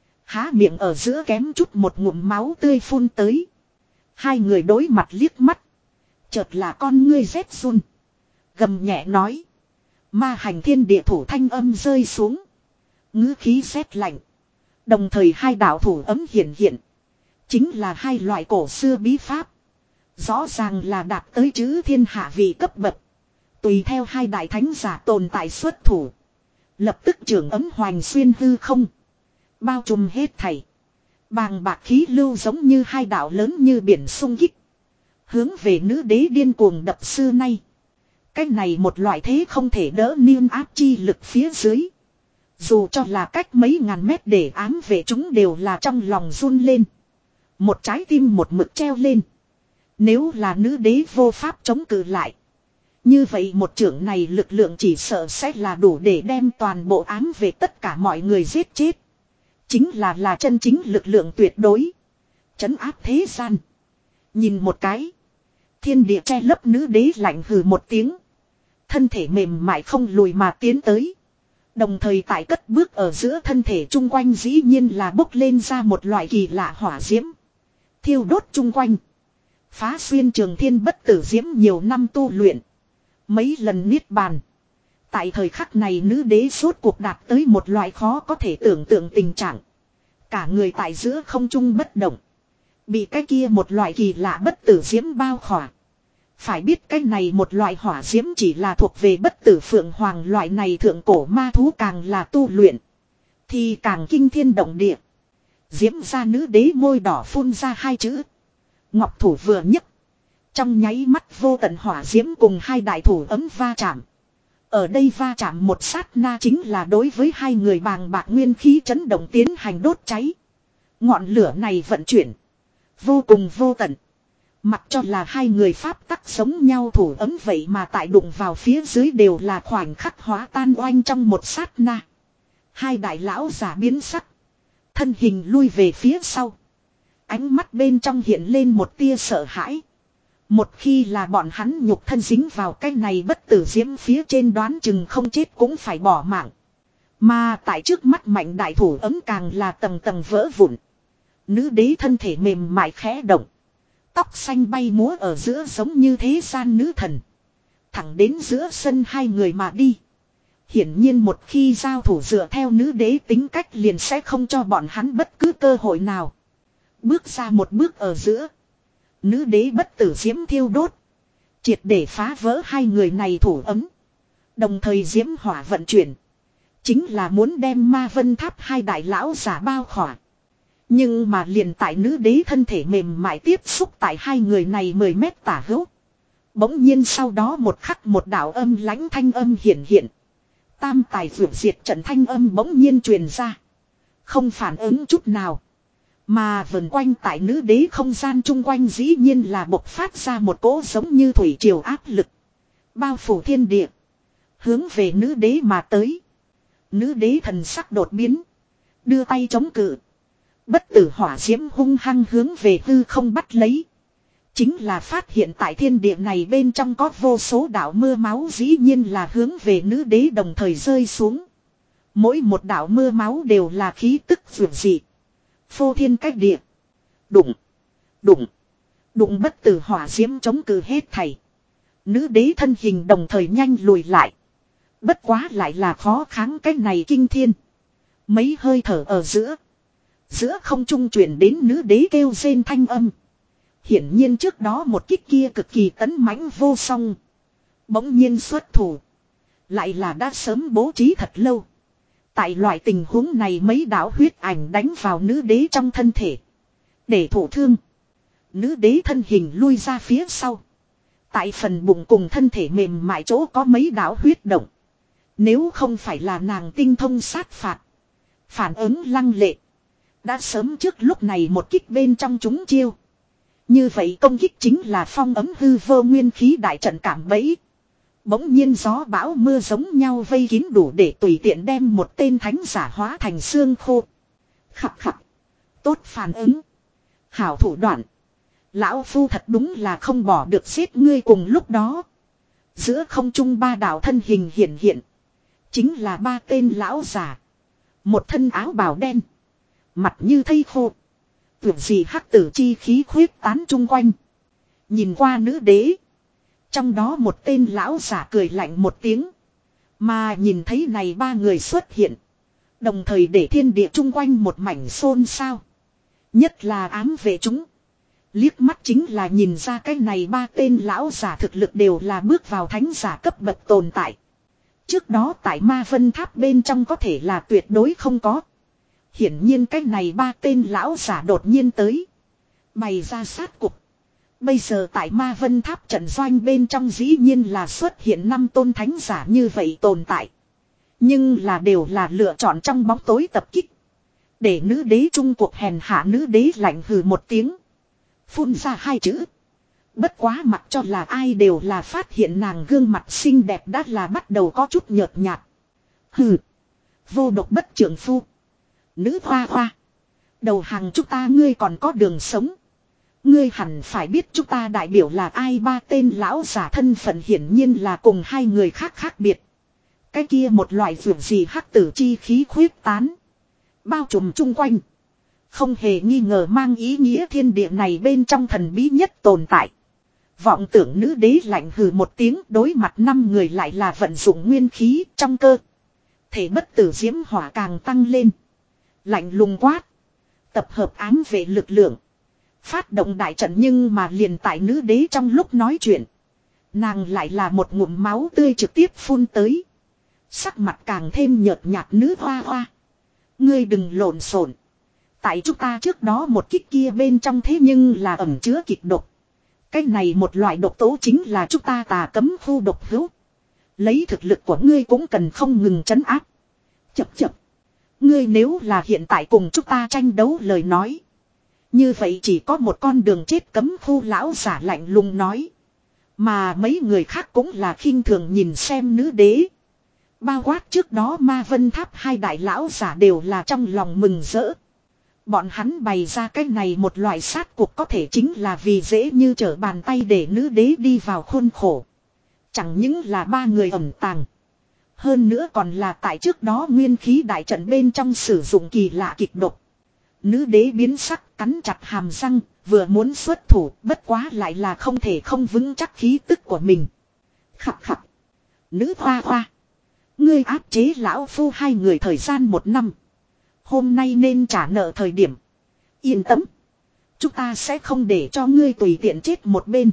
Há miệng ở giữa kém chút một ngụm máu tươi phun tới. Hai người đối mặt liếc mắt. Chợt là con ngươi rét run. Gầm nhẹ nói. Ma hành thiên địa thủ thanh âm rơi xuống. Ngữ khí rét lạnh. Đồng thời hai đạo thủ ấm hiện hiện. Chính là hai loại cổ xưa bí pháp. Rõ ràng là đạt tới chữ thiên hạ vị cấp bậc. Tùy theo hai đại thánh giả tồn tại xuất thủ. Lập tức trưởng ấm hoành xuyên hư không. Bao trùm hết thảy. Bàng bạc khí lưu giống như hai đạo lớn như biển sung kích. Hướng về nữ đế điên cuồng đập xưa nay. Cái này một loại thế không thể đỡ niên áp chi lực phía dưới. Dù cho là cách mấy ngàn mét để ám vệ chúng đều là trong lòng run lên. Một trái tim một mực treo lên. Nếu là nữ đế vô pháp chống cự lại. Như vậy một trưởng này lực lượng chỉ sợ sẽ là đủ để đem toàn bộ ám về tất cả mọi người giết chết. Chính là là chân chính lực lượng tuyệt đối. Trấn áp thế gian. Nhìn một cái. Thiên địa che lấp nữ đế lạnh hừ một tiếng. Thân thể mềm mại không lùi mà tiến tới. Đồng thời tại cất bước ở giữa thân thể chung quanh dĩ nhiên là bốc lên ra một loại kỳ lạ hỏa diễm. Thiêu đốt chung quanh. Phá xuyên trường thiên bất tử diễm nhiều năm tu luyện. Mấy lần niết bàn. Tại thời khắc này nữ đế suốt cuộc đạt tới một loại khó có thể tưởng tượng tình trạng. Cả người tại giữa không trung bất động. Bị cái kia một loại kỳ lạ bất tử diễm bao khỏa. Phải biết cái này một loại hỏa diễm chỉ là thuộc về bất tử phượng hoàng loại này thượng cổ ma thú càng là tu luyện. Thì càng kinh thiên động địa. Diễm ra nữ đế môi đỏ phun ra hai chữ. Ngọc thủ vừa nhấc. Trong nháy mắt vô tận hỏa diễm cùng hai đại thủ ấm va chạm. Ở đây va chạm một sát na chính là đối với hai người bàng bạc nguyên khí chấn động tiến hành đốt cháy. Ngọn lửa này vận chuyển. Vô cùng vô tận. Mặc cho là hai người pháp tắc sống nhau thủ ấm vậy mà tại đụng vào phía dưới đều là khoảnh khắc hóa tan oanh trong một sát na. Hai đại lão giả biến sắc. Thân hình lui về phía sau. Ánh mắt bên trong hiện lên một tia sợ hãi. Một khi là bọn hắn nhục thân dính vào cái này bất tử diễm phía trên đoán chừng không chết cũng phải bỏ mạng. Mà tại trước mắt mạnh đại thủ ấm càng là tầng tầng vỡ vụn. Nữ đế thân thể mềm mại khẽ động. Tóc xanh bay múa ở giữa giống như thế gian nữ thần. Thẳng đến giữa sân hai người mà đi. Hiển nhiên một khi giao thủ dựa theo nữ đế tính cách liền sẽ không cho bọn hắn bất cứ cơ hội nào. Bước ra một bước ở giữa. Nữ đế bất tử diễm thiêu đốt. Triệt để phá vỡ hai người này thủ ấm. Đồng thời diễm hỏa vận chuyển. Chính là muốn đem Ma Vân Tháp hai đại lão giả bao khỏa. Nhưng mà liền tại nữ đế thân thể mềm mại tiếp xúc tại hai người này mười mét tả hữu. Bỗng nhiên sau đó một khắc một đạo âm lãnh thanh âm hiện hiện. Tam tài vượt diệt trận thanh âm bỗng nhiên truyền ra. Không phản ứng chút nào. Mà vần quanh tại nữ đế không gian chung quanh dĩ nhiên là bộc phát ra một cỗ giống như thủy triều áp lực. Bao phủ thiên địa. Hướng về nữ đế mà tới. Nữ đế thần sắc đột biến. Đưa tay chống cự. Bất tử hỏa diễm hung hăng hướng về hư không bắt lấy. Chính là phát hiện tại thiên địa này bên trong có vô số đạo mưa máu dĩ nhiên là hướng về nữ đế đồng thời rơi xuống. Mỗi một đạo mưa máu đều là khí tức vượt dị. Phô thiên cách địa. Đụng. Đụng. Đụng bất tử hỏa diễm chống cự hết thảy. Nữ đế thân hình đồng thời nhanh lùi lại. Bất quá lại là khó kháng cái này kinh thiên. Mấy hơi thở ở giữa. Giữa không trung chuyển đến nữ đế kêu rên thanh âm. Hiển nhiên trước đó một kích kia cực kỳ tấn mãnh vô song. Bỗng nhiên xuất thủ. Lại là đã sớm bố trí thật lâu. Tại loại tình huống này mấy đạo huyết ảnh đánh vào nữ đế trong thân thể. Để thổ thương. Nữ đế thân hình lui ra phía sau. Tại phần bụng cùng thân thể mềm mại chỗ có mấy đạo huyết động. Nếu không phải là nàng tinh thông sát phạt. Phản ứng lăng lệ. Đã sớm trước lúc này một kích bên trong chúng chiêu. Như vậy công kích chính là phong ấm hư vô nguyên khí đại trận cảm bẫy. Bỗng nhiên gió bão mưa giống nhau vây kín đủ để tùy tiện đem một tên thánh giả hóa thành xương khô. Khập khập. Tốt phản ứng. Hảo thủ đoạn. Lão phu thật đúng là không bỏ được giết ngươi cùng lúc đó. Giữa không trung ba đạo thân hình hiển hiện. Chính là ba tên lão giả. Một thân áo bào đen. Mặt như thây khô. Tưởng gì hắc tử chi khí khuyết tán chung quanh. Nhìn qua nữ đế. Trong đó một tên lão giả cười lạnh một tiếng. Mà nhìn thấy này ba người xuất hiện. Đồng thời để thiên địa chung quanh một mảnh xôn xao. Nhất là ám vệ chúng. Liếc mắt chính là nhìn ra cái này ba tên lão giả thực lực đều là bước vào thánh giả cấp bậc tồn tại. Trước đó tại Ma Vân Tháp bên trong có thể là tuyệt đối không có. Hiển nhiên cái này ba tên lão giả đột nhiên tới. Bày ra sát cục. Bây giờ tại Ma Vân Tháp trận doanh bên trong dĩ nhiên là xuất hiện năm tôn thánh giả như vậy tồn tại. Nhưng là đều là lựa chọn trong bóng tối tập kích. Để nữ đế trung cuộc hèn hạ nữ đế lạnh hừ một tiếng. Phun ra hai chữ. Bất quá mặc cho là ai đều là phát hiện nàng gương mặt xinh đẹp đã là bắt đầu có chút nhợt nhạt. Hừ. Vô độc bất trưởng phu. Nữ hoa hoa. Đầu hàng chúng ta ngươi còn có đường sống. Ngươi hẳn phải biết chúng ta đại biểu là ai, ba tên lão giả thân phận hiển nhiên là cùng hai người khác khác biệt. Cái kia một loại vượt gì hắc tử chi khí khuyết tán. Bao trùm chung quanh. Không hề nghi ngờ mang ý nghĩa thiên địa này bên trong thần bí nhất tồn tại. Vọng tưởng nữ đế lạnh hừ một tiếng, đối mặt năm người lại là vận dụng nguyên khí trong cơ. Thể bất tử diễm hỏa càng tăng lên. Lạnh lùng quát. Tập hợp ám vệ lực lượng. Phát động đại trận, nhưng mà liền tại nữ đế trong lúc nói chuyện. Nàng lại là một ngụm máu tươi trực tiếp phun tới. Sắc mặt càng thêm nhợt nhạt. Nữ hoa hoa. Ngươi đừng lộn xộn. Tại chúng ta trước đó một kích kia bên trong thế nhưng là ẩn chứa kịch độc. Cái này một loại độc tố chính là chúng ta tà cấm khu độc hữu. Lấy thực lực của ngươi cũng cần không ngừng trấn áp. Chập chập. Ngươi nếu là hiện tại cùng chúng ta tranh đấu lời nói. Như vậy chỉ có một con đường chết, cấm khu lão giả lạnh lùng nói. Mà mấy người khác cũng là khinh thường nhìn xem nữ đế. Bao quát trước đó Ma Vân Tháp hai đại lão giả đều là trong lòng mừng rỡ. Bọn hắn bày ra cái này một loại sát cuộc có thể chính là vì dễ như trở bàn tay để nữ đế đi vào khuôn khổ. Chẳng những là ba người ẩn tàng. Hơn nữa còn là tại trước đó nguyên khí đại trận bên trong sử dụng kỳ lạ kịch độc. Nữ đế biến sắc, cắn chặt hàm răng, vừa muốn xuất thủ, bất quá lại là không thể không vững chắc khí tức của mình. Khập khập. Nữ hoa hoa. Ngươi áp chế lão phu hai người thời gian một năm. Hôm nay nên trả nợ thời điểm. Yên tâm. Chúng ta sẽ không để cho ngươi tùy tiện chết một bên.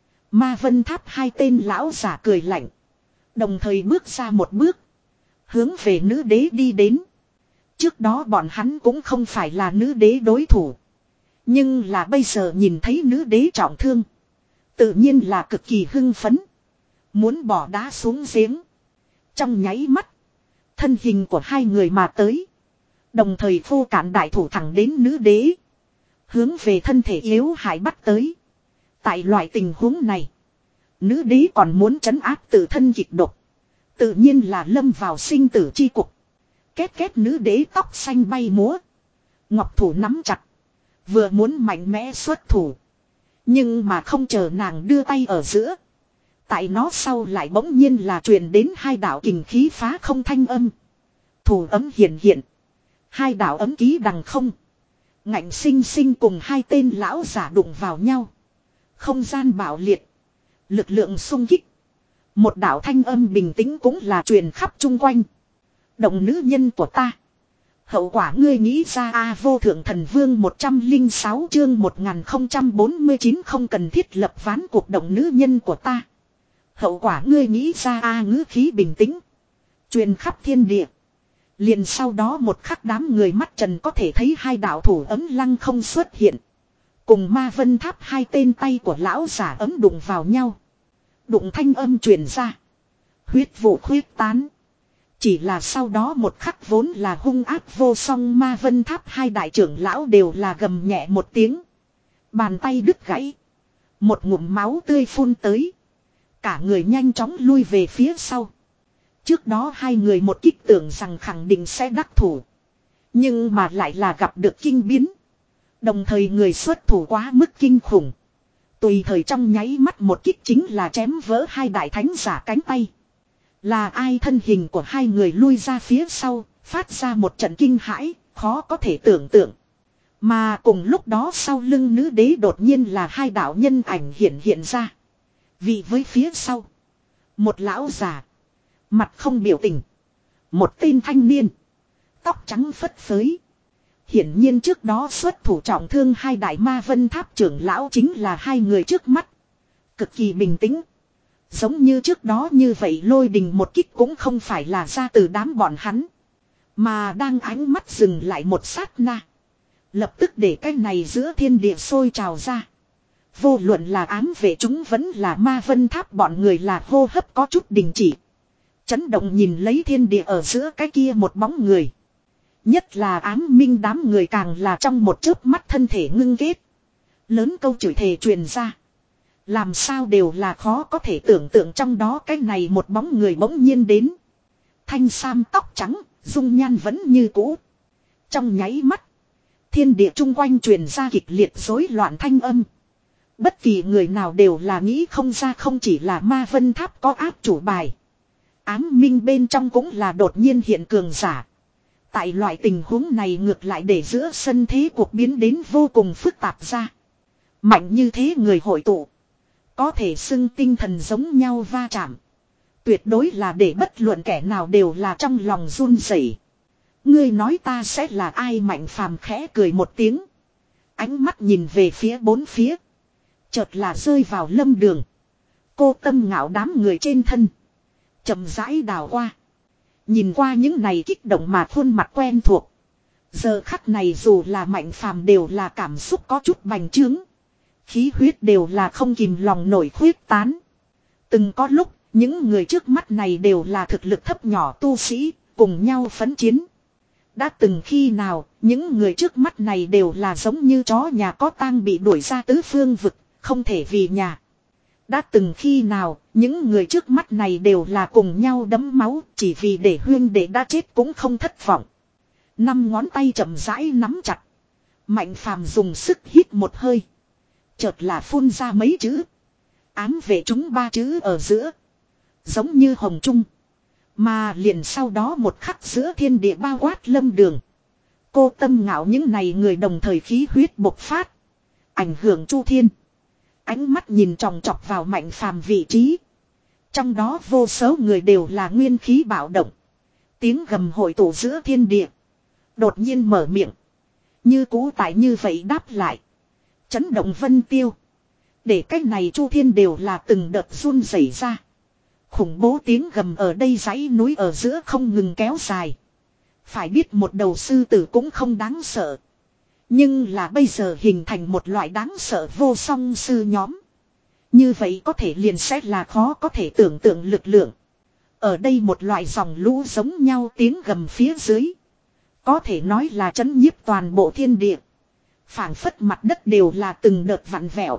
Ma Vân Tháp hai tên lão giả cười lạnh. Đồng thời bước ra một bước. Hướng về nữ đế đi đến. Trước đó bọn hắn cũng không phải là nữ đế đối thủ. Nhưng là bây giờ nhìn thấy nữ đế trọng thương. Tự nhiên là cực kỳ hưng phấn. Muốn bỏ đá xuống giếng. Trong nháy mắt. Thân hình của hai người mà tới. Đồng thời phô cản đại thủ thẳng đến nữ đế. Hướng về thân thể yếu hại bắt tới. Tại loại tình huống này. Nữ đế còn muốn trấn áp tự thân kịch độc. Tự nhiên là lâm vào sinh tử chi cục. Két két nữ đế tóc xanh bay múa. Ngọc thủ nắm chặt. Vừa muốn mạnh mẽ xuất thủ. Nhưng mà không chờ nàng đưa tay ở giữa. Tại nó sau lại bỗng nhiên là truyền đến hai đạo kình khí phá không thanh âm. Thủ ấm hiện hiện. Hai đạo ấm ký đằng không. Ngạnh sinh sinh cùng hai tên lão giả đụng vào nhau. Không gian bạo liệt. Lực lượng xung kích. Một đạo thanh âm bình tĩnh cũng là truyền khắp chung quanh. Động nữ nhân của ta. Hậu quả ngươi nghĩ ra a à, vô thượng thần vương một trăm lẻ sáu chương một nghìn không trăm bốn mươi chín không cần thiết lập ván cuộc động nữ nhân của ta. Hậu quả ngươi nghĩ ra a à, ngữ khí bình tĩnh. Truyền khắp thiên địa. Liền sau đó một khắc đám người mắt trần có thể thấy hai đạo thủ ấm lăng không xuất hiện. Cùng Ma Vân Tháp hai tên tay của lão giả ấm đụng vào nhau. Đụng thanh âm truyền ra. Huyết vụ khuyết tán. Chỉ là sau đó một khắc vốn là hung ác vô song Ma Vân Tháp hai đại trưởng lão đều là gầm nhẹ một tiếng. Bàn tay đứt gãy. Một ngụm máu tươi phun tới. Cả người nhanh chóng lui về phía sau. Trước đó hai người một kích tưởng rằng khẳng định sẽ đắc thủ. Nhưng mà lại là gặp được kinh biến. Đồng thời người xuất thủ quá mức kinh khủng. Tùy thời trong nháy mắt một kích chính là chém vỡ hai đại thánh giả cánh tay. Là ai thân hình của hai người lui ra phía sau, phát ra một trận kinh hãi, khó có thể tưởng tượng. Mà cùng lúc đó sau lưng nữ đế đột nhiên là hai đạo nhân ảnh hiện hiện ra. Vì với phía sau. Một lão già. Mặt không biểu tình. Một tên thanh niên. Tóc trắng phất phới. Hiển nhiên trước đó xuất thủ trọng thương hai đại ma vân tháp trưởng lão chính là hai người trước mắt. Cực kỳ bình tĩnh. Giống như trước đó như vậy lôi đình một kích cũng không phải là ra từ đám bọn hắn. Mà đang ánh mắt dừng lại một sát na. Lập tức để cái này giữa thiên địa sôi trào ra. Vô luận là ám vệ chúng vẫn là ma vân tháp bọn người là hô hấp có chút đình chỉ. Chấn động nhìn lấy thiên địa ở giữa cái kia một bóng người. Nhất là ám minh đám người càng là trong một chớp mắt thân thể ngưng kết. Lớn câu chửi thề truyền ra. Làm sao đều là khó có thể tưởng tượng trong đó cái này một bóng người bỗng nhiên đến. Thanh sam tóc trắng, dung nhan vẫn như cũ. Trong nháy mắt. Thiên địa chung quanh truyền ra kịch liệt rối loạn thanh âm. Bất kỳ người nào đều là nghĩ không ra không chỉ là ma vân tháp có áp chủ bài. Ám minh bên trong cũng là đột nhiên hiện cường giả. Tại loại tình huống này ngược lại để giữa sân thế cuộc biến đến vô cùng phức tạp ra. Mạnh như thế người hội tụ. Có thể xưng tinh thần giống nhau va chạm. Tuyệt đối là để bất luận kẻ nào đều là trong lòng run rẩy. Ngươi nói ta sẽ là ai? Mạnh phàm khẽ cười một tiếng. Ánh mắt nhìn về phía bốn phía. Chợt là rơi vào lâm đường. Cô tâm ngạo đám người trên thân. Chậm rãi đào qua. Nhìn qua những này kích động mà khuôn mặt quen thuộc. Giờ khắc này dù là mạnh phàm đều là cảm xúc có chút bành trướng. Khí huyết đều là không kìm lòng nổi khuyết tán. Từng có lúc, những người trước mắt này đều là thực lực thấp nhỏ tu sĩ, cùng nhau phấn chiến. Đã từng khi nào, những người trước mắt này đều là giống như chó nhà có tang bị đuổi ra tứ phương vực, không thể vì nhà. Đã từng khi nào, những người trước mắt này đều là cùng nhau đấm máu, chỉ vì để huyên đệ đã chết cũng không thất vọng. Năm ngón tay chậm rãi nắm chặt. Mạnh phàm dùng sức hít một hơi. Chợt là phun ra mấy chữ. Ám vệ chúng ba chữ ở giữa. Giống như hồng trung. Mà liền sau đó một khắc giữa thiên địa bao quát lâm đường. Cô tâm ngạo những này người đồng thời khí huyết bộc phát. Ảnh hưởng chu thiên. Ánh mắt nhìn tròng trọc vào mạnh phàm vị trí. Trong đó vô số người đều là nguyên khí bạo động. Tiếng gầm hội tụ giữa thiên địa. Đột nhiên mở miệng. Như cũ tại như vậy đáp lại. Chấn động vân tiêu. Để cách này chu thiên đều là từng đợt run rẩy ra. Khủng bố tiếng gầm ở đây dãy núi ở giữa không ngừng kéo dài. Phải biết một đầu sư tử cũng không đáng sợ. Nhưng là bây giờ hình thành một loại đáng sợ vô song sư nhóm. Như vậy có thể liền xét là khó có thể tưởng tượng lực lượng. Ở đây một loại dòng lũ giống nhau tiếng gầm phía dưới. Có thể nói là chấn nhiếp toàn bộ thiên địa. Phảng phất mặt đất đều là từng đợt vặn vẹo.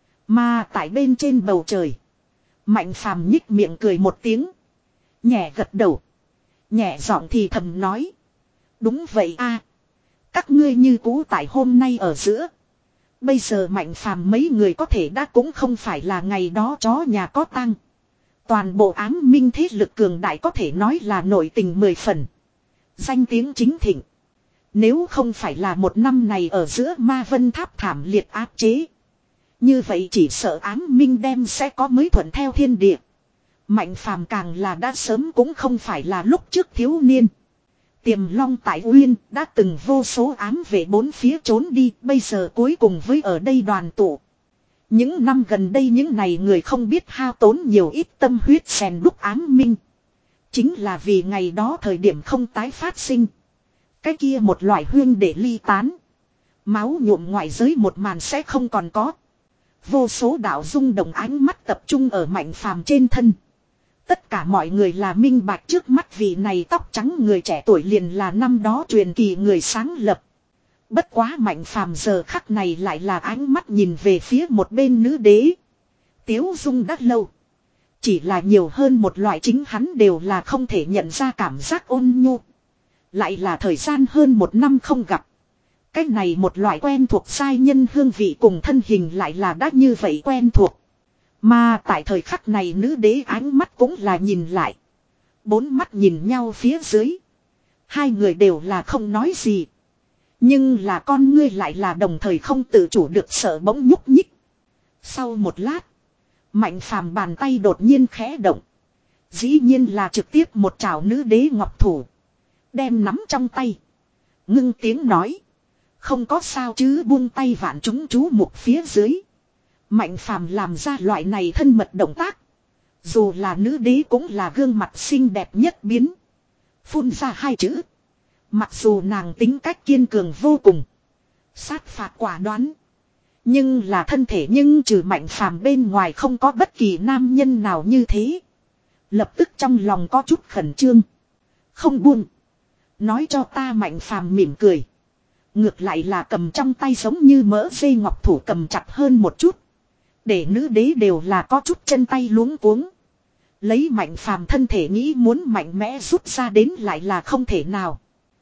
Mà tại bên trên bầu trời. Mạnh phàm nhích miệng cười một tiếng. Nhẹ gật đầu. Nhẹ giọng thì thầm nói. Đúng vậy a, các ngươi như cũ tại hôm nay ở giữa. Bây giờ mạnh phàm mấy người có thể đã cũng không phải là ngày đó chó nhà có tang. Toàn bộ ám minh thế lực cường đại có thể nói là nội tình mười phần. Danh tiếng chính thịnh. Nếu không phải là một năm này ở giữa ma vân tháp thảm liệt áp chế. Như vậy chỉ sợ ám minh đem sẽ có mới thuận theo thiên địa. Mạnh phàm càng là đã sớm cũng không phải là lúc trước thiếu niên. Tiềm long tại uyên đã từng vô số ám vệ bốn phía trốn đi. Bây giờ cuối cùng với ở đây đoàn tụ. Những năm gần đây những này người không biết hao tốn nhiều ít tâm huyết rèn đúc ám minh. Chính là vì ngày đó thời điểm không tái phát sinh. Cái kia một loại huyên để ly tán. Máu nhuộm ngoại giới một màn sẽ không còn có. Vô số đạo rung động ánh mắt tập trung ở mạnh phàm trên thân. Tất cả mọi người là minh bạch trước mắt vị này tóc trắng người trẻ tuổi liền là năm đó truyền kỳ người sáng lập. Bất quá mạnh phàm giờ khắc này lại là ánh mắt nhìn về phía một bên nữ đế. Tiếu dung đã lâu. Chỉ là nhiều hơn một loại chính hắn đều là không thể nhận ra cảm giác ôn nhu. Lại là thời gian hơn một năm không gặp. Cái này một loại quen thuộc sai nhân hương vị cùng thân hình lại là đã như vậy quen thuộc. Mà tại thời khắc này nữ đế ánh mắt cũng là nhìn lại. Bốn mắt nhìn nhau phía dưới. Hai người đều là không nói gì. Nhưng là con ngươi lại là đồng thời không tự chủ được sợ bỗng nhúc nhích. Sau một lát. Mạnh phàm bàn tay đột nhiên khẽ động. Dĩ nhiên là trực tiếp một chảo nữ đế ngọc thủ. Đem nắm trong tay. Ngưng tiếng nói. Không có sao chứ, buông tay vạn chúng chú mục phía dưới. Mạnh phàm làm ra loại này thân mật động tác. Dù là nữ đế cũng là gương mặt xinh đẹp nhất biến. Phun ra hai chữ. Mặc dù nàng tính cách kiên cường vô cùng. Sát phạt quả đoán. Nhưng là thân thể nhưng trừ mạnh phàm bên ngoài không có bất kỳ nam nhân nào như thế. Lập tức trong lòng có chút khẩn trương. Không buông. Nói cho ta, mạnh phàm mỉm cười. Ngược lại là cầm trong tay giống như mỡ dây ngọc thủ cầm chặt hơn một chút. Để nữ đế đều là có chút chân tay luống cuống. Lấy mạnh phàm thân thể nghĩ muốn mạnh mẽ rút ra đến lại là không thể nào.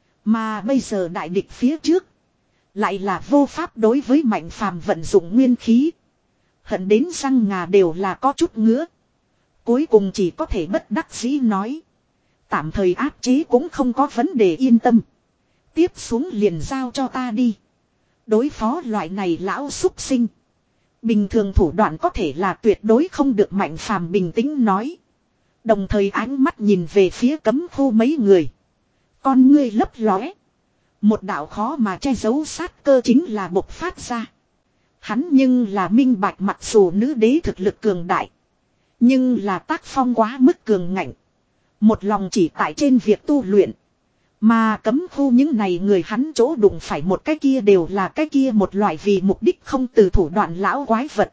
Mà bây giờ đại địch phía trước. Lại là vô pháp đối với mạnh phàm vận dụng nguyên khí. Hận đến răng ngà đều là có chút ngứa. Cuối cùng chỉ có thể bất đắc dĩ nói. Tạm thời áp chế cũng không có vấn đề, yên tâm. Tiếp xuống liền giao cho ta đi. Đối phó loại này lão súc sinh. Bình thường thủ đoạn có thể là tuyệt đối không được, mạnh phàm bình tĩnh nói. Đồng thời ánh mắt nhìn về phía cấm khu mấy người. Con ngươi lấp lóe. Một đạo khó mà che giấu sát cơ chính là bộc phát ra. Hắn nhưng là minh bạch, mặc dù nữ đế thực lực cường đại. Nhưng là tác phong quá mức cường ngạnh. Một lòng chỉ tại trên việc tu luyện. Mà cấm khu những này người hắn chỗ đụng phải một cái kia đều là cái kia một loại vì mục đích không từ thủ đoạn lão quái vật.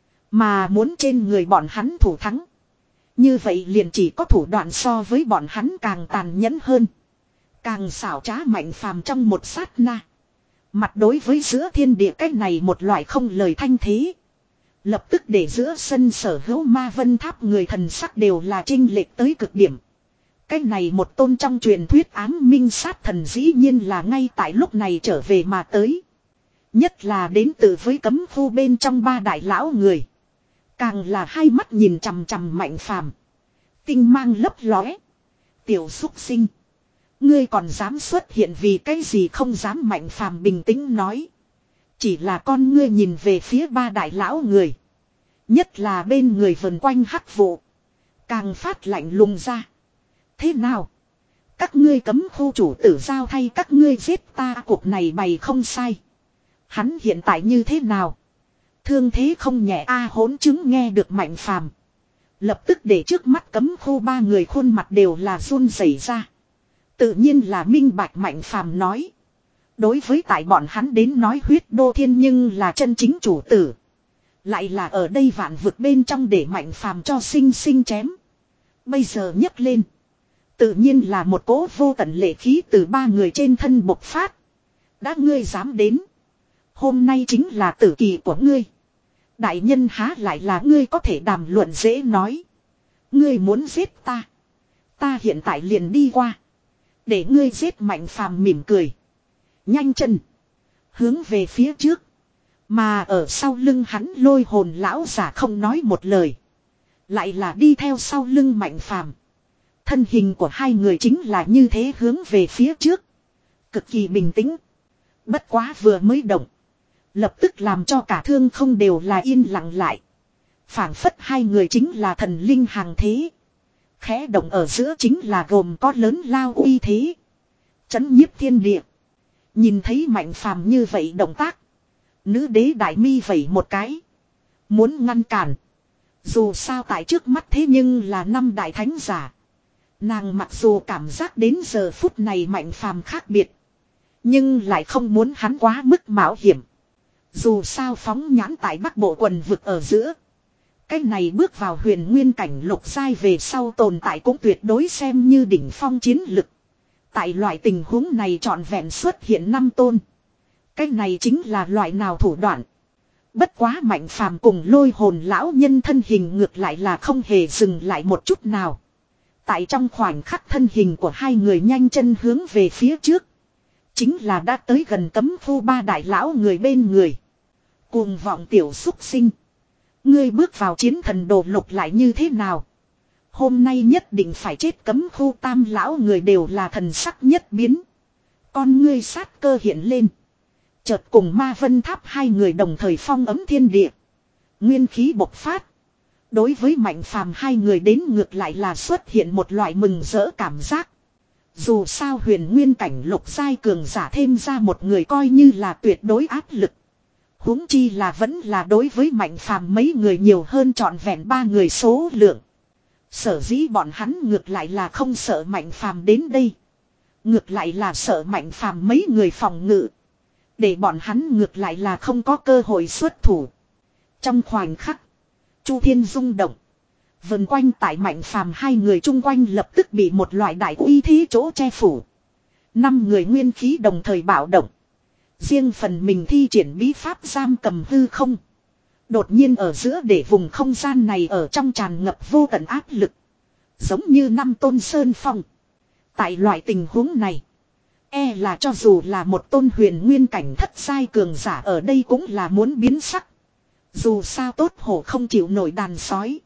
Mà muốn trên người bọn hắn thủ thắng. Như vậy liền chỉ có thủ đoạn so với bọn hắn càng tàn nhẫn hơn. Càng xảo trá. Mạnh phàm trong một sát na. Mặt đối với giữa thiên địa cách này một loại không lời thanh thế. Lập tức để giữa sân sở hữu ma vân tháp người thần sắc đều là chênh lệch tới cực điểm. Cái này một tôn trong truyền thuyết ám minh sát thần dĩ nhiên là ngay tại lúc này trở về mà tới. Nhất là đến từ với cấm khu bên trong ba đại lão người. Càng là hai mắt nhìn chằm chằm mạnh phàm. Tinh mang lấp lóe. Tiểu xúc sinh. Ngươi còn dám xuất hiện vì cái gì không dám, mạnh phàm bình tĩnh nói. Chỉ là con ngươi nhìn về phía ba đại lão người. Nhất là bên người vần quanh hắc vụ. Càng phát lạnh lùng ra. Thế nào? Các ngươi cấm khu chủ tử giao thay các ngươi giết ta, cuộc này bày không sai. Hắn hiện tại như thế nào? Thương thế không nhẹ a à, hỗn chứng nghe được mạnh phàm. Lập tức để trước mắt cấm khu ba người khuôn mặt đều là run rẩy ra. Tự nhiên là minh bạch mạnh phàm nói. Đối với tại bọn hắn đến nói huyết đô thiên nhưng là chân chính chủ tử. Lại là ở đây vạn vực bên trong để mạnh phàm cho sinh sinh chém. Bây giờ nhấc lên. Tự nhiên là một cỗ vô tận lệ khí từ ba người trên thân bộc phát. Đã ngươi dám đến. Hôm nay chính là tử kỳ của ngươi. Đại nhân há lại là ngươi có thể đàm luận dễ nói. Ngươi muốn giết ta. Ta hiện tại liền đi qua. Để ngươi giết, mạnh phàm mỉm cười. Nhanh chân. Hướng về phía trước. Mà ở sau lưng hắn lôi hồn lão giả không nói một lời. Lại là đi theo sau lưng mạnh phàm. Thân hình của hai người chính là như thế hướng về phía trước. Cực kỳ bình tĩnh. Bất quá vừa mới động. Lập tức làm cho cả thương không đều là yên lặng lại. Phảng phất hai người chính là thần linh hàng thế. Khẽ động ở giữa chính là gồm có lớn lao uy thế. Chấn nhiếp thiên địa. Nhìn thấy mạnh phàm như vậy động tác. Nữ đế đại mi vẩy một cái. Muốn ngăn cản. Dù sao tại trước mắt thế nhưng là năm đại thánh giả. Nàng mặc dù cảm giác đến giờ phút này mạnh phàm khác biệt. Nhưng lại không muốn hắn quá mức mạo hiểm. Dù sao phóng nhãn tại bắc bộ quần vực ở giữa. Cái này bước vào huyền nguyên cảnh lục giai về sau tồn tại cũng tuyệt đối xem như đỉnh phong chiến lực. Tại loại tình huống này trọn vẹn xuất hiện năm tôn. Cái này chính là loại nào thủ đoạn. Bất quá mạnh phàm cùng lôi hồn lão nhân thân hình ngược lại là không hề dừng lại một chút nào. Tại trong khoảnh khắc thân hình của hai người nhanh chân hướng về phía trước. Chính là đã tới gần cấm khu ba đại lão người bên người. Cuồng vọng tiểu xúc sinh. Ngươi bước vào chiến thần đồ lục lại như thế nào? Hôm nay nhất định phải chết, cấm khu tam lão người đều là thần sắc nhất biến. Con ngươi sát cơ hiện lên. Chợt cùng Ma Vân Tháp hai người đồng thời phong ấm thiên địa. Nguyên khí bộc phát. Đối với Mạnh Phàm hai người đến ngược lại là xuất hiện một loại mừng rỡ cảm giác. Dù sao huyền nguyên cảnh lục giai cường giả thêm ra một người coi như là tuyệt đối áp lực. Huống chi là vẫn là đối với Mạnh Phàm mấy người nhiều hơn trọn vẹn ba người số lượng. Sở dĩ bọn hắn ngược lại là không sợ Mạnh Phàm đến đây. Ngược lại là sợ Mạnh Phàm mấy người phòng ngự. Để bọn hắn ngược lại là không có cơ hội xuất thủ. Trong khoảnh khắc, Chu Thiên rung động. Vần quanh tại Mạnh Phàm hai người chung quanh lập tức bị một loại đại uy thế chỗ che phủ. Năm người nguyên khí đồng thời bạo động. Riêng phần mình thi triển bí pháp giam cầm hư không. Đột nhiên ở giữa để vùng không gian này ở trong tràn ngập vô tận áp lực. Giống như năm tôn sơn phong. Tại loại tình huống này, e là cho dù là một tôn huyền nguyên cảnh thất giai cường giả ở đây cũng là muốn biến sắc. Dù sao tốt hổ không chịu nổi đàn sói.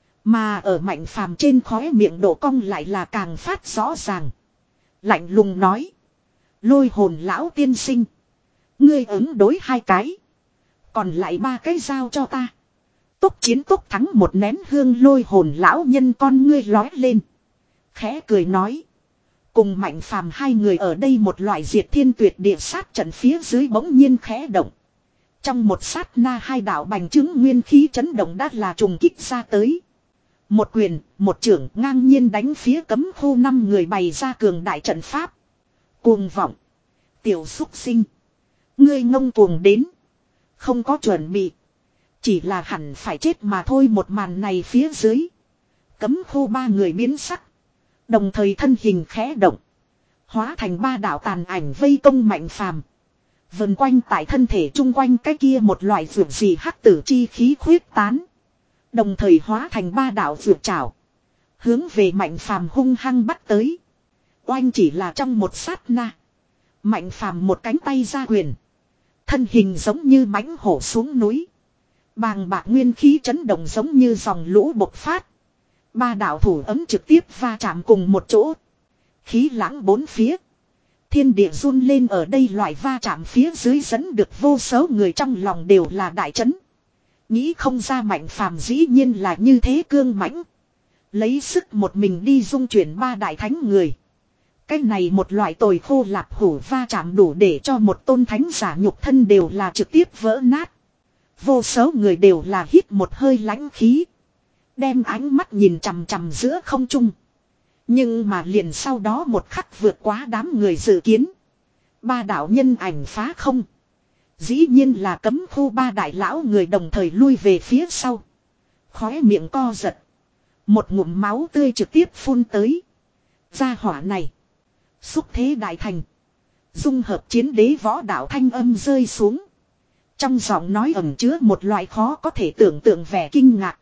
Mà ở Mạnh Phàm trên khóe miệng độ cong lại là càng phát rõ ràng. Lạnh lùng nói. Lôi hồn lão tiên sinh. Ngươi ứng đối hai cái. Còn lại ba cái giao cho ta. Tốc chiến tốc thắng một nén hương lôi hồn lão nhân con ngươi lói lên. Khẽ cười nói. Cùng Mạnh Phàm hai người ở đây một loại diệt thiên tuyệt địa sát trận phía dưới bỗng nhiên khẽ động. Trong một sát na hai đạo bành trướng nguyên khí chấn động đã là trùng kích ra tới. Một quyền, một trưởng ngang nhiên đánh phía cấm khu năm người bày ra cường đại trận pháp. Cuồng vọng. Tiểu xúc sinh. Ngươi ngông cuồng đến. Không có chuẩn bị. Chỉ là hẳn phải chết mà thôi, một màn này phía dưới. Cấm khu ba người biến sắc. Đồng thời thân hình khẽ động. Hóa thành ba đạo tàn ảnh vây công Mạnh Phàm. Vần quanh tại thân thể chung quanh cái kia một loại vượt gì hắc tử chi khí khuyết tán. Đồng thời hóa thành ba đạo vượt trảo. Hướng về Mạnh Phàm hung hăng bắt tới. Oanh chỉ là trong một sát na. Mạnh Phàm một cánh tay ra quyền. Thân hình giống như mãnh hổ xuống núi. Bàng bạc nguyên khí chấn động giống như dòng lũ bộc phát. Ba đạo thủ ấm trực tiếp va chạm cùng một chỗ. Khí lãng bốn phía. Thiên địa run lên, ở đây loại va chạm phía dưới dẫn được vô số người trong lòng đều là đại chấn. Nghĩ không ra Mạnh Phàm dĩ nhiên là như thế cương mãnh. Lấy sức một mình đi dung chuyển ba đại thánh người. Cái này một loại tồi khô lạp hủ va chạm đủ để cho một tôn thánh giả nhục thân đều là trực tiếp vỡ nát. Vô số người đều là hít một hơi lãnh khí. Đem ánh mắt nhìn chằm chằm giữa không trung. Nhưng mà liền sau đó một khắc vượt quá đám người dự kiến. Ba đạo nhân ảnh phá không. Dĩ nhiên là cấm khu ba đại lão người đồng thời lui về phía sau. Khóe miệng co giật. Một ngụm máu tươi trực tiếp phun tới. Gia hỏa này. Xúc thế đại thành. Dung hợp chiến đế võ đạo thanh âm rơi xuống. Trong giọng nói ẩn chứa một loại khó có thể tưởng tượng vẻ kinh ngạc.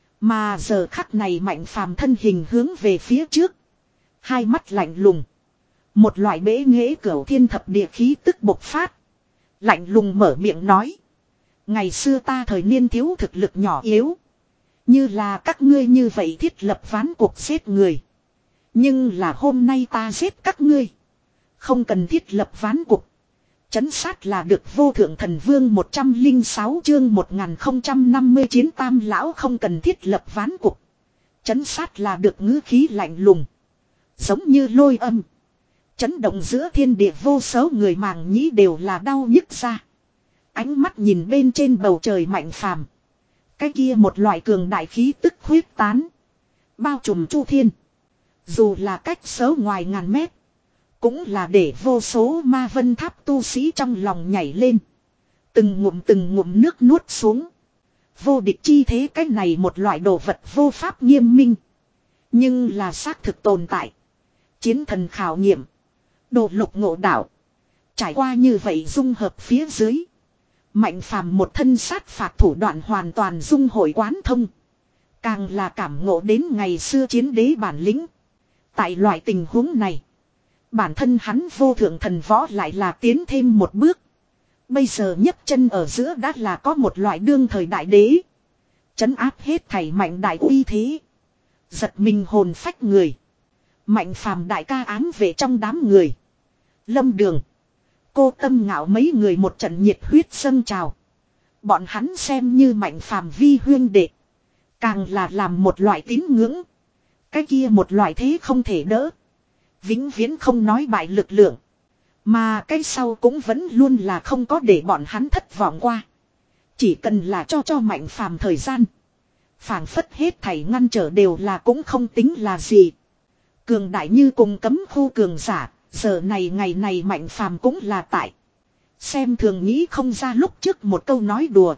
Mà giờ khắc này Mạnh Phàm thân hình hướng về phía trước. Hai mắt lạnh lùng. Một loại bế nghệ cửu thiên thập địa khí tức bộc phát. Lạnh lùng mở miệng nói. Ngày xưa ta thời niên thiếu thực lực nhỏ yếu. Như là các ngươi như vậy thiết lập ván cuộc giết người. Nhưng là hôm nay ta giết các ngươi. Không cần thiết lập ván cuộc. Chấn sát là được vô thượng thần vương một trăm lẻ sáu chương một nghìn không trăm năm mươi chiến tam lão không cần thiết lập ván cuộc. Chấn sát là được ngữ khí lạnh lùng. Giống như lôi âm. Chấn động giữa thiên địa vô số người màng nhĩ đều là đau nhức ra. Ánh mắt nhìn bên trên bầu trời Mạnh Phàm. Cái kia một loại cường đại khí tức khuyết tán. Bao trùm chu thiên. Dù là cách số ngoài ngàn mét. Cũng là để vô số ma vân tháp tu sĩ trong lòng nhảy lên. Từng ngụm từng ngụm nước nuốt xuống. Vô địch chi thế cái này một loại đồ vật vô pháp nghiêm minh. Nhưng là xác thực tồn tại. Chiến thần khảo nghiệm. Đồ lục ngộ đạo. Trải qua như vậy dung hợp phía dưới. Mạnh Phàm một thân sát phạt thủ đoạn hoàn toàn dung hội quán thông. Càng là cảm ngộ đến ngày xưa chiến đế bản lĩnh. Tại loại tình huống này. Bản thân hắn vô thượng thần võ lại là tiến thêm một bước. Bây giờ nhấc chân ở giữa đã là có một loại đương thời đại đế. Trấn áp hết thảy mạnh đại uy thế. Giật mình hồn phách người. Mạnh phàm đại ca ám về trong đám người. Lâm Đường. Cô Tâm Ngạo mấy người một trận nhiệt huyết dâng trào. Bọn hắn xem như mạnh phàm vi huyên đệ. Càng là làm một loại tín ngưỡng. Cái kia một loại thế không thể đỡ. Vĩnh viễn không nói bại lực lượng. Mà cái sau cũng vẫn luôn là không có để bọn hắn thất vọng qua. Chỉ cần là cho cho mạnh phàm thời gian. Phảng phất hết thảy ngăn trở đều là cũng không tính là gì. Cường đại như cùng cấm khu cường giả. Giờ này ngày này mạnh phàm cũng là tại. Xem thường nghĩ không ra lúc trước một câu nói đùa.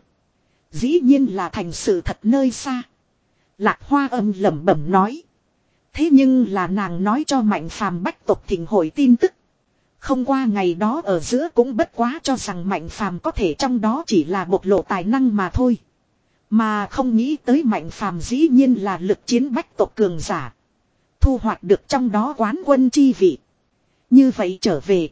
Dĩ nhiên là thành sự thật nơi xa. Lạc Hoa âm lẩm bẩm nói. Thế nhưng là nàng nói cho mạnh phàm bách tộc thịnh hội tin tức. Không qua ngày đó ở giữa cũng bất quá cho rằng mạnh phàm có thể trong đó chỉ là bộc lộ tài năng mà thôi. Mà không nghĩ tới mạnh phàm dĩ nhiên là lực chiến bách tộc cường giả. Thu hoạch được trong đó quán quân chi vị. Như vậy trở về.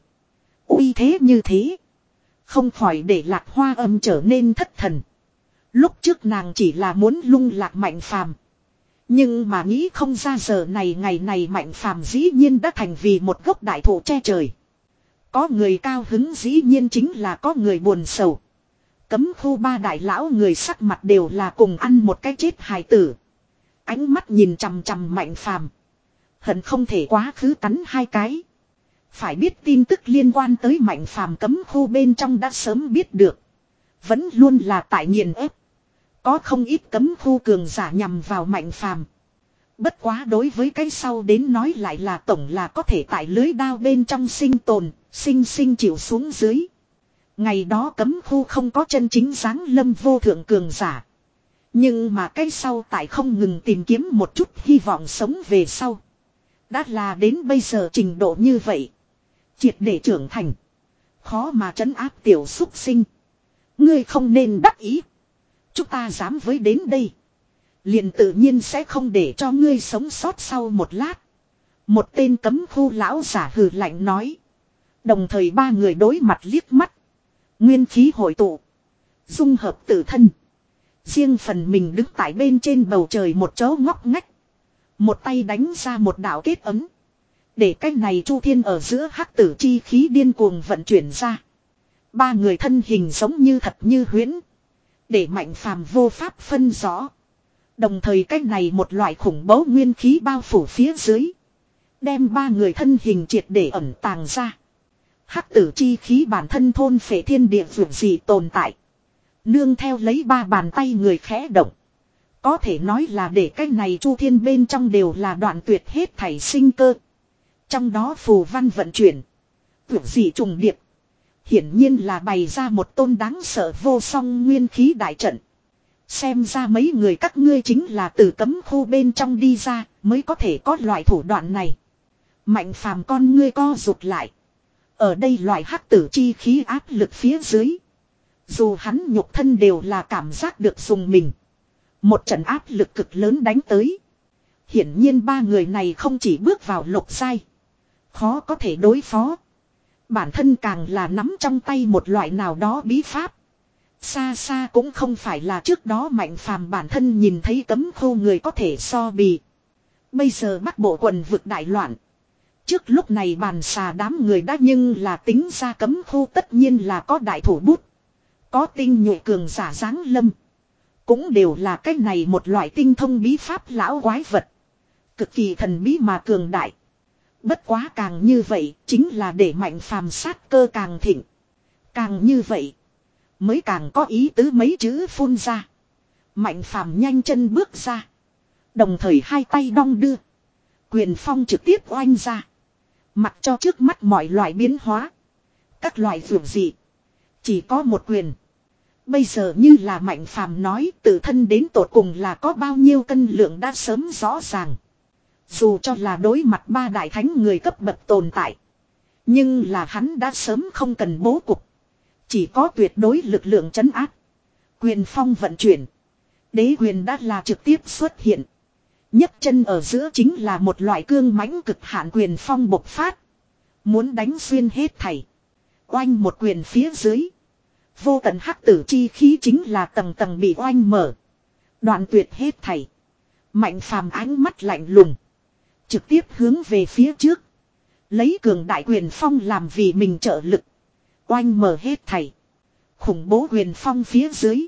Uy thế như thế. Không khỏi để Lạc Hoa âm trở nên thất thần. Lúc trước nàng chỉ là muốn lung lạc mạnh phàm. Nhưng mà nghĩ không ra giờ này ngày này mạnh phàm dĩ nhiên đã thành vì một gốc đại thụ che trời. Có người cao hứng dĩ nhiên chính là có người buồn sầu. Cấm khu ba đại lão người sắc mặt đều là cùng ăn một cái chết hài tử. Ánh mắt nhìn chằm chằm mạnh phàm. Hận không thể quá khứ cắn hai cái. Phải biết tin tức liên quan tới mạnh phàm cấm khu bên trong đã sớm biết được. Vẫn luôn là tại nghiền ép. Có không ít cấm khu cường giả nhằm vào mạnh phàm. Bất quá đối với cái sau đến nói lại là tổng là có thể tại lưới đao bên trong sinh tồn, sinh sinh chịu xuống dưới. Ngày đó cấm khu không có chân chính giáng lâm vô thượng cường giả. Nhưng mà cái sau tại không ngừng tìm kiếm một chút hy vọng sống về sau. Đã là đến bây giờ trình độ như vậy. Triệt để trưởng thành. Khó mà trấn áp tiểu xúc sinh. Ngươi không nên đắc ý. Chúng ta dám với đến đây. Liền tự nhiên sẽ không để cho ngươi sống sót sau một lát. Một tên cấm khu lão giả hừ lạnh nói. Đồng thời ba người đối mặt liếc mắt. Nguyên khí hội tụ. Dung hợp tự thân. Riêng phần mình đứng tại bên trên bầu trời một chỗ ngóc ngách. Một tay đánh ra một đạo kết ấm. Để cách này chu thiên ở giữa hắc tử chi khí điên cuồng vận chuyển ra. Ba người thân hình giống như thật như huyễn. Để mạnh phàm vô pháp phân rõ. Đồng thời cách này một loại khủng bố nguyên khí bao phủ phía dưới. Đem ba người thân hình triệt để ẩn tàng ra. Hắc tử chi khí bản thân thôn phệ thiên địa vượt gì tồn tại. Nương theo lấy ba bàn tay người khẽ động. Có thể nói là để cách này chu thiên bên trong đều là đoạn tuyệt hết thảy sinh cơ. Trong đó phù văn vận chuyển. Vượt gì trùng điệp. Hiển nhiên là bày ra một tôn đáng sợ vô song nguyên khí đại trận. Xem ra mấy người các ngươi chính là từ cấm khu bên trong đi ra mới có thể có loại thủ đoạn này. Mạnh phàm con ngươi co rụt lại. Ở đây loại hắc tử chi khí áp lực phía dưới. Dù hắn nhục thân đều là cảm giác được dùng mình. Một trận áp lực cực lớn đánh tới. Hiển nhiên ba người này không chỉ bước vào lục giai. Khó có thể đối phó. Bản thân càng là nắm trong tay một loại nào đó bí pháp. Xa xa cũng không phải là trước đó mạnh phàm bản thân nhìn thấy cấm khu người có thể so bì. Bây giờ bắc bộ quần vực đại loạn. Trước lúc này bàn xà đám người đã nhưng là tính ra cấm khu tất nhiên là có đại thủ bút. Có tinh nhuệ cường giả giáng lâm. Cũng đều là cái này một loại tinh thông bí pháp lão quái vật. Cực kỳ thần bí mà cường đại. Bất quá càng như vậy chính là để mạnh phàm sát cơ càng thịnh. Càng như vậy mới càng có ý tứ mấy chữ phun ra. Mạnh phàm nhanh chân bước ra. Đồng thời hai tay đong đưa. Quyền phong trực tiếp oanh ra. Mặc cho trước mắt mọi loại biến hóa. Các loại vượt dị. Chỉ có một quyền. Bây giờ như là mạnh phàm nói tự thân đến tột cùng là có bao nhiêu cân lượng đã sớm rõ ràng. Dù cho là đối mặt ba đại thánh người cấp bậc tồn tại. Nhưng là hắn đã sớm không cần bố cục. Chỉ có tuyệt đối lực lượng trấn áp. Quyền phong vận chuyển. Đế quyền đã là trực tiếp xuất hiện. nhấc chân ở giữa chính là một loại cương mãnh cực hạn quyền phong bộc phát. Muốn đánh xuyên hết thảy. Oanh một quyền phía dưới. Vô tận hắc tử chi khí chính là tầng tầng bị oanh mở. Đoạn tuyệt hết thảy. Mạnh phàm ánh mắt lạnh lùng. Trực tiếp hướng về phía trước. Lấy cường đại quyền phong làm vì mình trợ lực. Oanh mở hết thảy. Khủng bố quyền phong phía dưới.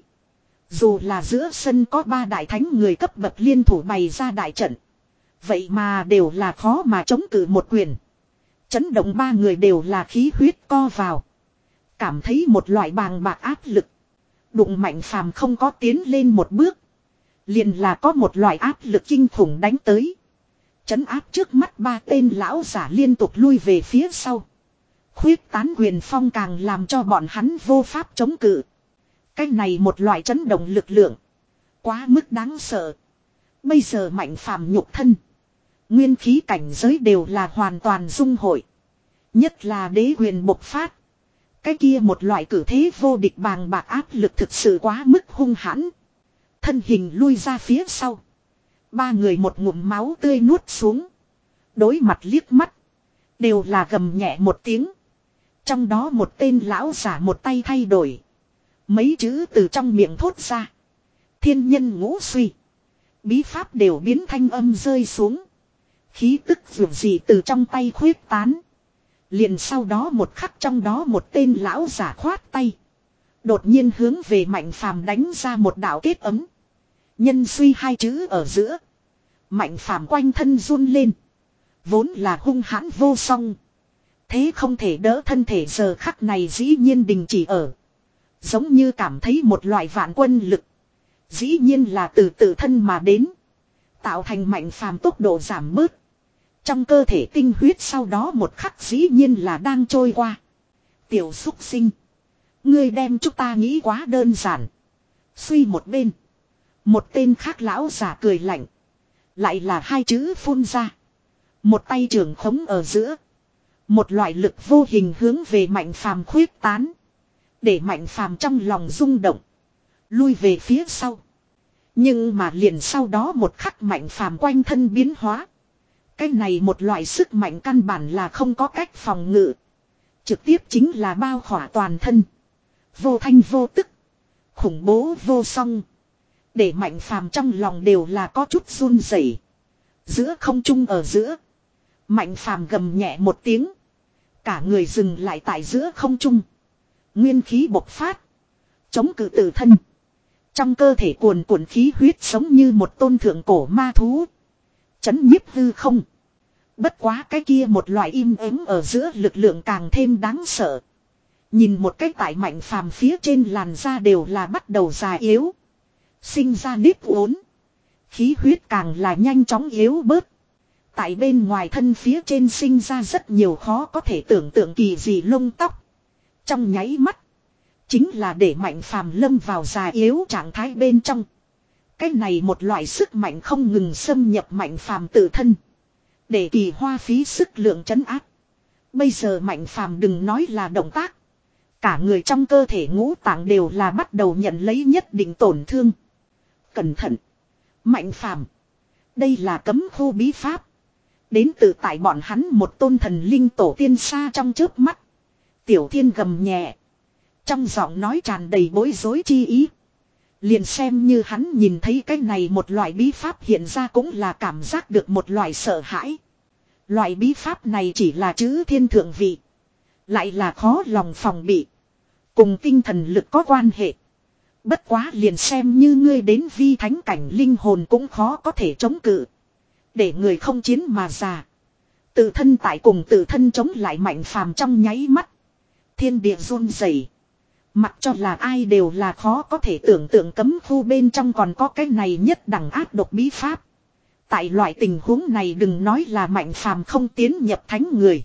Dù là giữa sân có ba đại thánh người cấp bậc liên thủ bày ra đại trận. Vậy mà đều là khó mà chống cự một quyền. Chấn động ba người đều là khí huyết co vào. Cảm thấy một loại bàng bạc áp lực. Đụng Mạnh phàm không có tiến lên một bước. Liền là có một loại áp lực kinh khủng đánh tới. Chấn áp trước mắt ba tên lão giả liên tục lui về phía sau. Khuyết tán quyền phong càng làm cho bọn hắn vô pháp chống cự. Cái này một loại chấn động lực lượng. Quá mức đáng sợ. Bây giờ Mạnh phàm nhục thân. Nguyên khí cảnh giới đều là hoàn toàn dung hội. Nhất là đế quyền bộc phát. Cái kia một loại cử thế vô địch bàng bạc áp lực thực sự quá mức hung hãn. Thân hình lui ra phía sau. Ba người một ngụm máu tươi nuốt xuống. Đối mặt liếc mắt. Đều là gầm nhẹ một tiếng. Trong đó một tên lão giả một tay thay đổi. Mấy chữ từ trong miệng thốt ra. Thiên nhân ngũ suy. Bí pháp đều biến thanh âm rơi xuống. Khí tức vượt gì từ trong tay khuyết tán. Liền sau đó một khắc trong đó một tên lão giả khoát tay. Đột nhiên hướng về Mạnh phàm đánh ra một đạo kết ấm. Nhân suy hai chữ ở giữa. Mạnh phàm quanh thân run lên. Vốn là hung hãn vô song. Thế không thể đỡ thân thể giờ khắc này dĩ nhiên đình chỉ ở. Giống như cảm thấy một loại vạn quân lực. Dĩ nhiên là từ tự thân mà đến. Tạo thành Mạnh phàm tốc độ giảm bớt. Trong cơ thể tinh huyết sau đó một khắc dĩ nhiên là đang trôi qua. Tiểu xúc sinh. Ngươi đem chúng ta nghĩ quá đơn giản. Suy một bên. Một tên khác lão giả cười lạnh. Lại là hai chữ phun ra. Một tay trường khống ở giữa. Một loại lực vô hình hướng về Mạnh phàm khuyết tán. Để Mạnh phàm trong lòng rung động. Lui về phía sau. Nhưng mà liền sau đó một khắc Mạnh phàm quanh thân biến hóa. Cái này một loại sức mạnh căn bản là không có cách phòng ngự. Trực tiếp chính là bao khỏa toàn thân. Vô thanh vô tức. Khủng bố vô song. Để Mạnh phàm trong lòng đều là có chút run rẩy. Giữa không trung ở giữa. Mạnh phàm gầm nhẹ một tiếng. Cả người dừng lại tại giữa không trung. Nguyên khí bộc phát. Chống cự tự thân. Trong cơ thể cuồn cuộn khí huyết giống như một tôn thượng cổ ma thú. Chấn nhiếp hư không. Bất quá cái kia một loại im ắng ở giữa lực lượng càng thêm đáng sợ. Nhìn một cách tại Mạnh phàm phía trên làn da đều là bắt đầu già yếu. Sinh ra nếp uốn. Khí huyết càng là nhanh chóng yếu bớt. Tại bên ngoài thân phía trên sinh ra rất nhiều khó có thể tưởng tượng kỳ dị lông tóc. Trong nháy mắt. Chính là để Mạnh phàm lâm vào già yếu trạng thái bên trong. Cái này một loại sức mạnh không ngừng xâm nhập Mạnh phàm tự thân. Để kỳ hoa phí sức lượng trấn áp. Bây giờ Mạnh phàm đừng nói là động tác. Cả người trong cơ thể ngũ tạng đều là bắt đầu nhận lấy nhất định tổn thương. Cẩn thận. Mạnh phàm. Đây là cấm khu bí pháp. Đến từ tại bọn hắn một tôn thần linh tổ tiên xa trong chớp mắt. Tiểu Thiên gầm nhẹ. Trong giọng nói tràn đầy bối rối chi ý. Liền xem như hắn nhìn thấy cái này một loại bí pháp hiện ra cũng là cảm giác được một loại sợ hãi. Loại bí pháp này chỉ là chữ thiên thượng vị. Lại là khó lòng phòng bị. Cùng tinh thần lực có quan hệ. Bất quá liền xem như ngươi đến vi thánh cảnh linh hồn cũng khó có thể chống cự. Để người không chiến mà già. Tự thân tại cùng tự thân chống lại Mạnh phàm trong nháy mắt. Thiên địa run rẩy. Mặc cho là ai đều là khó có thể tưởng tượng cấm khu bên trong còn có cái này nhất đẳng áp độc bí pháp. Tại loại tình huống này đừng nói là Mạnh phàm không tiến nhập thánh người.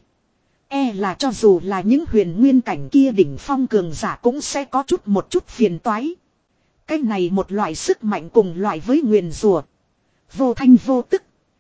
E là cho dù là những huyền nguyên cảnh kia đỉnh phong cường giả cũng sẽ có chút một chút phiền toái. Cái này một loại sức mạnh cùng loại với nguyền rùa. Vô thanh vô tức.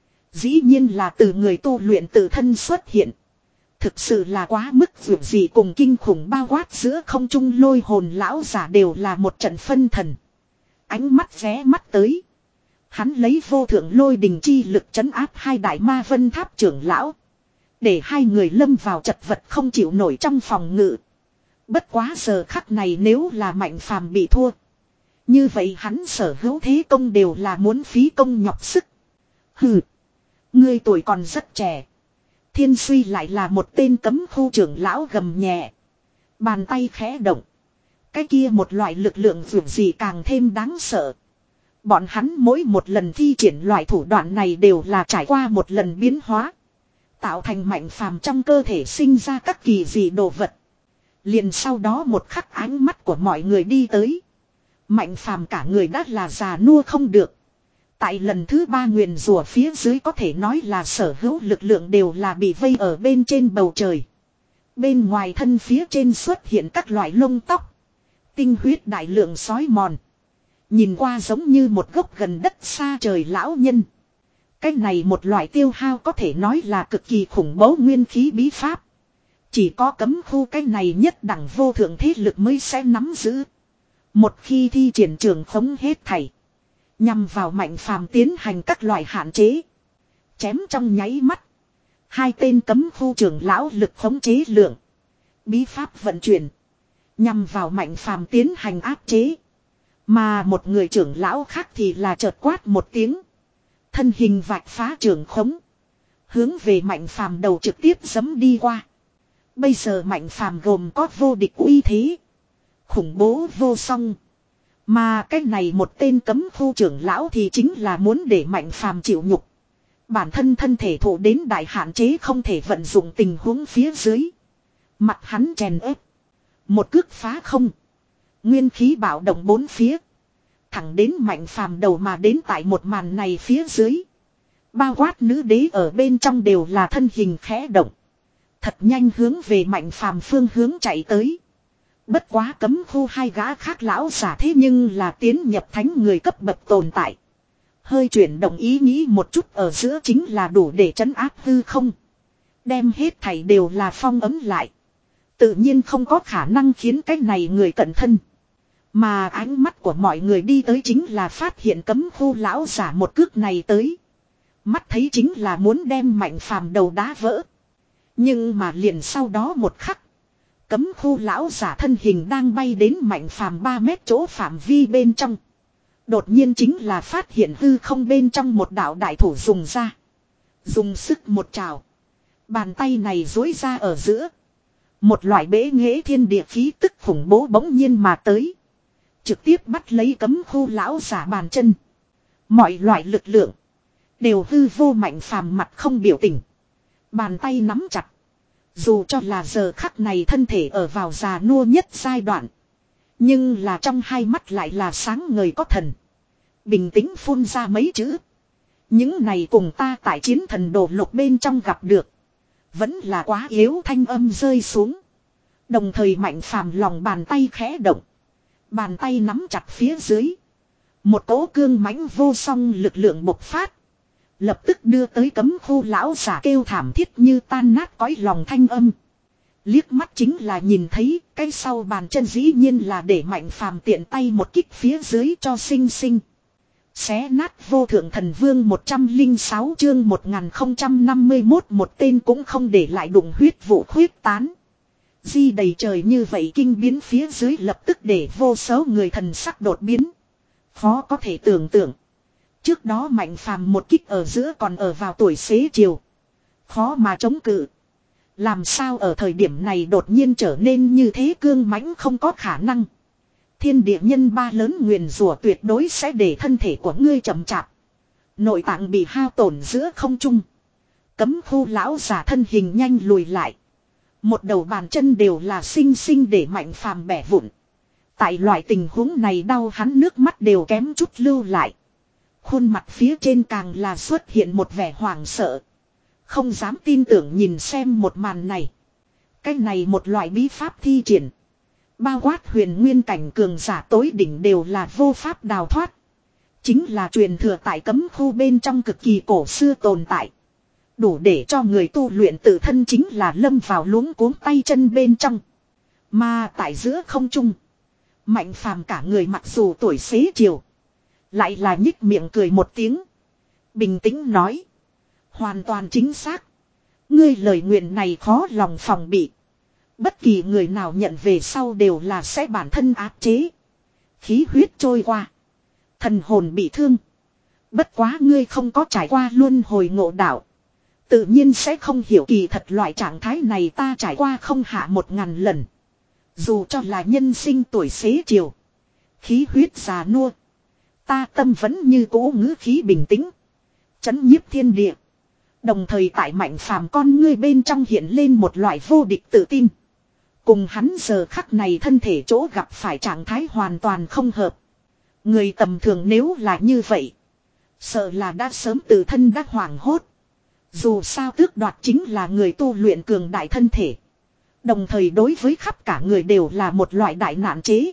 Dĩ nhiên là từ người tu luyện tự thân xuất hiện. Thực sự là quá mức vượt gì cùng kinh khủng bao quát giữa không trung lôi hồn lão giả đều là một trận phân thần. Ánh mắt ghé mắt tới. Hắn lấy vô thượng lôi đình chi lực trấn áp hai đại ma vân tháp trưởng lão. Để hai người lâm vào chật vật không chịu nổi trong phòng ngự. Bất quá giờ khắc này nếu là Mạnh Phàm bị thua. Như vậy hắn sở hữu thế công đều là muốn phí công nhọc sức. Hừ. Ngươi tuổi còn rất trẻ. Thiên Suy lại là một tên cấm khu trưởng lão gầm nhẹ. Bàn tay khẽ động. Cái kia một loại lực lượng dù gì càng thêm đáng sợ. Bọn hắn mỗi một lần thi triển loại thủ đoạn này đều là trải qua một lần biến hóa. Tạo thành Mạnh Phàm trong cơ thể sinh ra các kỳ dị đồ vật. Liền sau đó một khắc ánh mắt của mọi người đi tới. Mạnh Phàm cả người đã là già nua không được. Tại lần thứ ba nguyền rủa phía dưới có thể nói là sở hữu lực lượng đều là bị vây ở bên trên bầu trời. Bên ngoài thân phía trên xuất hiện các loại lông tóc. Tinh huyết đại lượng sói mòn. Nhìn qua giống như một gốc gần đất xa trời lão nhân. Cái này một loại tiêu hao có thể nói là cực kỳ khủng bố nguyên khí bí pháp. Chỉ có cấm khu cái này nhất đẳng vô thượng thế lực mới sẽ nắm giữ. Một khi thi triển trường khống hết thảy. Nhằm vào Mạnh Phàm tiến hành các loại hạn chế. Chém trong nháy mắt. Hai tên cấm khu trưởng lão lực khống chế lượng. Bí pháp vận chuyển. Nhằm vào Mạnh Phàm tiến hành áp chế. Mà một người trưởng lão khác thì là chợt quát một tiếng. Thân hình vạch phá trường khống. Hướng về Mạnh Phàm đầu trực tiếp giẫm đi qua. Bây giờ Mạnh Phàm gồm có vô địch uy thế. Khủng bố vô song. Mà cái này một tên cấm khu trưởng lão thì chính là muốn để Mạnh Phàm chịu nhục. Bản thân thân thể thụ đến đại hạn chế không thể vận dụng tình huống phía dưới. Mặt hắn chèn ép. Một cước phá không. Nguyên khí bạo động bốn phía. Thẳng đến Mạnh Phàm đầu mà đến tại một màn này phía dưới. Bao quát nữ đế ở bên trong đều là thân hình khẽ động. Thật nhanh hướng về Mạnh Phàm phương hướng chạy tới. Bất quá cấm khu hai gã khác lão giả thế nhưng là tiến nhập thánh người cấp bậc tồn tại. Hơi chuyển động ý nghĩ một chút ở giữa chính là đủ để trấn áp hư không. Đem hết thảy đều là phong ấm lại. Tự nhiên không có khả năng khiến cái này người cận thân. Mà ánh mắt của mọi người đi tới chính là phát hiện cấm khu lão giả một cước này tới. Mắt thấy chính là muốn đem Mạnh Phàm đầu đá vỡ. Nhưng mà liền sau đó một khắc. Cấm khu lão giả thân hình đang bay đến Mạnh Phàm ba mét chỗ phạm vi bên trong. Đột nhiên chính là phát hiện hư không bên trong một đạo đại thủ dùng ra. Dùng sức một trào. Bàn tay này dối ra ở giữa. Một loại bế nghệ thiên địa khí tức khủng bố bỗng nhiên mà tới. Trực tiếp bắt lấy cấm khu lão giả bàn chân. Mọi loại lực lượng. Đều hư vô Mạnh Phàm mặt không biểu tình. Bàn tay nắm chặt. Dù cho là giờ khắc này thân thể ở vào già nua nhất giai đoạn. Nhưng là trong hai mắt lại là sáng ngời có thần. Bình tĩnh phun ra mấy chữ. Những này cùng ta tại chiến thần đồ lục bên trong gặp được. Vẫn là quá yếu thanh âm rơi xuống. Đồng thời Mạnh Phàm lòng bàn tay khẽ động. Bàn tay nắm chặt phía dưới. Một cỗ cương mãnh vô song lực lượng bộc phát. Lập tức đưa tới cấm khu lão giả kêu thảm thiết như tan nát cõi lòng thanh âm. Liếc mắt chính là nhìn thấy cái sau bàn chân dĩ nhiên là để Mạnh Phàm tiện tay một kích phía dưới cho sinh sinh. Xé nát vô thượng thần vương một trăm lẻ sáu chương một nghìn không trăm năm mươi mốt một tên cũng không để lại đụng huyết vụ khuyết tán. Di đầy trời như vậy kinh biến phía dưới lập tức để vô số người thần sắc đột biến. Khó có thể tưởng tượng. Trước đó Mạnh Phàm một kích ở giữa còn ở vào tuổi xế chiều. Khó mà chống cự. Làm sao ở thời điểm này đột nhiên trở nên như thế cương mãnh không có khả năng. Thiên địa nhân ba lớn nguyền rủa tuyệt đối sẽ để thân thể của ngươi chậm chạp. Nội tạng bị hao tổn giữa không trung. Cấm khu lão giả thân hình nhanh lùi lại. Một đầu bàn chân đều là xinh xinh để Mạnh Phàm bẻ vụn. Tại loại tình huống này đau hắn nước mắt đều kém chút lưu lại. Khuôn mặt phía trên càng là xuất hiện một vẻ hoảng sợ. Không dám tin tưởng nhìn xem một màn này. Cái này một loại bí pháp thi triển. Bao quát huyền nguyên cảnh cường giả tối đỉnh đều là vô pháp đào thoát. Chính là truyền thừa tại cấm khu bên trong cực kỳ cổ xưa tồn tại. Đủ để cho người tu luyện tự thân chính là lâm vào luống cuống tay chân bên trong. Mà tại giữa không trung. Mạnh Phàm cả người mặc dù tuổi xế chiều. Lại là nhích miệng cười một tiếng. Bình tĩnh nói. Hoàn toàn chính xác. Ngươi lời nguyện này khó lòng phòng bị. Bất kỳ người nào nhận về sau đều là sẽ bản thân áp chế. Khí huyết trôi qua. Thần hồn bị thương. Bất quá ngươi không có trải qua luân hồi ngộ đạo. Tự nhiên sẽ không hiểu kỳ thật loại trạng thái này ta trải qua không hạ một ngàn lần. Dù cho là nhân sinh tuổi xế chiều. Khí huyết già nua. Ta tâm vẫn như cũ ngữ khí bình tĩnh. Chấn nhiếp thiên địa. Đồng thời tại Mạnh Phàm con ngươi bên trong hiện lên một loại vô địch tự tin. Cùng hắn giờ khắc này thân thể chỗ gặp phải trạng thái hoàn toàn không hợp. Người tầm thường nếu là như vậy. Sợ là đã sớm tự thân đã hoảng hốt. Dù sao tước đoạt chính là người tu luyện cường đại thân thể. Đồng thời đối với khắp cả người đều là một loại đại nạn chế.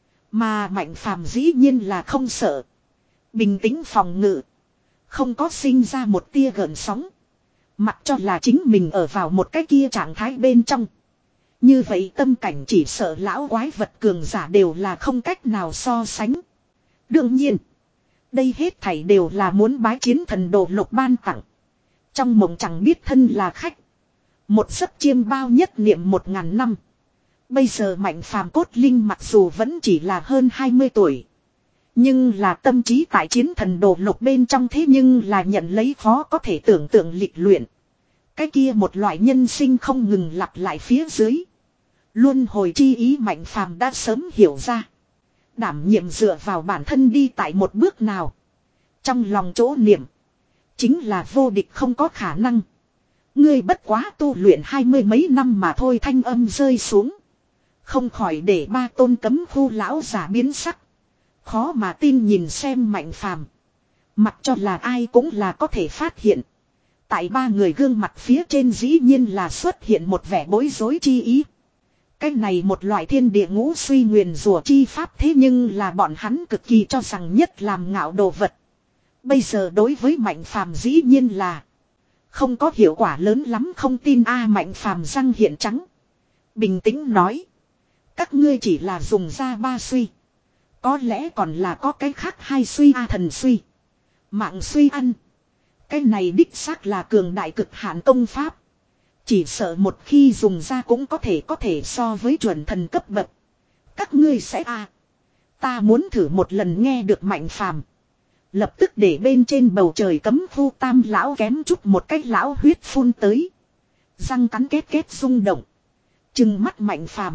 Mà Mạnh Phàm dĩ nhiên là không sợ. Bình tĩnh phòng ngự. Không có sinh ra một tia gợn sóng. Mặc cho là chính mình ở vào một cái kia trạng thái bên trong. Như vậy tâm cảnh chỉ sợ lão quái vật cường giả đều là không cách nào so sánh. Đương nhiên. Đây hết thảy đều là muốn bái chiến thần đồ lục ban tặng. Trong mộng chẳng biết thân là khách. Một giấc chiêm bao nhất niệm một ngàn năm. Bây giờ Mạnh Phàm cốt linh mặc dù vẫn chỉ là hơn hai mươi tuổi. Nhưng là tâm trí tại chiến thần đồ lục bên trong thế nhưng là nhận lấy khó có thể tưởng tượng lịch luyện. Cái kia một loại nhân sinh không ngừng lặp lại phía dưới. Luân hồi chi ý Mạnh Phàm đã sớm hiểu ra. Đảm nhiệm dựa vào bản thân đi tại một bước nào. Trong lòng chỗ niệm. Chính là vô địch không có khả năng. Ngươi bất quá tu luyện hai mươi mấy năm mà thôi thanh âm rơi xuống. Không khỏi để ba tôn cấm khu lão giả biến sắc. Khó mà tin nhìn xem Mạnh Phàm. Mặc cho là ai cũng là có thể phát hiện. Tại ba người gương mặt phía trên dĩ nhiên là xuất hiện một vẻ bối rối chi ý. Cái này một loại thiên địa ngũ suy nguyền rủa chi pháp thế nhưng là bọn hắn cực kỳ cho rằng nhất làm ngạo đồ vật. Bây giờ đối với Mạnh Phàm dĩ nhiên là không có hiệu quả lớn lắm không tin a Mạnh Phàm răng hiện trắng. Bình tĩnh nói. Các ngươi chỉ là dùng ra ba suy. Có lẽ còn là có cái khác hai suy a thần suy. Mạng suy ăn. Cái này đích xác là cường đại cực hạn công pháp. Chỉ sợ một khi dùng ra cũng có thể có thể so với chuẩn thần cấp bậc. Các ngươi sẽ a Ta muốn thử một lần nghe được Mạnh Phàm. Lập tức để bên trên bầu trời cấm khu tam lão kém chút một cái lão huyết phun tới. Răng cắn kết kết rung động. Trừng mắt Mạnh Phàm.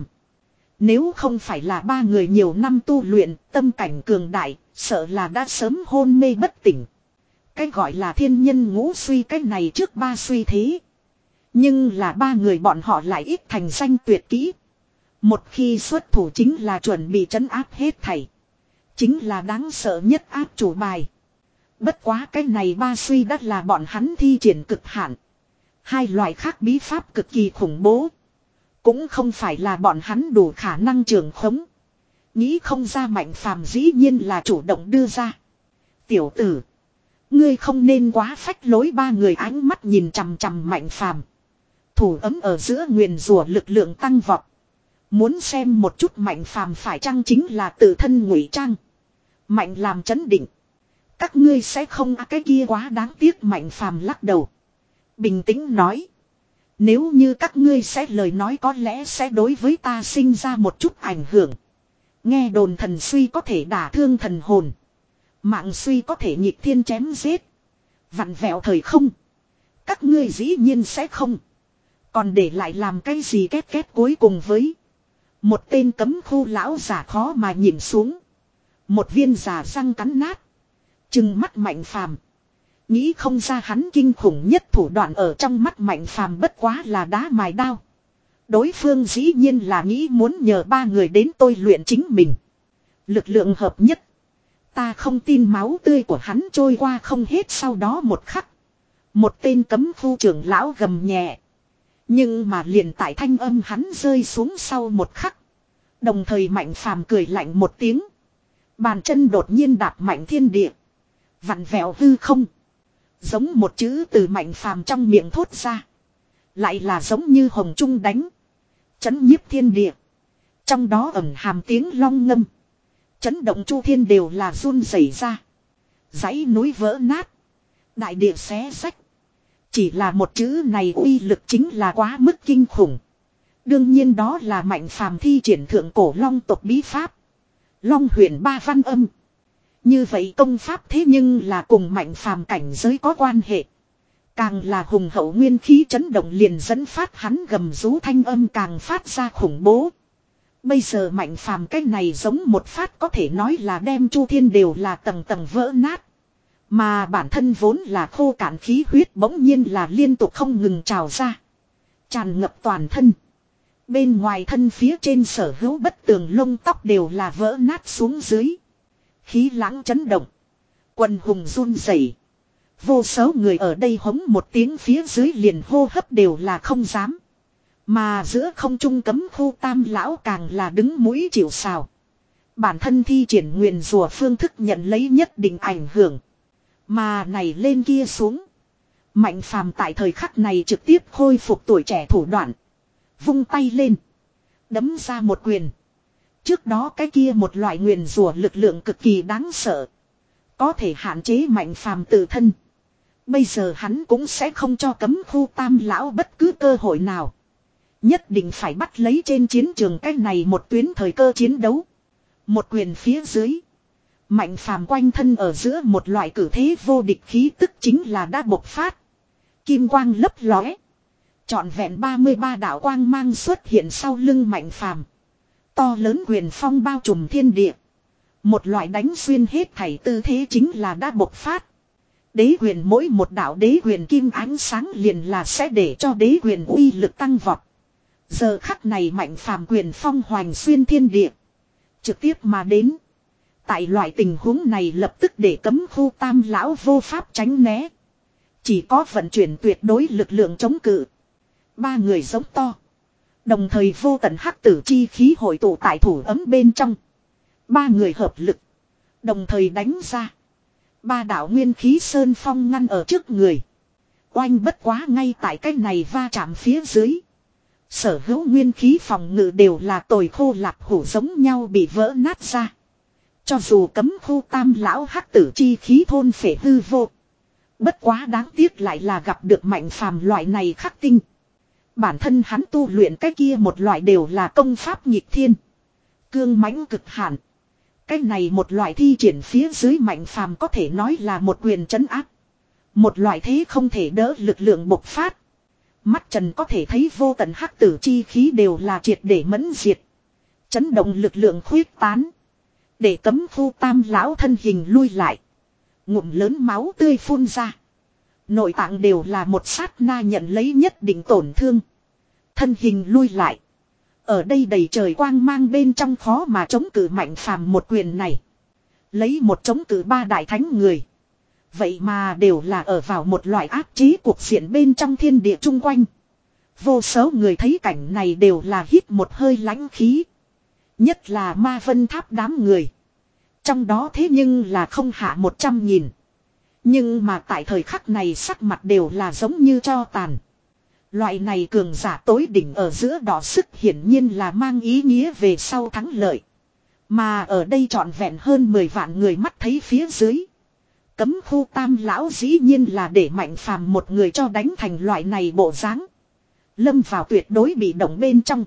Nếu không phải là ba người nhiều năm tu luyện, tâm cảnh cường đại, sợ là đã sớm hôn mê bất tỉnh. Cái gọi là thiên nhân ngũ suy cái này trước ba suy thế. Nhưng là ba người bọn họ lại ít thành danh tuyệt kỹ. Một khi xuất thủ chính là chuẩn bị trấn áp hết thảy. Chính là đáng sợ nhất áp chủ bài. Bất quá cái này ba suy đắt là bọn hắn thi triển cực hạn. Hai loại khác bí pháp cực kỳ khủng bố. Cũng không phải là bọn hắn đủ khả năng trường khống. Nghĩ không ra Mạnh Phàm dĩ nhiên là chủ động đưa ra. Tiểu tử. Ngươi không nên quá phách lối ba người ánh mắt nhìn chằm chằm Mạnh Phàm. Thủ ấm ở giữa nguyền rủa lực lượng tăng vọt. Muốn xem một chút Mạnh Phàm phải chăng chính là tự thân ngụy trang. Mạnh làm chấn định. Các ngươi sẽ không à cái kia quá đáng tiếc Mạnh Phàm lắc đầu. Bình tĩnh nói. Nếu như các ngươi sẽ lời nói có lẽ sẽ đối với ta sinh ra một chút ảnh hưởng. Nghe đồn thần suy có thể đả thương thần hồn. Mạng suy có thể nhịp thiên chém giết. Vặn vẹo thời không. Các ngươi dĩ nhiên sẽ không. Còn để lại làm cái gì két két cuối cùng với. Một tên cấm khu lão giả khó mà nhìn xuống. Một viên giả răng cắn nát. Trừng mắt Mạnh Phàm. Nghĩ không ra hắn kinh khủng nhất thủ đoạn ở trong mắt Mạnh Phàm bất quá là đá mài đao. Đối phương dĩ nhiên là nghĩ muốn nhờ ba người đến tôi luyện chính mình. Lực lượng hợp nhất. Ta không tin máu tươi của hắn trôi qua không hết sau đó một khắc. Một tên cấm khu trưởng lão gầm nhẹ. Nhưng mà liền tại thanh âm hắn rơi xuống sau một khắc. Đồng thời Mạnh Phàm cười lạnh một tiếng. Bàn chân đột nhiên đạp mạnh thiên địa. Vặn vẹo hư không. Giống một chữ từ Mạnh Phàm trong miệng thốt ra. Lại là giống như hồng trung đánh. Chấn nhiếp thiên địa. Trong đó ẩn hàm tiếng long ngâm. Chấn động chu thiên đều là run rẩy ra. Dãy núi vỡ nát. Đại địa xé rách. Chỉ là một chữ này uy lực chính là quá mức kinh khủng. Đương nhiên đó là Mạnh Phàm thi triển thượng cổ long tộc bí pháp. Long huyền ba văn âm. Như vậy công pháp thế nhưng là cùng Mạnh Phàm cảnh giới có quan hệ. Càng là hùng hậu nguyên khí chấn động liền dẫn phát hắn gầm rú thanh âm càng phát ra khủng bố. Bây giờ Mạnh Phàm cái này giống một phát có thể nói là đem chu thiên đều là tầng tầng vỡ nát. Mà bản thân vốn là khô cạn khí huyết bỗng nhiên là liên tục không ngừng trào ra. Tràn ngập toàn thân. Bên ngoài thân phía trên sở hữu bất tường lông tóc đều là vỡ nát xuống dưới. Khí lãng chấn động. Quần hùng run rẩy. Vô số người ở đây hống một tiếng phía dưới liền hô hấp đều là không dám. Mà giữa không trung cấm khu tam lão càng là đứng mũi chịu sào. Bản thân thi triển nguyền rùa phương thức nhận lấy nhất định ảnh hưởng. Mà này lên kia xuống. Mạnh Phàm tại thời khắc này trực tiếp khôi phục tuổi trẻ thủ đoạn. Vung tay lên. Đấm ra một quyền. Trước đó cái kia một loại nguyền rùa lực lượng cực kỳ đáng sợ. Có thể hạn chế Mạnh Phàm tự thân. Bây giờ hắn cũng sẽ không cho cấm khu tam lão bất cứ cơ hội nào. Nhất định phải bắt lấy trên chiến trường cái này một tuyến thời cơ chiến đấu. Một quyền phía dưới. Mạnh Phàm quanh thân ở giữa một loại cử thế vô địch khí tức chính là đã bộc phát. Kim quang lấp lóe. Trọn vẹn ba mươi ba đạo quang mang xuất hiện sau lưng Mạnh Phàm. To lớn quyền phong bao trùm thiên địa. Một loại đánh xuyên hết thảy tư thế chính là đã bộc phát. Đế quyền mỗi một đạo đế quyền kim ánh sáng liền là sẽ để cho đế quyền uy lực tăng vọt. Giờ khắc này Mạnh Phàm quyền phong hoành xuyên thiên địa. Trực tiếp mà đến. Tại loại tình huống này lập tức để cấm khu tam lão vô pháp tránh né. Chỉ có vận chuyển tuyệt đối lực lượng chống cự. Ba người giống to. Đồng thời vô tận hắc tử chi khí hội tụ tại thủ ấm bên trong. Ba người hợp lực. Đồng thời đánh ra. Ba đạo nguyên khí sơn phong ngăn ở trước người. Oanh bất quá ngay tại cái này va chạm phía dưới. Sở hữu nguyên khí phòng ngự đều là tồi khô lạc hủ giống nhau bị vỡ nát ra. Cho dù cấm khu tam lão hắc tử chi khí thôn phệ hư vô. Bất quá đáng tiếc lại là gặp được Mạnh Phàm loại này khắc tinh. Bản thân hắn tu luyện cái kia một loại đều là công pháp nhịp thiên. Cương mãnh cực hạn. Cái này một loại thi triển phía dưới Mạnh Phàm có thể nói là một quyền trấn áp. Một loại thế không thể đỡ lực lượng bộc phát. Mắt trần có thể thấy vô tận hắc tử chi khí đều là triệt để mẫn diệt. Chấn động lực lượng khuyết tán. Để cấm khu tam lão thân hình lui lại. Ngụm lớn máu tươi phun ra. Nội tạng đều là một sát na nhận lấy nhất định tổn thương. Thân hình lui lại. Ở đây đầy trời quang mang bên trong khó mà chống cự Mạnh Phàm một quyền này. Lấy một chống cự ba đại thánh người. Vậy mà đều là ở vào một loại áp chế cuộc diện bên trong thiên địa chung quanh. Vô số người thấy cảnh này đều là hít một hơi lãnh khí. Nhất là Ma Vân Tháp đám người. Trong đó thế nhưng là không hạ một trăm nghìn. Nhưng mà tại thời khắc này sắc mặt đều là giống như cho tàn. Loại này cường giả tối đỉnh ở giữa đỏ sức hiển nhiên là mang ý nghĩa về sau thắng lợi. Mà ở đây trọn vẹn hơn mười vạn người mắt thấy phía dưới. Cấm khu tam lão dĩ nhiên là để Mạnh Phàm một người cho đánh thành loại này bộ dáng. Lâm vào tuyệt đối bị động bên trong.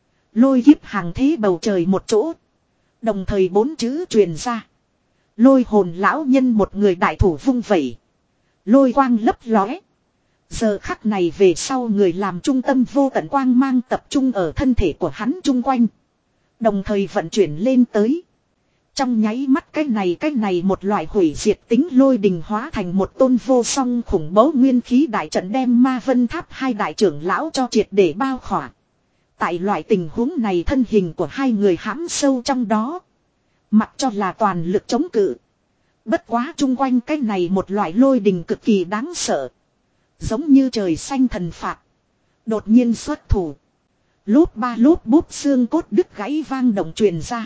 Lôi kiếp hàng thế bầu trời một chỗ. Đồng thời bốn chữ truyền ra. Lôi hồn lão nhân một người đại thủ vung vẩy. Lôi quang lấp lóe. Giờ khắc này về sau người làm trung tâm vô tận quang mang tập trung ở thân thể của hắn chung quanh. Đồng thời vận chuyển lên tới. Trong nháy mắt cái này cái này một loại hủy diệt tính lôi đình hóa thành một tôn vô song khủng bố nguyên khí đại trận đem Ma Vân Tháp hai đại trưởng lão cho triệt để bao khỏa. Tại loại tình huống này thân hình của hai người hãm sâu trong đó. Mặc cho là toàn lực chống cự. Bất quá chung quanh cái này một loại lôi đình cực kỳ đáng sợ. Giống như trời xanh thần phạt. Đột nhiên xuất thủ. Lút ba lút búp xương cốt đứt gãy vang động truyền ra.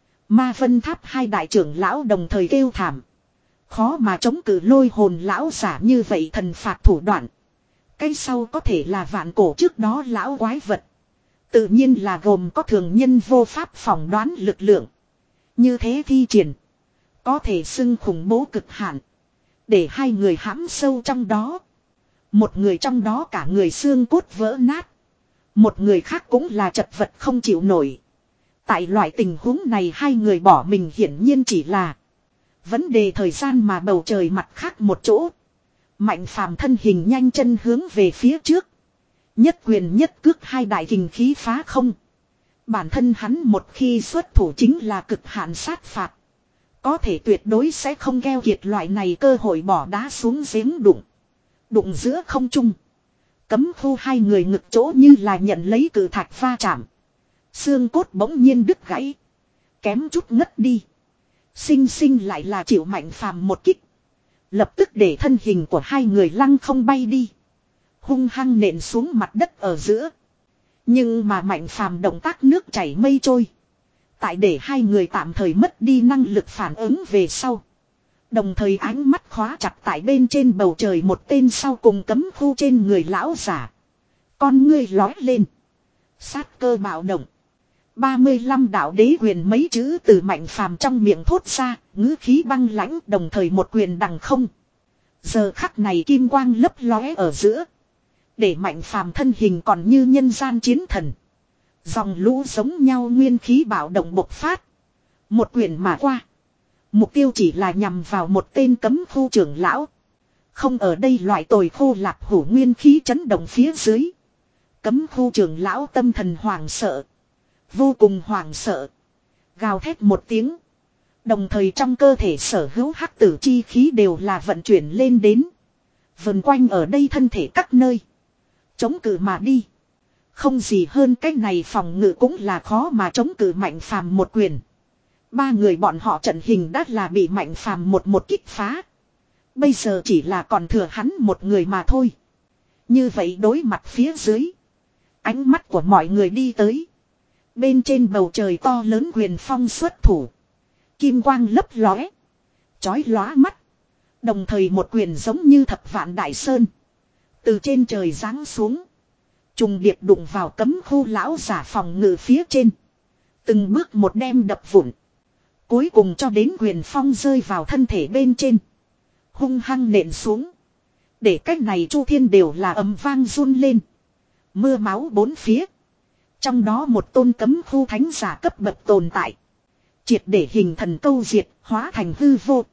Ma Vân Tháp hai đại trưởng lão đồng thời kêu thảm. Khó mà chống cự lôi hồn lão giả như vậy thần phạt thủ đoạn. Cái sau có thể là vạn cổ trước đó lão quái vật. Tự nhiên là gồm có thường nhân vô pháp phỏng đoán lực lượng. Như thế thi triển. Có thể xưng khủng bố cực hạn. Để hai người hãm sâu trong đó. Một người trong đó cả người xương cốt vỡ nát. Một người khác cũng là chật vật không chịu nổi. Tại loại tình huống này hai người bỏ mình hiển nhiên chỉ là vấn đề thời gian mà bầu trời mặt khác một chỗ. Mạnh phàm thân hình nhanh chân hướng về phía trước. Nhất quyền nhất cước hai đại kình khí phá không. Bản thân hắn một khi xuất thủ chính là cực hạn sát phạt. Có thể tuyệt đối sẽ không keo kiệt loại này cơ hội bỏ đá xuống giếng đụng. Đụng giữa không trung. Cấm khu hai người ngực chỗ như là nhận lấy cự thạch va chạm. Xương cốt bỗng nhiên đứt gãy. Kém chút ngất đi. Sinh sinh lại là chịu mạnh phàm một kích. Lập tức để thân hình của hai người lăng không bay đi. Hung hăng nện xuống mặt đất ở giữa. Nhưng mà mạnh phàm động tác nước chảy mây trôi. Tại để hai người tạm thời mất đi năng lực phản ứng về sau. Đồng thời ánh mắt khóa chặt tại bên trên bầu trời một tên sau cùng cấm khu trên người lão giả. Con ngươi lói lên. Sát cơ bạo động. ba mươi lăm đạo đế quyền mấy chữ từ mạnh phàm trong miệng thốt ra, ngữ khí băng lãnh đồng thời một quyền đằng không. Giờ khắc này kim quang lấp lóe ở giữa. Để mạnh phàm thân hình còn như nhân gian chiến thần. Dòng lũ giống nhau nguyên khí bạo động bộc phát. Một quyền mà qua. Mục tiêu chỉ là nhằm vào một tên cấm khu trưởng lão. Không ở đây loại tồi khô lạc hủ nguyên khí chấn động phía dưới. Cấm khu trưởng lão tâm thần hoảng sợ. Vô cùng hoảng sợ. Gào thét một tiếng. Đồng thời trong cơ thể sở hữu hắc tử chi khí đều là vận chuyển lên đến. Vần quanh ở đây thân thể các nơi. Chống cự mà đi. Không gì hơn cách này phòng ngự cũng là khó mà chống cự mạnh phàm một quyền. Ba người bọn họ trận hình đã là bị mạnh phàm một một kích phá. Bây giờ chỉ là còn thừa hắn một người mà thôi. Như vậy đối mặt phía dưới. Ánh mắt của mọi người đi tới. Bên trên bầu trời to lớn quyền phong xuất thủ. Kim quang lấp lóe. Chói lóa mắt. Đồng thời một quyền giống như thập vạn đại sơn. Từ trên trời giáng xuống. Trùng điệp đụng vào cấm khu lão giả phòng ngự phía trên. Từng bước một đem đập vụn. Cuối cùng cho đến quyền phong rơi vào thân thể bên trên. Hung hăng nện xuống. Để cách này chu thiên đều là ầm vang run lên. Mưa máu bốn phía. Trong đó một tôn cấm khu thánh giả cấp bậc tồn tại. Triệt để hình thần câu diệt, hóa thành hư vô.